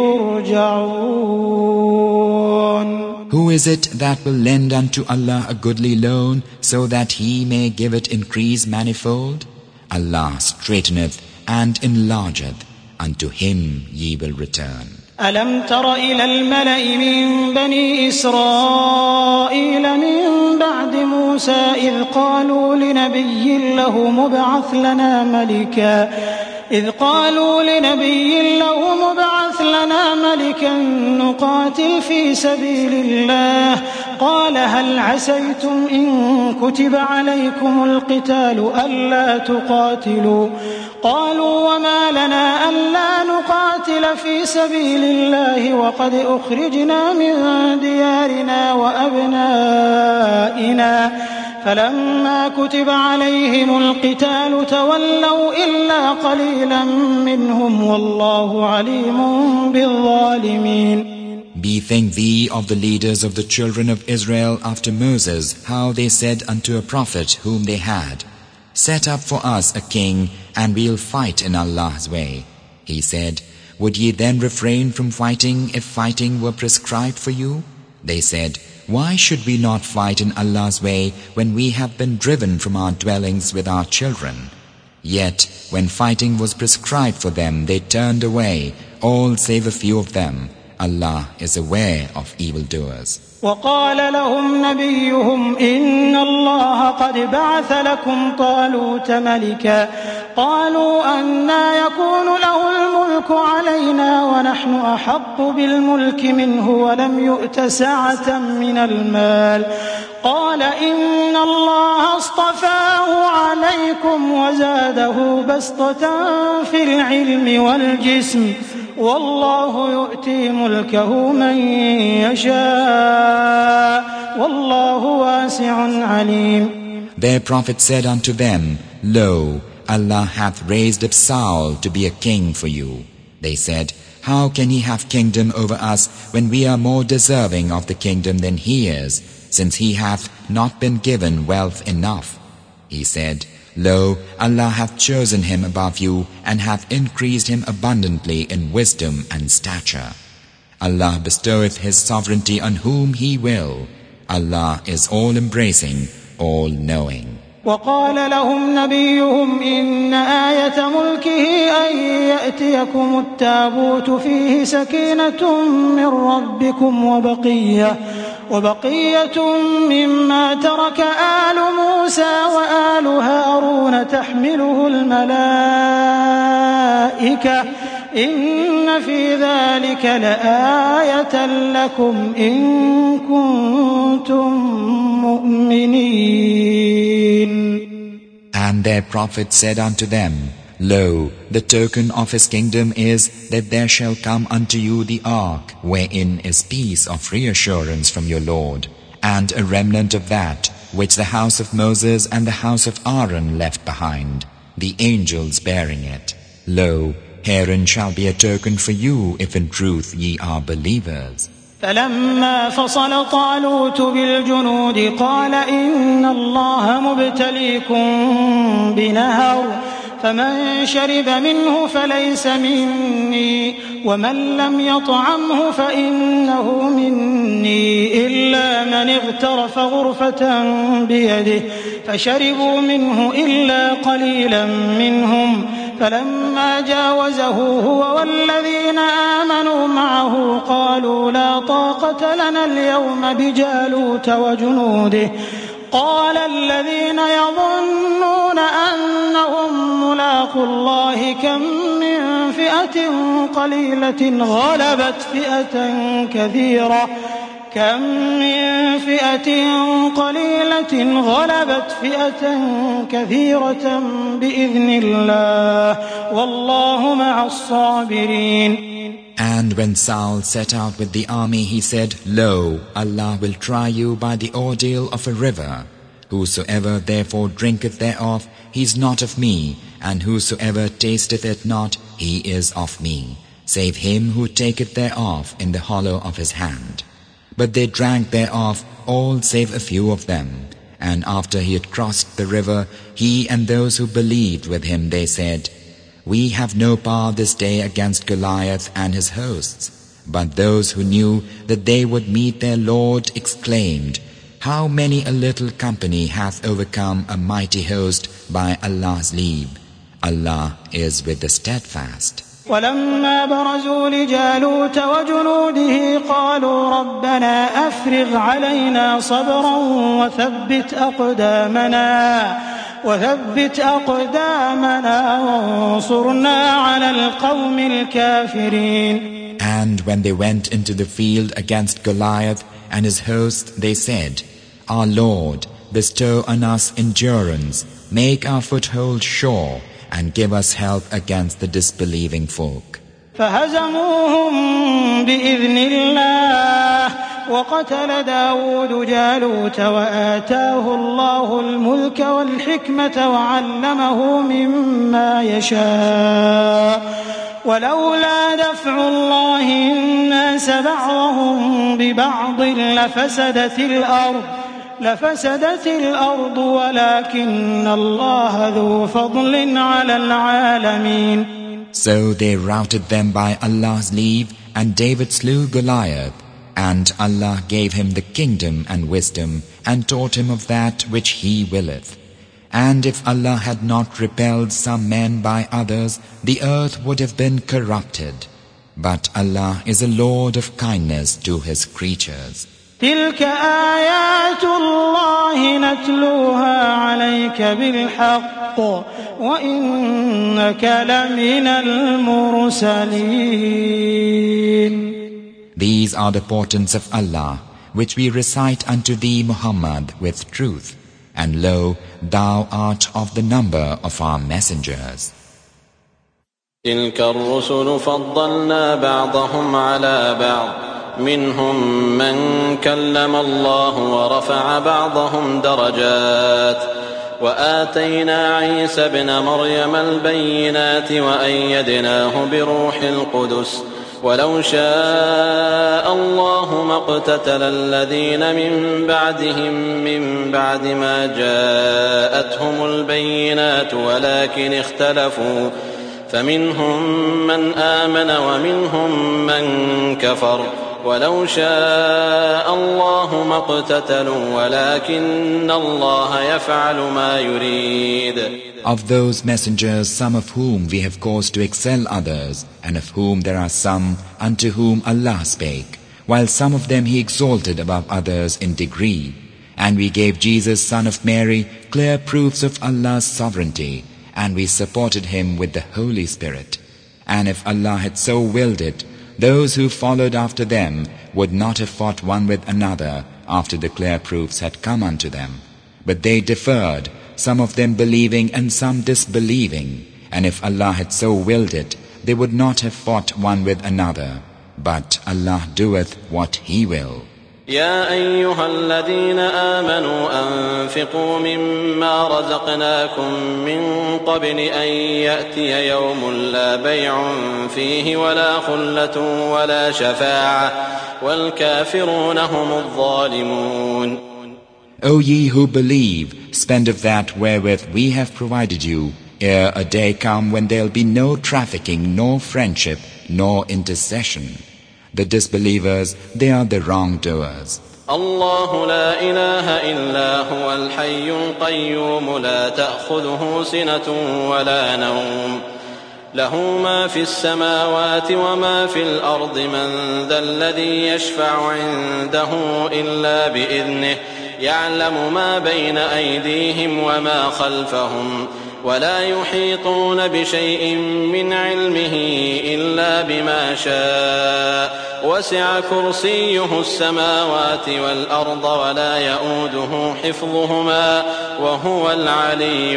ترجعون. Who is it that will lend unto Allah a goodly loan, so that He may give it increase manifold? Allah straighteneth and enlargeth, unto Him ye will return. ألم تر إلى الملأ من بني إسرائيل من بعد موسى إذ قالوا لنبي له مبعث لنا ملكا إذ قالوا لنبي له مبعث لنا ملكا نقاتل في سبيل الله قال هل عسيتم إن كتب عليكم القتال ألا تقاتلوا قالوا وما لنا ألا نقاتل في سبيل الله وقد أخرجنا من ديارنا وأبنائنا فلما كتب عليهم القتال تولوا إلا قليلا منهم والله عليم بالظالمين. Bethink thee of the leaders of the children of Israel after Moses, how they said unto a prophet whom they had, Set up for us a king, and we'll fight in Allah's way. He said, Would ye then refrain from fighting if fighting were prescribed for you? They said, Why should we not fight in Allah's way when we have been driven from our dwellings with our children? Yet, when fighting was prescribed for them, they turned away, all save a few of them. Allah is aware of evildoers. وقال لهم نبيهم إن الله قد بعث لكم طالوت ملكا قالوا أنى يكون له الملك علينا ونحن أحق بالملك منه ولم يؤت سعة من المال قال إن الله اصطفاه عليكم وزاده بسطة في العلم والجسم والله يؤتي ملكه من يشاء والله واسع عليم. Their prophet said unto them, Lo, Allah hath raised up Saul to be a king for you. They said, How can he have kingdom over us when we are more deserving of the kingdom than he is, since he hath not been given wealth enough? He said, Lo, Allah hath chosen him above you and hath increased him abundantly in wisdom and stature. Allah bestoweth his sovereignty on whom he will. Allah is all-embracing, all-knowing. وقال لهم نبيهم إن آية ملكه أن يأتيكم التابوت فيه سكينة من ربكم وبقية وبقية مما ترك آل موسى وآل هارون تحمله الملائكة إن في ذلك لآية لكم إن كنتم مؤمنين. And their prophet said unto them, Lo, the token of his kingdom is that there shall come unto you the ark, wherein is peace of reassurance from your Lord, and a remnant of that which the house of Moses and the house of Aaron left behind, the angels bearing it. Lo, herein shall be a token for you, if in truth ye are believers. فلما فصل طالوت بالجنود قال إن الله مبتليكم بنهر فمن شرب منه فليس مني ومن لم يطعمه فإنه مني إلا من اغترف غرفة بيده فشربوا منه إلا قليلا منهم فلما جاوزه هو والذين آمنوا معه قالوا لا طاقة لنا اليوم بجالوت وجنوده قال الذين يظنون أنهم ملاقو الله كم من فئة قليلة غلبت فئة كثيرة كم من فئة قليلة غلبت فئة كثيرة بإذن الله والله مع الصابرين. And when Saul set out with the army, he said, Lo, Allah will try you by the ordeal of a river. Whosoever therefore drinketh thereof, he is not of me, and whosoever tasteth it not, he is of me, save him who taketh thereof in the hollow of his hand. But they drank thereof, all save a few of them. And after he had crossed the river, he and those who believed with him, they said, We have no power this day against Goliath and his hosts. But those who knew that they would meet their Lord exclaimed, How many a little company hath overcome a mighty host by Allah's leave. Allah is with the steadfast. ولما برزوا لجالوت وجنوده قالوا ربنا أفرغ علينا صبرا وثبت أقدامنا وثبت أقدامنا وانصرنا على القوم الكافرين. And when they went into the field against Goliath and his host, they said, Our Lord, bestow on us endurance, make our foothold sure, and give us help against the disbelieving folk. فهزموهم بإذن الله وقتل داود جالوت وآتاه الله الملك والحكمة وعلمه مما يشاء ولولا دفع الله الناس بعضهم ببعض لفسدت الأرض لفسدت الأرض ولكن الله ذو فضل على العالمين. So they routed them by Allah's leave, and David slew Goliath, and Allah gave him the kingdom and wisdom, and taught him of that which He willeth. And if Allah had not repelled some men by others, the earth would have been corrupted. But Allah is a Lord of kindness to His creatures. تلك آيات الله نتلوها عليك بالحق وإنك لمن المرسلين. These are the portents of Allah, which we recite unto thee, Muhammad, with truth. And lo, thou art of the number of our messengers. تلك الرسل فضلنا بعضهم على بعض منهم من كلم الله ورفع بعضهم درجات وآتينا عيسى ابن مريم البينات وأيدناه بروح القدس ولو شاء الله ما اقتتل الذين من بعدهم من بعد ما جاءتهم البينات ولكن اختلفوا فمنهم من آمن ومنهم من كفر ولو شاء الله ما اقتتلوا ولكن الله يفعل ما يريد. Of those messengers, some of whom we have caused to excel others, and of whom there are some unto whom Allah spake, while some of them He exalted above others in degree. And we gave Jesus, son of Mary, clear proofs of Allah's sovereignty, and we supported Him with the Holy Spirit. And if Allah had so willed it, those who followed after them would not have fought one with another after the clear proofs had come unto them. But they differed, some of them believing and some disbelieving. And if Allah had so willed it, they would not have fought one with another. But Allah doeth what He will. يا أيها الذين آمنوا أنفقوا مما رزقناكم من قبل أن يأتي يوم لا بيع فيه ولا خلة ولا شفاعة والكافرون هم الظالمون. O ye who believe, spend of that wherewith we have provided you, ere a day come when there will be no trafficking, nor friendship, nor intercession. The disbelievers, they are the wrongdoers. الله لا إله إلا هو الحي القيوم لا تأخذه سنة ولا نوم له ما في السماوات وما في الأرض من ذا الذي يشفع عنده إلا بإذنه يعلم ما بين أيديهم وما خلفهم ولا يحيطون بشيء من علمه إلا بما شاء وسع كرسيه السماوات والأرض ولا يؤوده حفظهما وهو العلي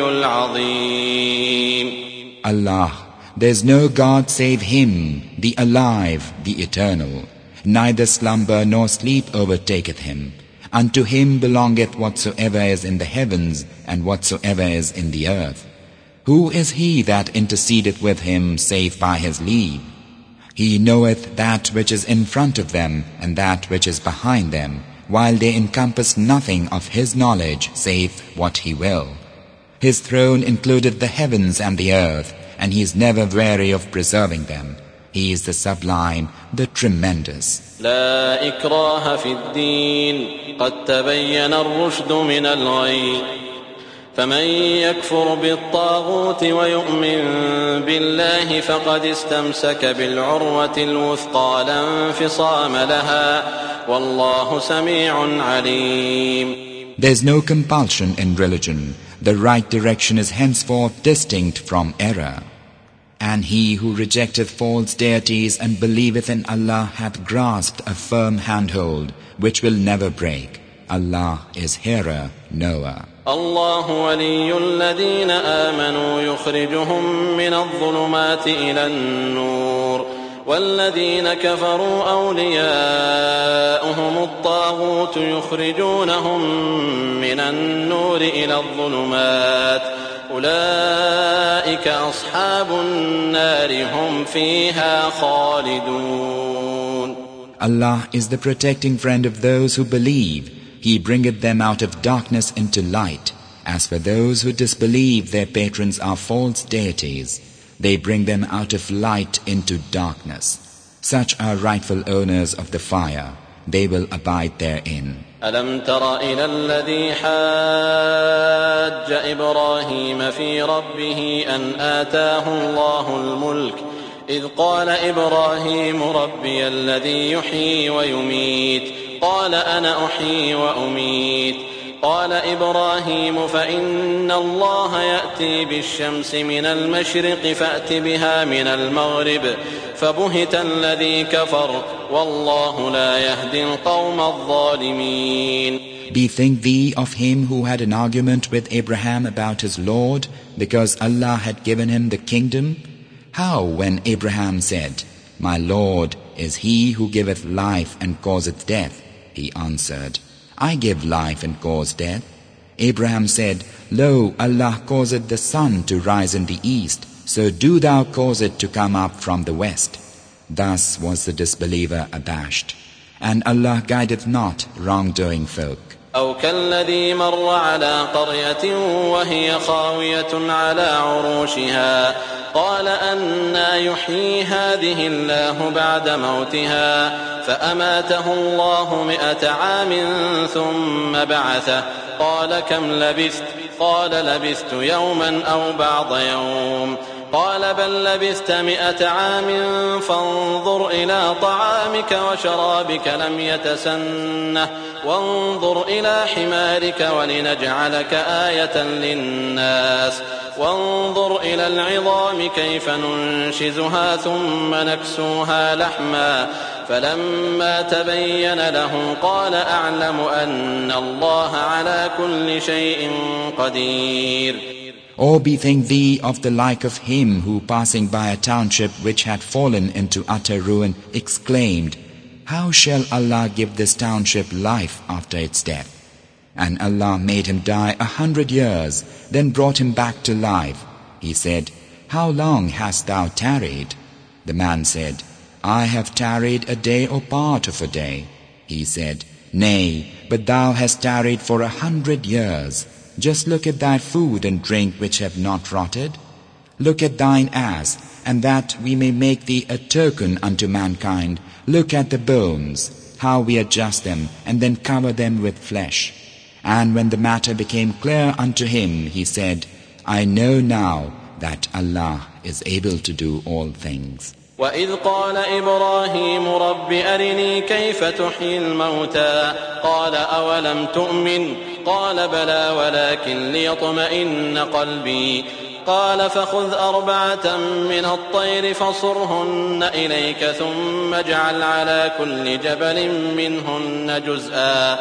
العظيم. Allah, there is no God save Him, the alive, the eternal. Neither slumber nor sleep overtaketh Him. Unto Him belongeth whatsoever is in the heavens and whatsoever is in the earth. Who is He that intercedeth with Him save by His leave? He knoweth that which is in front of them and that which is behind them, while they encompass nothing of His knowledge save what He will. His throne includeth the heavens and the earth, and He is never weary of preserving them. He is the sublime, the tremendous. لا إكراه في الدين قد تبين الرشد من الغي فمن يكفر بالطاغوت ويؤمن بالله فقد استمسك بالعروة الوثقى لا انفصام لها والله سميع عليم. There is no compulsion in religion. The right direction is henceforth distinct from error. And he who rejecteth false deities and believeth in Allah hath grasped a firm handhold which will never break. Allah is hearer, knower. الله ولي الذين آمنوا يخرجهم من الظلمات إلى النور والذين كفروا أولياؤهم الطاغوت يخرجونهم من النور إلى الظلمات أولئك أصحاب النار هم فيها خالدون. Allah is the protecting friend of those who believe. He bringeth them out of darkness into light. As for those who disbelieve, their patrons are false deities. They bring them out of light into darkness. Such are rightful owners of the fire. They will abide therein. ألم تر إلى الذي حاج إبراهيم في ربه أن آتاه الله الملك إذ قال إبراهيم ربي الذي يحيي ويميت قال أنا أحيي وأميت قال إبراهيم فإن الله يأتي بالشمس من المشرق فأت بها من المغرب فبهت الذي كفر والله لا يهدي القوم الظالمين. Bethink thee of him who had an argument with Abraham about his Lord, because Allah had given him the kingdom. How, when Abraham said, My Lord is he who giveth life and causeth death, he answered, I give life and cause death. Abraham said, Lo, Allah causeth the sun to rise in the east, so do thou cause it to come up from the west. Thus was the disbeliever abashed. And Allah guideth not wrongdoing folk. أو كالذي مر على قرية وهي خاوية على عروشها قال أنى يحيي هذه الله بعد موتها فأماته الله مئة عام ثم بعثه قال كم لبثت قال لبثت يوما أو بعض يوم قال بل لبثت مئة عام فانظر إلى طعامك وشرابك لم يتسنه وانظر إلى حمارك ولنجعلك آية للناس وانظر إلى العظام كيف ننشزها ثم نكسوها لحما فلما تبين له قال أعلم أن الله على كل شيء قدير. Or bethink thee of the like of him who, passing by a township which had fallen into utter ruin, exclaimed, How shall Allah give this township life after its death? And Allah made him die a hundred years, then brought him back to life. He said, How long hast thou tarried? The man said, I have tarried a day or part of a day. He said, Nay, but thou hast tarried for a hundred years. Just look at thy food and drink which have not rotted. Look at thine ass, and that we may make thee a token unto mankind. Look at the bones, how we adjust them, and then cover them with flesh. And when the matter became clear unto him, he said, I know now that Allah is able to do all things. وإذ قال إبراهيم رب أرني كيف تحيي الموتى قال أولم تؤمن قال بلى ولكن ليطمئن قلبي قال فخذ أربعة من الطير فصرهن إليك ثم اجعل على كل جبل منهن جزءا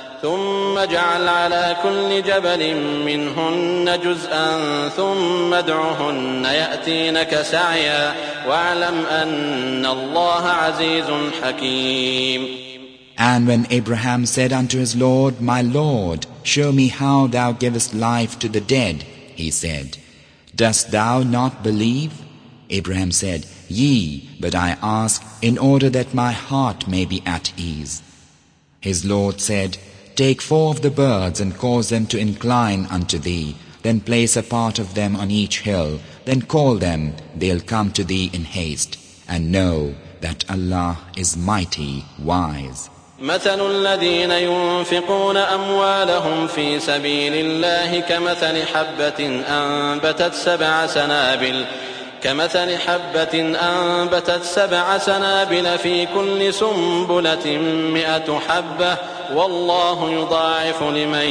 ثم اجعل على كل جبل منهن جزءا ثم ادعهن يأتينك سعيا واعلم أن الله عزيز حكيم. And when Abraham said unto his Lord, My Lord, show me how thou givest life to the dead, he said, Dost thou not believe? Abraham said, Yea, but I ask in order that my heart may be at ease. His Lord said, Take four of the birds and cause them to incline unto thee, then place a part of them on each hill, then call them, they'll come to thee in haste, and know that Allah is mighty, wise. مثل الذين ينفقون أموالهم في سبيل الله كمثل حبة أنبتت سبع سنابل كمثل حبة أنبتت سبع سنابل في كل سنبلة مئة حبة والله يضاعف لمن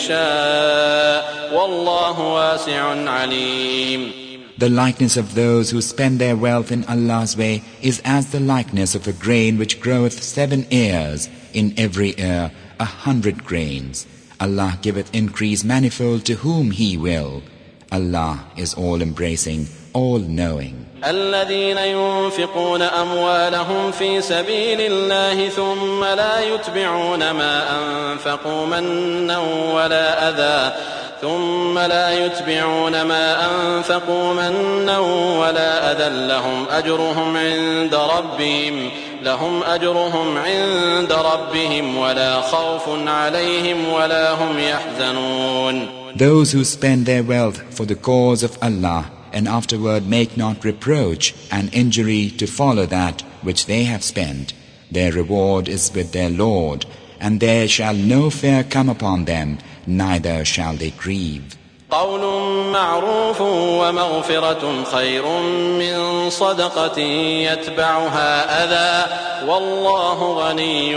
يشاء والله واسع عليم. The likeness of those who spend their wealth in Allah's way is as the likeness of a grain which groweth seven ears, in every ear a hundred grains. Allah giveth increase manifold to whom He will. Allah is all-embracing, all-knowing. الذين ينفقون أموالهم في سبيل الله ثم لا يتبعون ما أنفقوا منا ولا أذى ثم لا يتبعون ما أنفقوا منا ولا أذى لهم أجرهم عند ربهم لهم أجرهم عند ربهم ولا خوف عليهم ولا هم يحزنون. Those who spend their wealth for the cause of Allah and afterward make not reproach and injury to follow that which they have spent, their reward is with their Lord, and there shall no fear come upon them, neither shall they grieve. قول معروف ومغفرة خير من صدقة يتبعها أذى والله غني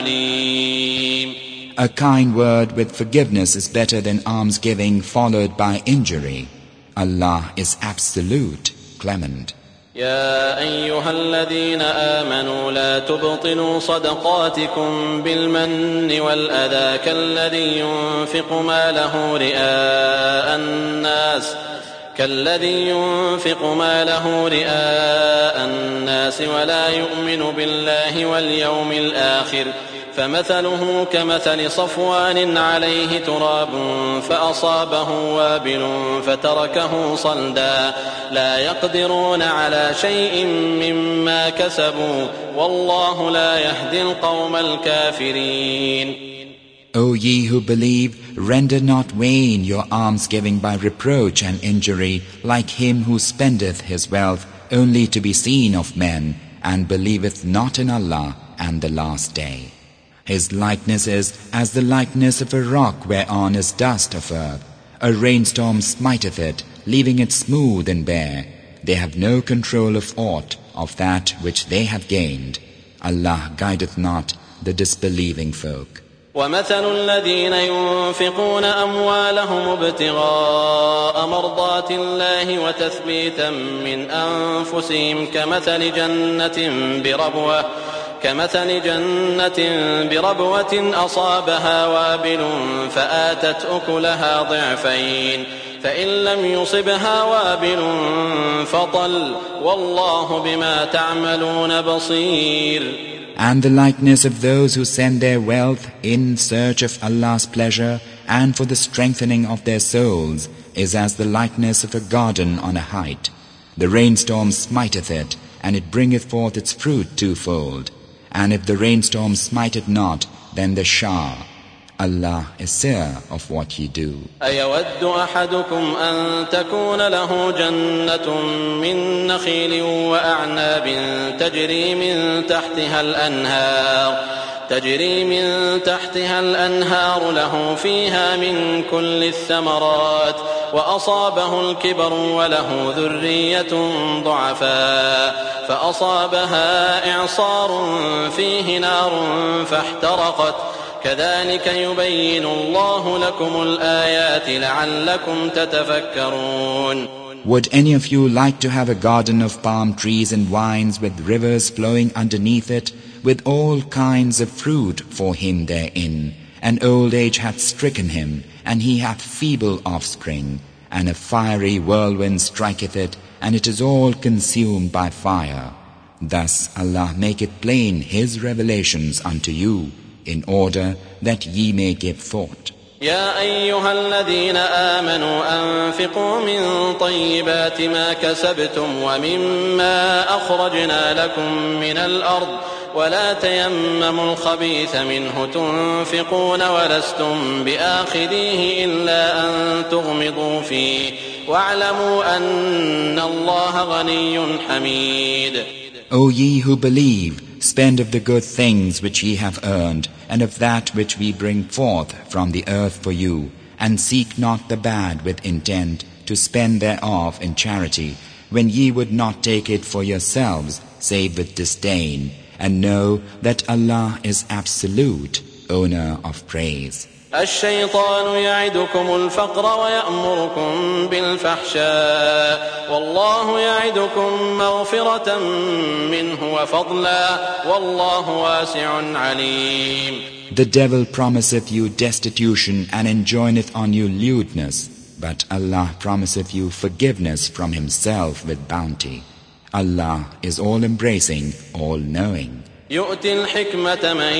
حليم. A kind word with forgiveness is better than almsgiving followed by injury. Allah is absolute, clement. يا أيها الذين آمنوا لا تبطلوا صدقاتكم بالمن والأذى كالذي ينفق ماله رئاء الناس كالذي ينفق ماله رئاء الناس ولا يؤمن بالله واليوم الآخر فمثله كمثل صفوان عليه تراب فأصابه وابل فتركه صلدا لا يقدرون على شيء مما كسبوا والله لا يهدي القوم الكافرين. O ye who believe, render not vain your almsgiving by reproach and injury, like him who spendeth his wealth only to be seen of men, and believeth not in Allah and the last day. His likeness is as the likeness of a rock whereon is dust of earth. A rainstorm smiteth it, leaving it smooth and bare. They have no control of aught of that which they have gained. Allah guideth not the disbelieving folk. ومثل الذين ينفقون أموالهم ابتغاء مرضات الله وتثبيتا من أنفسهم كمثل جنة بربوة كمثل جنة بربوة أصابها وابل فآتت أكلها ضعفين فإن لم يصبها وابل فطل والله بما تعملون بصير. And the likeness of those who send their wealth in search of Allah's pleasure and for the strengthening of their souls is as the likeness of a garden on a height. The rainstorm smiteth it, and it bringeth forth its fruit twofold. And if the rainstorm smite it not, then the shower. Allah is seer of what ye do. أيود أحدكم أن تكون له جنة من نخيل وأعناب تجري من تحتها الأنهار تجري من تحتها الأنهار له فيها من كل الثمرات وأصابه الكبر وله ذرية ضعفاء فأصابها إعصار فيه نار فاحترقت كذلك يبين الله لكم الآيات لعلكم تتفكرون. Would any of you like to have a garden of palm trees and vines with rivers flowing underneath it, with all kinds of fruit for him therein? And old age hath stricken him, and he hath feeble offspring, and a fiery whirlwind striketh it, and it is all consumed by fire. Thus Allah maketh plain His revelations unto you, in order that ye may give thought. يا أيها الذين آمنوا أنفقوا من طيبات ما كسبتم ومما أخرجنا لكم من الأرض ولا تيمموا الخبيث منه تنفقون ولستم بآخذيه إلا أن تغمضوا فيه واعلموا أن الله غني حميد. O ye who believe, spend of the good things which ye have earned, and of that which we bring forth from the earth for you, and seek not the bad with intent to spend thereof in charity, when ye would not take it for yourselves, save with disdain, and know that Allah is absolute, owner of praise. الشيطان يعدكم الفقر ويأمركم بالفحشاء والله يعدكم مغفرة منه وفضلا والله واسع عليم. The devil promiseth you destitution and enjoineth on you lewdness, but Allah promiseth you forgiveness from Himself with bounty. Allah is all-embracing, all-knowing. يؤتي الحكمة من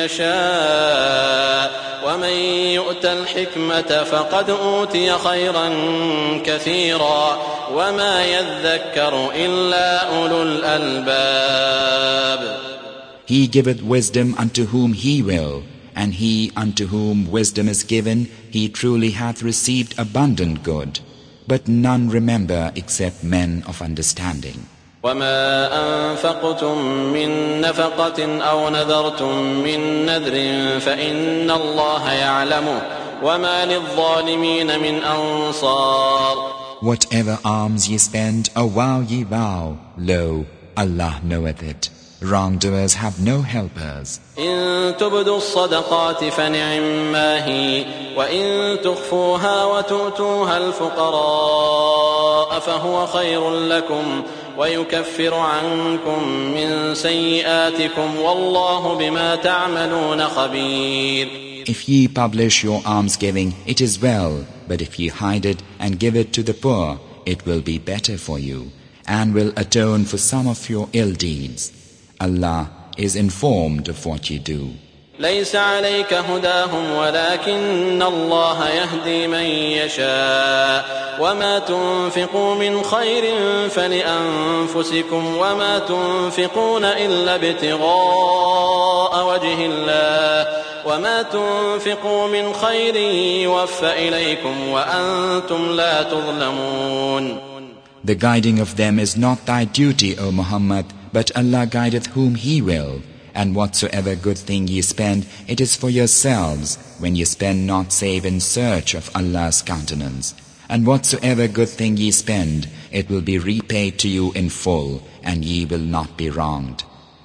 يشاء ومن يؤت الحكمة فقد أوتي خيرا كثيرا وما يذكر إلا أولو الألباب. He giveth wisdom unto whom he will, and he unto whom wisdom is given, he truly hath received abundant good. But none remember except men of understanding. وما أنفقتم من نفقة أو نذرتم من نذر فإن الله يعلمه وما للظالمين من أنصار. Whatever alms ye spend, or vow ye vow, lo, Allah knoweth it. Wrongdoers have no helpers. إن تبدوا الصدقات فنعما هي وإن تخفوها وتؤتوها الفقراء فهو خير لكم ويكفر عنكم من سيئاتكم والله بما تعملون خبير. If ye publish your almsgiving, it is well, but if ye hide it and give it to the poor, it will be better for you, and will atone for some of your ill deeds. Allah is informed of what ye do. ليس عليك هداهم ولكن الله يهدي من يشاء وما تنفقوا من خير فلأنفسكم وما تنفقون إلا ابتغاء وجه الله وما تنفقوا من خير يوفى إليكم وأنتم لا تظلمون. The guiding of them is not thy duty, O Muhammad, but Allah guideth whom He will. And whatsoever good thing ye spend, it is for yourselves, when ye spend not save in search of Allah's countenance. And whatsoever good thing ye spend, it will be repaid to you in full, and ye will not be wronged.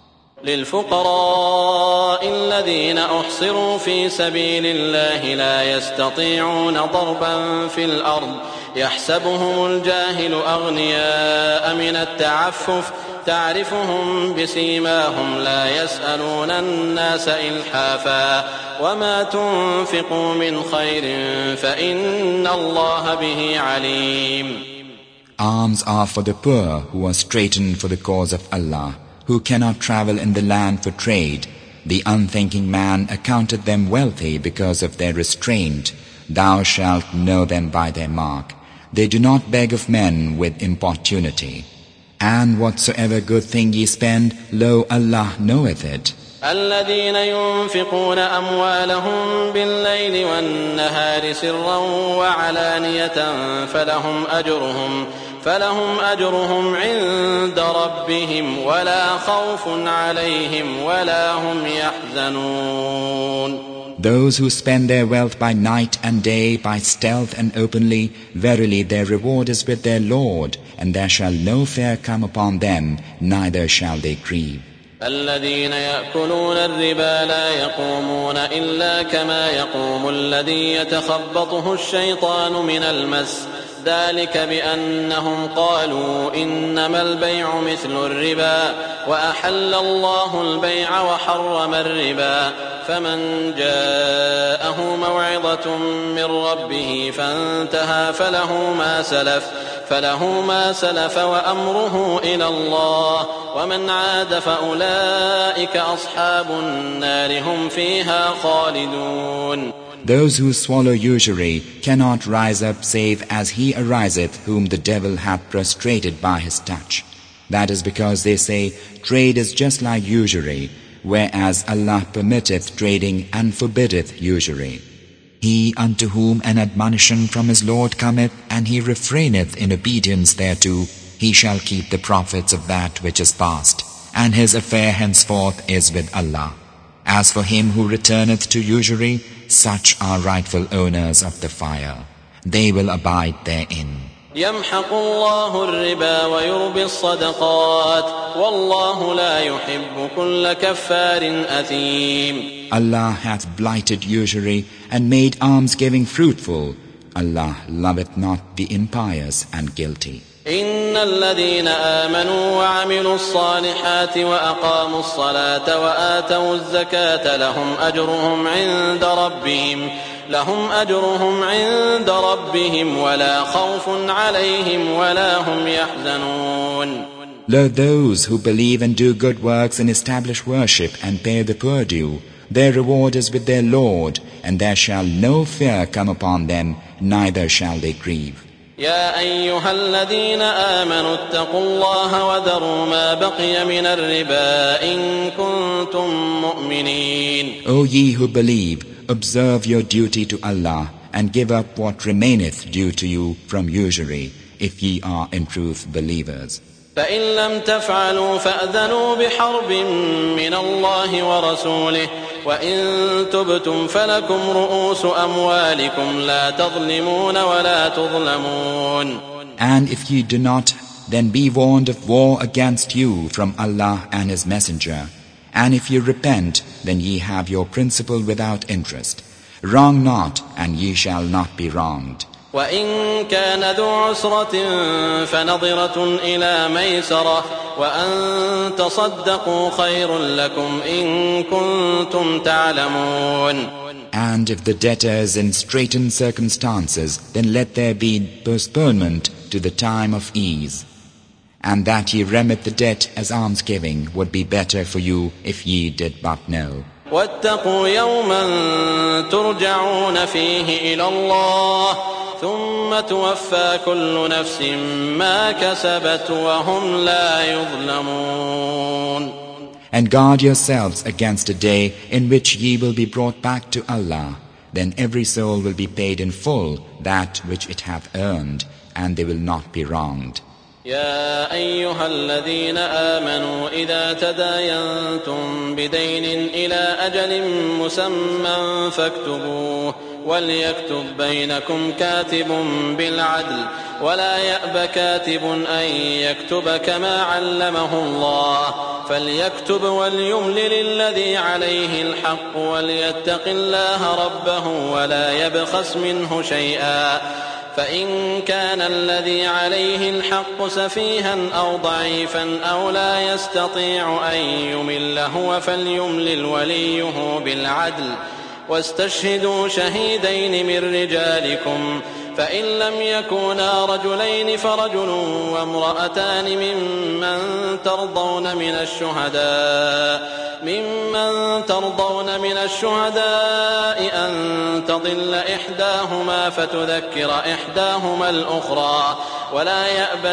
للفقراء الذين أحصروا في سبيل الله لا يستطيعون ضربا في الأرض يحسبهم الجاهل أغنياء من التعفف تعرفهم بسيماهم لا يسألون الناس إلحافا وما تنفقوا من خير فإن الله به عليم. Alms are for the poor who are straitened for the cause of Allah, who cannot travel in the land for trade. The unthinking man accounted them wealthy because of their restraint. Thou shalt know them by their mark. They do not beg of men with importunity. And whatsoever good thing ye spend, lo, Allah knoweth it. الذين ينفقون أموالهم بالليل والنهار سرا وعلانية فلهم أجرهم فلهم أجرهم عند ربهم ولا خوف عليهم ولا هم يحزنون. Those who spend their wealth by night and day, by stealth and openly, verily their reward is with their Lord, and there shall no fear come upon them, neither shall they grieve. الذين يأكلون الربا لا يقومون إلا كما يقوم الذي يتخبطه الشيطان من المس ذلك بأنهم قالوا إنما البيع مثل الربا وأحل الله البيع وحرم الربا فمن جاءه موعظة من ربه فانتهى فله ما سلف فله ما سلف وأمره إلى الله ومن عاد فأولئك أصحاب النار هم فيها خالدون. Those who swallow usury cannot rise up save as he ariseth whom the devil hath prostrated by his touch. That is because they say, trade is just like usury, whereas Allah permitteth trading and forbiddeth usury. He unto whom an admonition from his Lord cometh, and he refraineth in obedience thereto, he shall keep the profits of that which is past, and his affair henceforth is with Allah. As for him who returneth to usury, such are rightful owners of the fire. They will abide therein. يمحق الله الربا ويربي الصدقات والله لا يحب كل كفار أثيم. Allah hath blighted usury and made almsgiving fruitful. Allah loveth not the impious and guilty. إن الذين آمنوا وعملوا الصالحات وأقاموا الصلاة وآتوا الزكاة لهم أجرهم عند ربهم لهم أجرهم عند ربهم ولا خوف عليهم ولا هم يحزنون. Lo, those who believe and do good works and establish worship and pay the poor due, their reward is with their Lord, and there shall no fear come upon them, neither shall they grieve. يا أيها الذين آمنوا اتقوا الله وذروا ما بقي من الربا إن كنتم مؤمنين. O ye who believe, observe your duty to Allah and give up what remaineth due to you from usury, if ye are in truth believers. فإن لم تفعلوا فأذنوا بحرب من الله ورسوله وإن تبتم فلكم رؤوس أموالكم لا تظلمون ولا تظلمون. And if ye do not, then be warned of war against you from Allah and His Messenger. And if ye repent, then ye have your principal without interest. Wrong not, and ye shall not be wronged. وإن كان ذو عسرة فنظرة إلى ميسرة وأن تصدقوا خير لكم إن كنتم تعلمون. And if the debtor is in straitened circumstances, then let there be postponement to the time of ease. And that ye remit the debt as almsgiving would be better for you if ye did but know. واتقوا يوما ترجعون فيه إلى الله ثم توفى كل نفس ما كسبت وهم لا يظلمون. And guard yourselves against a day in which ye will be brought back to Allah. Then every soul will be paid in full that which it hath earned, and they will not be wronged. يا أيها الذين آمنوا إذا تداينتم بدين إلى أجل مسمى فاكتبوه وليكتب بينكم كاتب بالعدل ولا يأب كاتب أن يكتب كما علمه الله فليكتب وليملل الذي عليه الحق وليتق الله ربه ولا يبخس منه شيئا فإن كان الذي عليه الحق سفيها أو ضعيفا أو لا يستطيع أن يمل هو فليملل وليه بالعدل واستشهدوا شهيدين من رجالكم فإن لم يكونا رجلين فرجل وامرأتان ممن ترضون من الشهداء ممن ترضون من الشهداء أن تضل إحداهما فتذكر إحداهما الأخرى ولا يأبى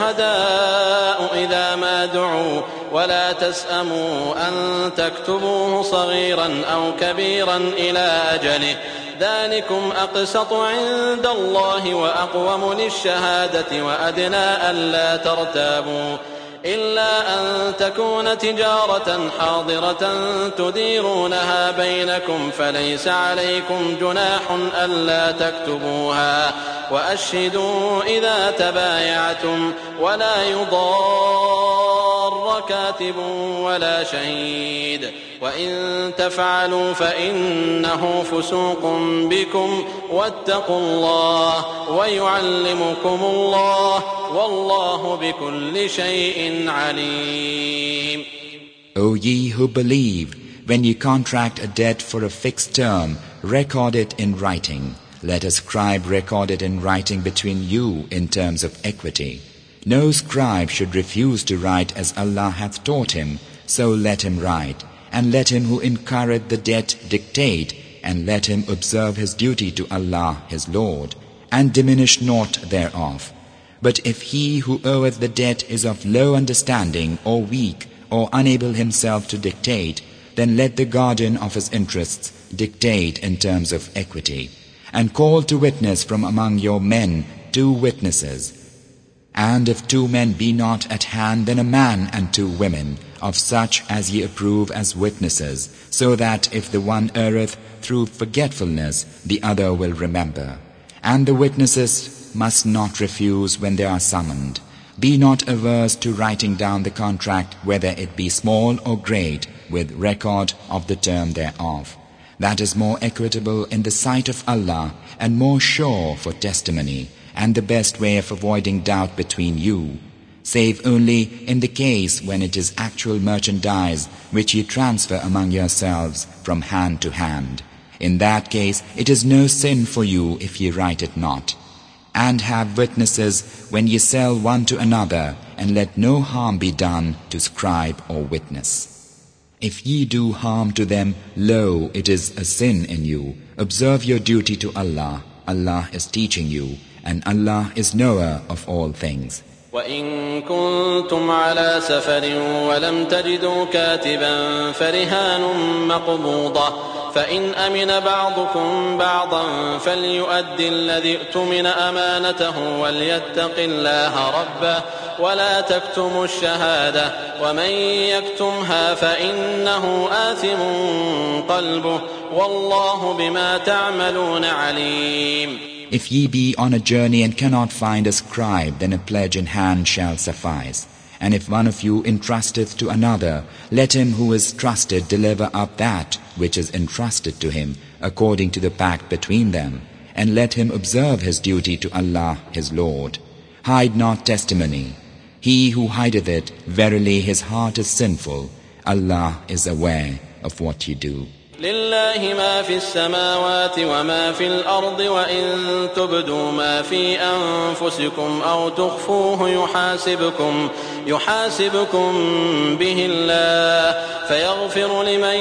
الشهداء إذا ما دعوا ولا تسأموا أن تكتبوه صغيرا أو كبيرا إلى أجله ذلكم أقسط عند الله وأقوم للشهادة وأدنى ألا ترتابوا إلا أن تكون تجارة حاضرة تديرونها بينكم فليس عليكم جناح ألا تكتبوها وأشهدوا إذا تبايعتم ولا يضار كاتب ولا شهيد وإن تفعلوا فإنه فسوق بكم واتقوا الله ويعلمكم الله والله بكل شيء عليم. O ye who believe, when you contract a debt for a fixed term, record it in writing. Let a scribe record it in writing between you in terms of equity. No scribe should refuse to write as Allah hath taught him, so let him write. And let him who incurreth the debt dictate, and let him observe his duty to Allah his Lord, and diminish naught thereof. But if he who oweth the debt is of low understanding, or weak, or unable himself to dictate, then let the guardian of his interests dictate in terms of equity. And call to witness from among your men two witnesses. And if two men be not at hand, then a man and two women, of such as ye approve as witnesses, so that if the one erreth through forgetfulness, the other will remember. And the witnesses must not refuse when they are summoned. Be not averse to writing down the contract, whether it be small or great, with record of the term thereof. That is more equitable in the sight of Allah, and more sure for testimony, and the best way of avoiding doubt between you, save only in the case when it is actual merchandise which ye transfer among yourselves from hand to hand. In that case it is no sin for you if ye write it not. And have witnesses when ye sell one to another, and let no harm be done to scribe or witness. If ye do harm to them, lo, it is a sin in you. Observe your duty to Allah. Allah is teaching you, and Allah is knower of all things. وَإِن كُنتُمْ عَلَى سَفَرٍ وَلَمْ تَجِدُوا كَاتِبًا فَرِهَانٌ مَّقْبُوضَةٌ فَإِنْ أَمِنَ بَعْضُكُمْ بَعْضًا فَلْيُؤَدِّ الَّذِي اؤْتُمِنَ أَمَانَتَهُ وَلْيَتَّقِ اللَّهَ رَبَّهُ وَلَا تَكْتُمُوا الشَّهَادَةَ وَمَن يَكْتُمْهَا فَإِنَّهُ آثِمٌ قَلْبُهُ وَاللَّهُ بِمَا تَعْمَلُونَ عَلِيمٌ. If ye be on a journey and cannot find a scribe, then a pledge in hand shall suffice. And if one of you entrusteth to another, let him who is trusted deliver up that which is entrusted to him, according to the pact between them. And let him observe his duty to Allah his Lord. Hide not testimony. He who hideth it, verily his heart is sinful. Allah is aware of what you do. لله ما في السماوات وما في الأرض وإن تبدوا ما في أنفسكم أو تخفوه يحاسبكم يحاسبكم به الله فيغفر لمن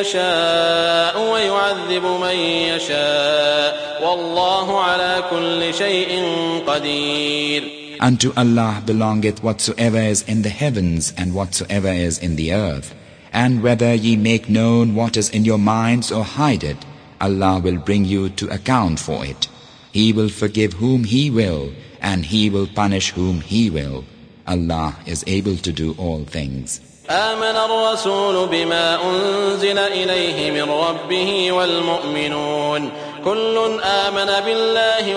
يشاء ويعذب من يشاء والله على كل شيء قدير. Unto Allah belongeth whatsoever is in the heavens and whatsoever is in the earth. And whether ye make known what is in your minds or hide it, Allah will bring you to account for it. He will forgive whom He will, and He will punish whom He will. Allah is able to do all things. آمن الرسول بما أنزل إليه من ربه والمؤمنون كل آمن بالله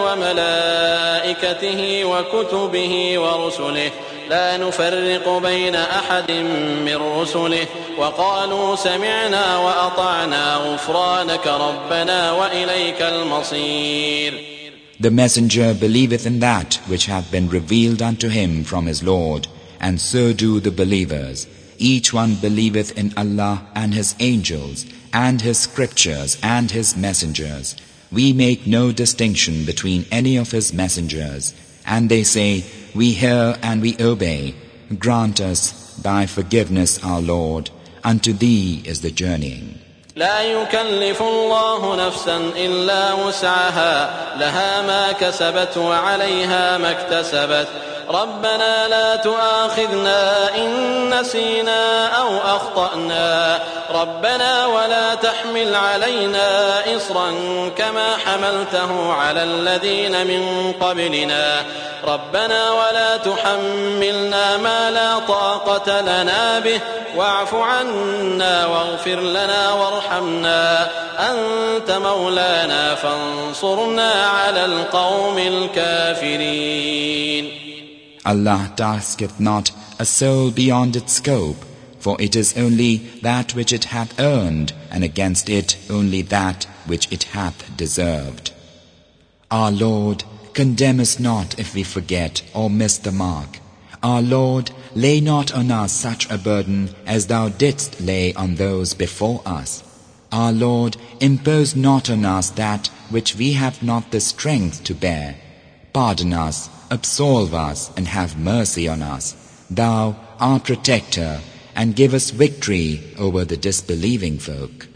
وملائكته وكتبه ورسله لا نفرق بين أحد من رسله وقالوا سمعنا وأطعنا غفرانك ربنا وإليك المصير. The messenger believeth in that which hath been revealed unto him from his Lord, and so do the believers. Each one believeth in Allah and His angels, and His scriptures and His messengers. We make no distinction between any of His messengers. And they say, we hear and we obey. Grant us Thy forgiveness, our Lord. Unto Thee is the journeying. لا يكلف الله نفسا إلا وسعها لها ما كسبت وعليها ما اكتسبت ربنا لا تؤاخذنا إن نسينا أو أخطأنا ربنا ولا تحمل علينا إصرا كما حملته على الذين من قبلنا ربنا ولا تحملنا ما لا طاقة لنا به واعف عنا واغفر لنا وارحمنا أنت مولانا فانصرنا على القوم الكافرين. Allah tasketh not a soul beyond its scope, for it is only that which it hath earned, and against it only that which it hath deserved. Our Lord, condemn us not if we forget or miss the mark. Our Lord, lay not on us such a burden as Thou didst lay on those before us. Our Lord, impose not on us that which we have not the strength to bear. Pardon us, absolve us, and have mercy on us. Thou, our protector, and give us victory over the disbelieving folk.